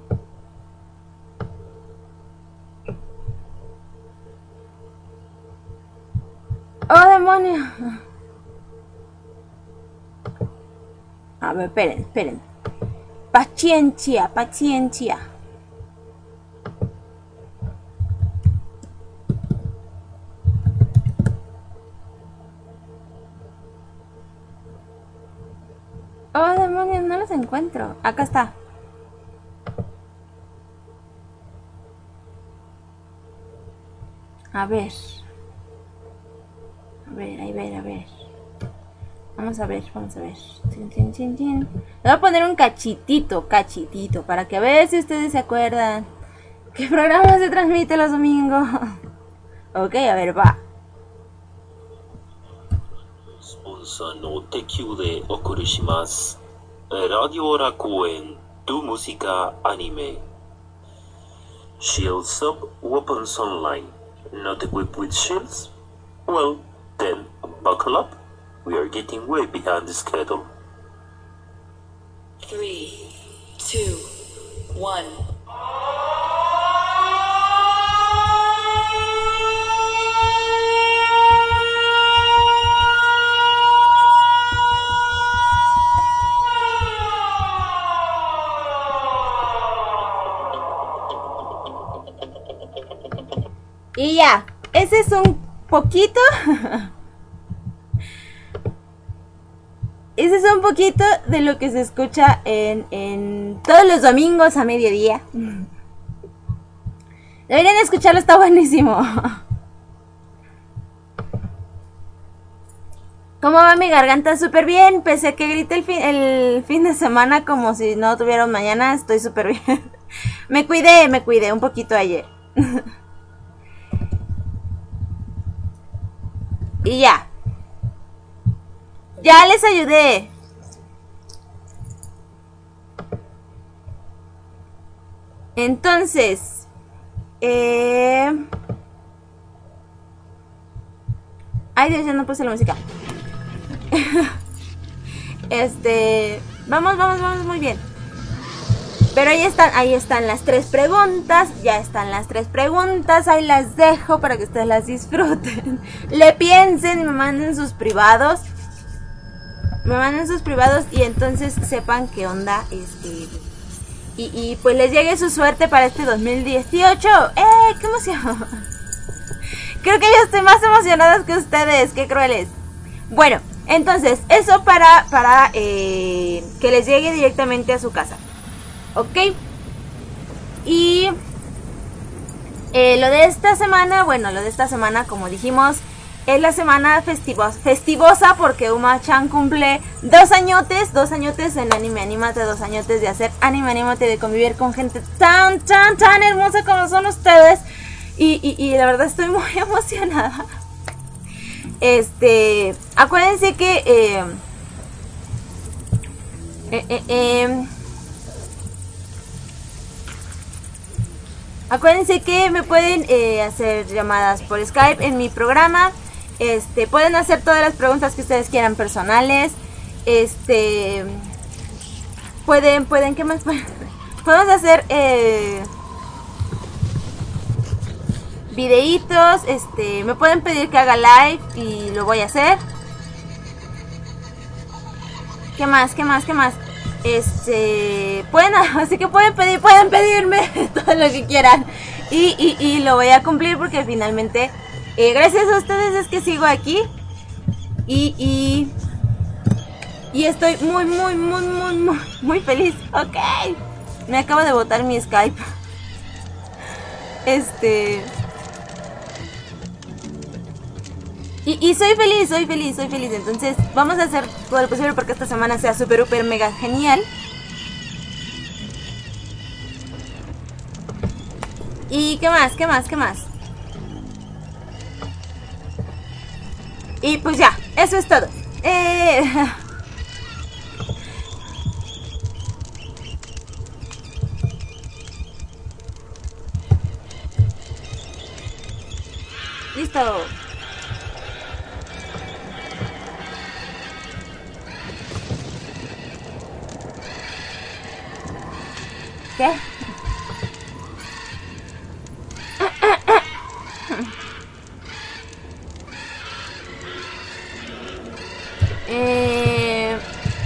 ¡Oh, demonio! A ver, esperen, esperen. Paciencia, paciencia. Oh, demonios, no los encuentro. Acá está. A ver. A ver, a ver, a ver. Vamos a ver, vamos a ver. Tin, tin, tin, tin. Le voy a poner un cachitito, cachitito, para que a ver si ustedes se acuerdan qué programa se transmite los domingos. Ok, a ver, va. スポンサーの提供でお送りします。ラディオ楽園 Tu Música Anime. Shields up, weapons online. Not equipped with shields? Well, then buckle up. We are getting way behind the schedule. Three, two, one. Y ya, ese es un poquito. Ese es un poquito de lo que se escucha en, en todos los domingos a mediodía. Deberían escucharlo, está buenísimo. ¿Cómo va mi garganta? Súper bien, pese a que grité el fin, el fin de semana como si no tuviera un mañana, estoy súper bien. Me cuidé, me cuidé un poquito ayer. Y ya. Ya les ayudé. Entonces, eh... ay Dios, ya no puse la música. Este, vamos, vamos, vamos muy bien. Pero ahí están, ahí están las tres preguntas. Ya están las tres preguntas. Ahí las dejo para que ustedes las disfruten. Le piensen y me manden sus privados. Me manden sus privados y entonces sepan qué onda. Este, y, y pues les llegue su suerte para este dos mil dieciocho. ¡Eh! ¡Qué emoción! Creo que yo estoy más emocionada que ustedes. ¡Qué crueles! Bueno, entonces, eso para, para eh, que les llegue directamente a su casa. ¿Ok? Y eh, lo de esta semana, bueno, lo de esta semana, como dijimos, es la semana festivos, festivosa porque Uma-chan cumple dos añotes, dos añotes en Anime Anímate, dos añotes de hacer Anime Anímate, de convivir con gente tan, tan, tan hermosa como son ustedes. Y, y, y la verdad estoy muy emocionada. Este, acuérdense que eh, eh, eh, eh, acuérdense que me pueden eh, hacer llamadas por Skype en mi programa. Este, pueden hacer todas las preguntas que ustedes quieran personales. Este, pueden, pueden, ¿qué más pueden? Podemos hacer eh, videitos. Este, me pueden pedir que haga live y lo voy a hacer. ¿Qué más? ¿Qué más? ¿Qué más? Este, pueden, así que pueden pedir, pueden pedirme todo lo que quieran y, y, y lo voy a cumplir porque finalmente, eh, gracias a ustedes es que sigo aquí y, y, y estoy muy, muy, muy, muy, muy, muy feliz. Ok, me acabo de botar mi Skype. Este, Y, y soy feliz, soy feliz, soy feliz. Entonces vamos a hacer todo lo posible porque esta semana sea súper, súper, mega genial. ¿Y qué más? ¿Qué más? ¿Qué más? Y pues ya, eso es todo. Eh... Listo. ¿Qué? Eh...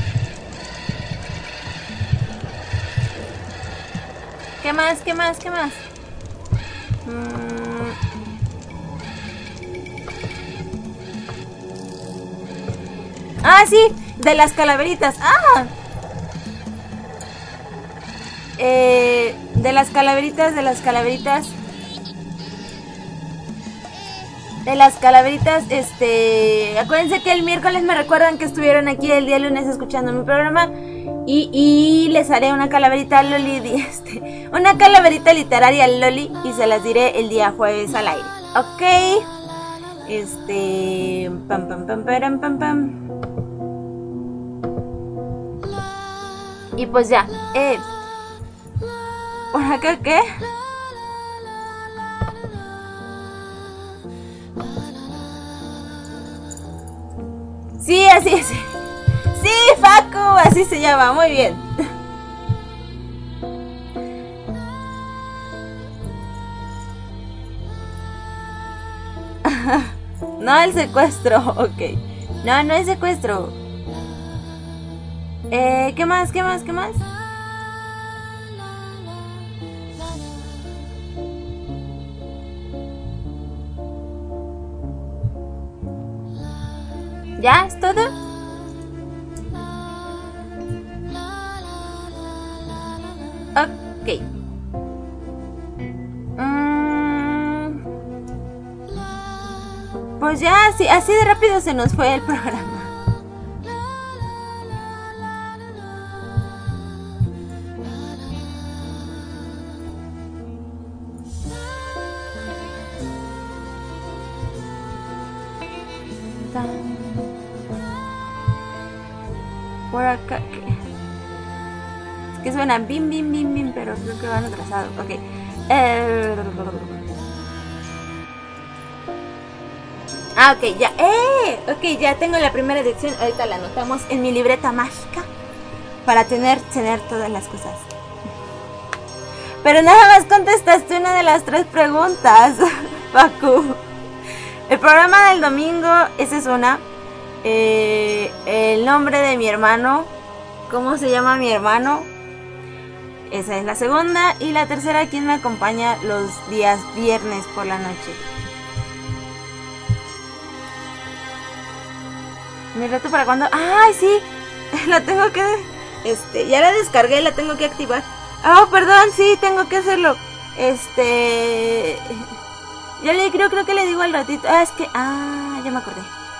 ¿Qué más? ¿Qué más? ¿Qué más? Mm... Ah, sí, de las calaveritas. Ah. Eh, de las calaveritas, de las calaveritas. De las calaveritas, este... Acuérdense que el miércoles me recuerdan que estuvieron aquí el día lunes escuchando mi programa. Y, y les haré una calaverita al Loli, este, una calaverita literaria al Loli. Y se las diré el día jueves al aire. Ok. Este... Pam, pam, pam, pam, pam, pam. Y pues ya. Eh... ¿Por acá qué? Sí, así es. Sí, Facu, así se llama, muy bien. No, el secuestro, ok. No, no es secuestro. Eh, ¿qué más? ¿Qué más? ¿Qué más? ¿Ya es todo? Ok. Mm, pues ya, así, así de rápido se nos fue el programa. Por acá. Es que suena bim, bim, bim, bim, pero creo que van atrasados. Ok. Eh... Ah, ok, ya. ¡Eh! Ok, ya tengo la primera dirección. Ahorita la anotamos en mi libreta mágica para tener, tener todas las cosas. Pero nada más contestaste una de las tres preguntas, Pacu. El programa del domingo, esa es una. Eh, el nombre de mi hermano, ¿cómo se llama mi hermano? Esa es la segunda. Y la tercera, ¿quién me acompaña los días viernes por la noche? ¿Mi reto para cuándo? ¡Ay, sí! La tengo que... Este, ya la descargué, la tengo que activar. Oh, perdón, sí, tengo que hacerlo. Este... Ya le creo, creo que le digo al ratito. Ah, es que... Ah, ya me acordé.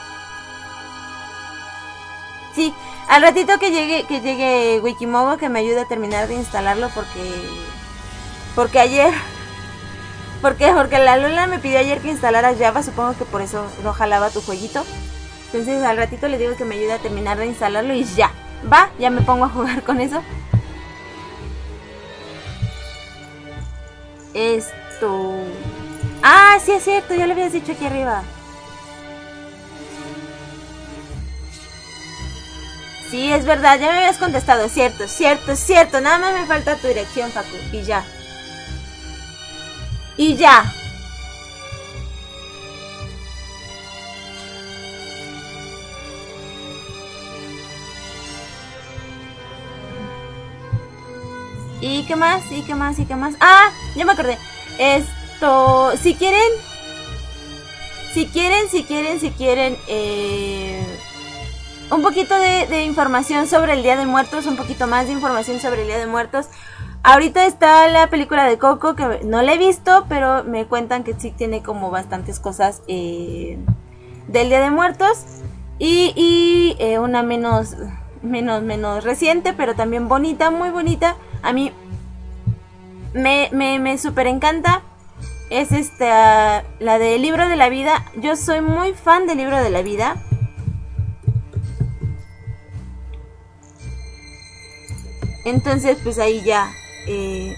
Sí, al ratito que llegue, que llegue Wikimobo, que me ayude a terminar de instalarlo porque... Porque ayer... Porque, porque la Lula me pidió ayer que instalara Java, supongo que por eso no jalaba tu jueguito. Entonces al ratito le digo que me ayude a terminar de instalarlo y ya. Va, ya me pongo a jugar con eso. Esto... Ah, sí es cierto, ya lo habías dicho aquí arriba. Sí, es verdad, ya me habías contestado, cierto, cierto, cierto. Nada más me falta tu dirección, Facu, y ya. Y ya. ¿Y qué más? ¿Y qué más? ¿Y qué más? Ah, ya me acordé. Esto, si quieren, si quieren, si quieren, si quieren, eh... un poquito de, de información sobre el Día de Muertos, un poquito más de información sobre el Día de Muertos. Ahorita está la película de Coco, que no la he visto, pero me cuentan que sí tiene como bastantes cosas eh, del Día de Muertos. Y, y eh, una menos, menos, menos reciente, pero también bonita, muy bonita. A mí me, me, me súper encanta. Es esta, la de Libro de la Vida. Yo soy muy fan del Libro de la Vida. Entonces, pues ahí ya. Eh,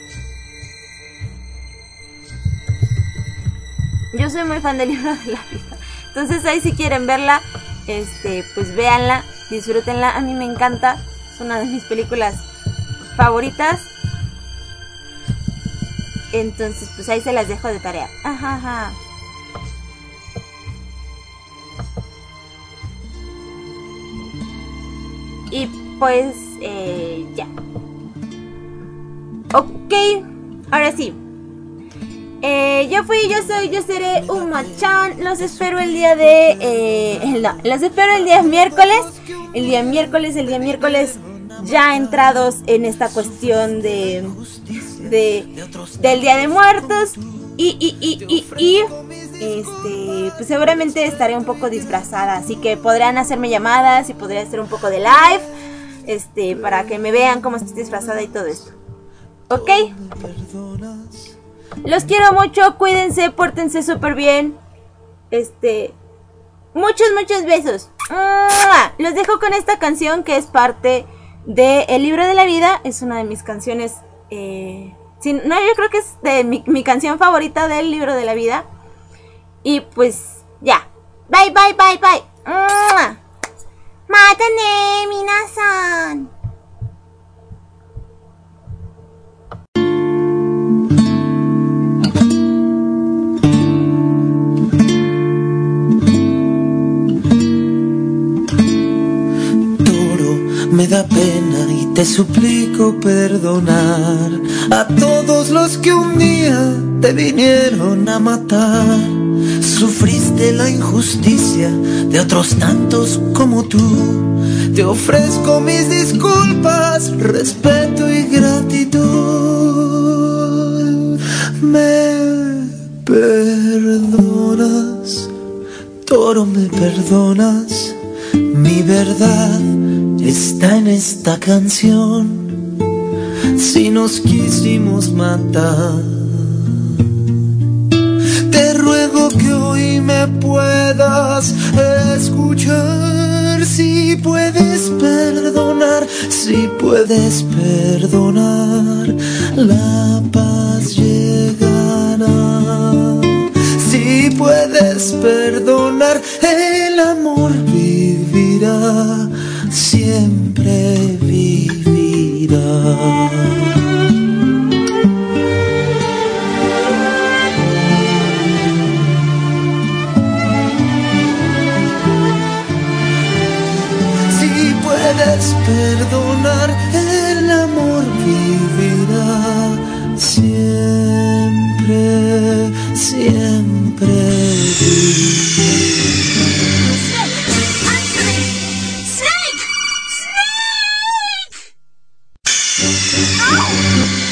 yo soy muy fan del Libro de la Vida. Entonces ahí si quieren verla, este, pues véanla, disfrútenla. A mí me encanta. Es una de mis películas favoritas. Entonces, pues ahí se las dejo de tarea. Ajá, ajá. Y pues, eh, ya. Ok, ahora sí. Eh, yo fui, yo soy, yo seré Uma-chan. Los espero el día de... Eh, no, los espero el día miércoles. El día miércoles, el día miércoles ya entrados en esta cuestión de... de del Día de Muertos. Y, y, y, y, y... Este, pues seguramente estaré un poco disfrazada. Así que podrán hacerme llamadas y podré hacer un poco de live. Este, para que me vean cómo estoy disfrazada y todo esto. ¿Ok? Los quiero mucho, cuídense, pórtense súper bien. Este, muchos, muchos besos. ¡Mua! Los dejo con esta canción que es parte de El Libro de la Vida. Es una de mis canciones, eh, si, no, yo creo que es de mi, mi canción favorita del Libro de la Vida. Y pues, ya. Bye, bye, bye, bye. ¡Mua! ¡Mata ne, minasan! Me da pena y te suplico perdonar a todos los que un día te vinieron a matar. Sufriste la injusticia de otros tantos como tú. Te ofrezco mis disculpas, respeto y gratitud. Me perdonas, Toro, me perdonas. Mi verdad está en esta canción. Si nos quisimos matar, te ruego que hoy me puedas escuchar. Si puedes perdonar, si puedes perdonar, la paz llegará. Si puedes perdonar, el amor vivirá, siempre vivirá. Si puedes perdonar, el amor vivirá, siempre, siempre vivirá. Snake! Snake! Snake! Ow!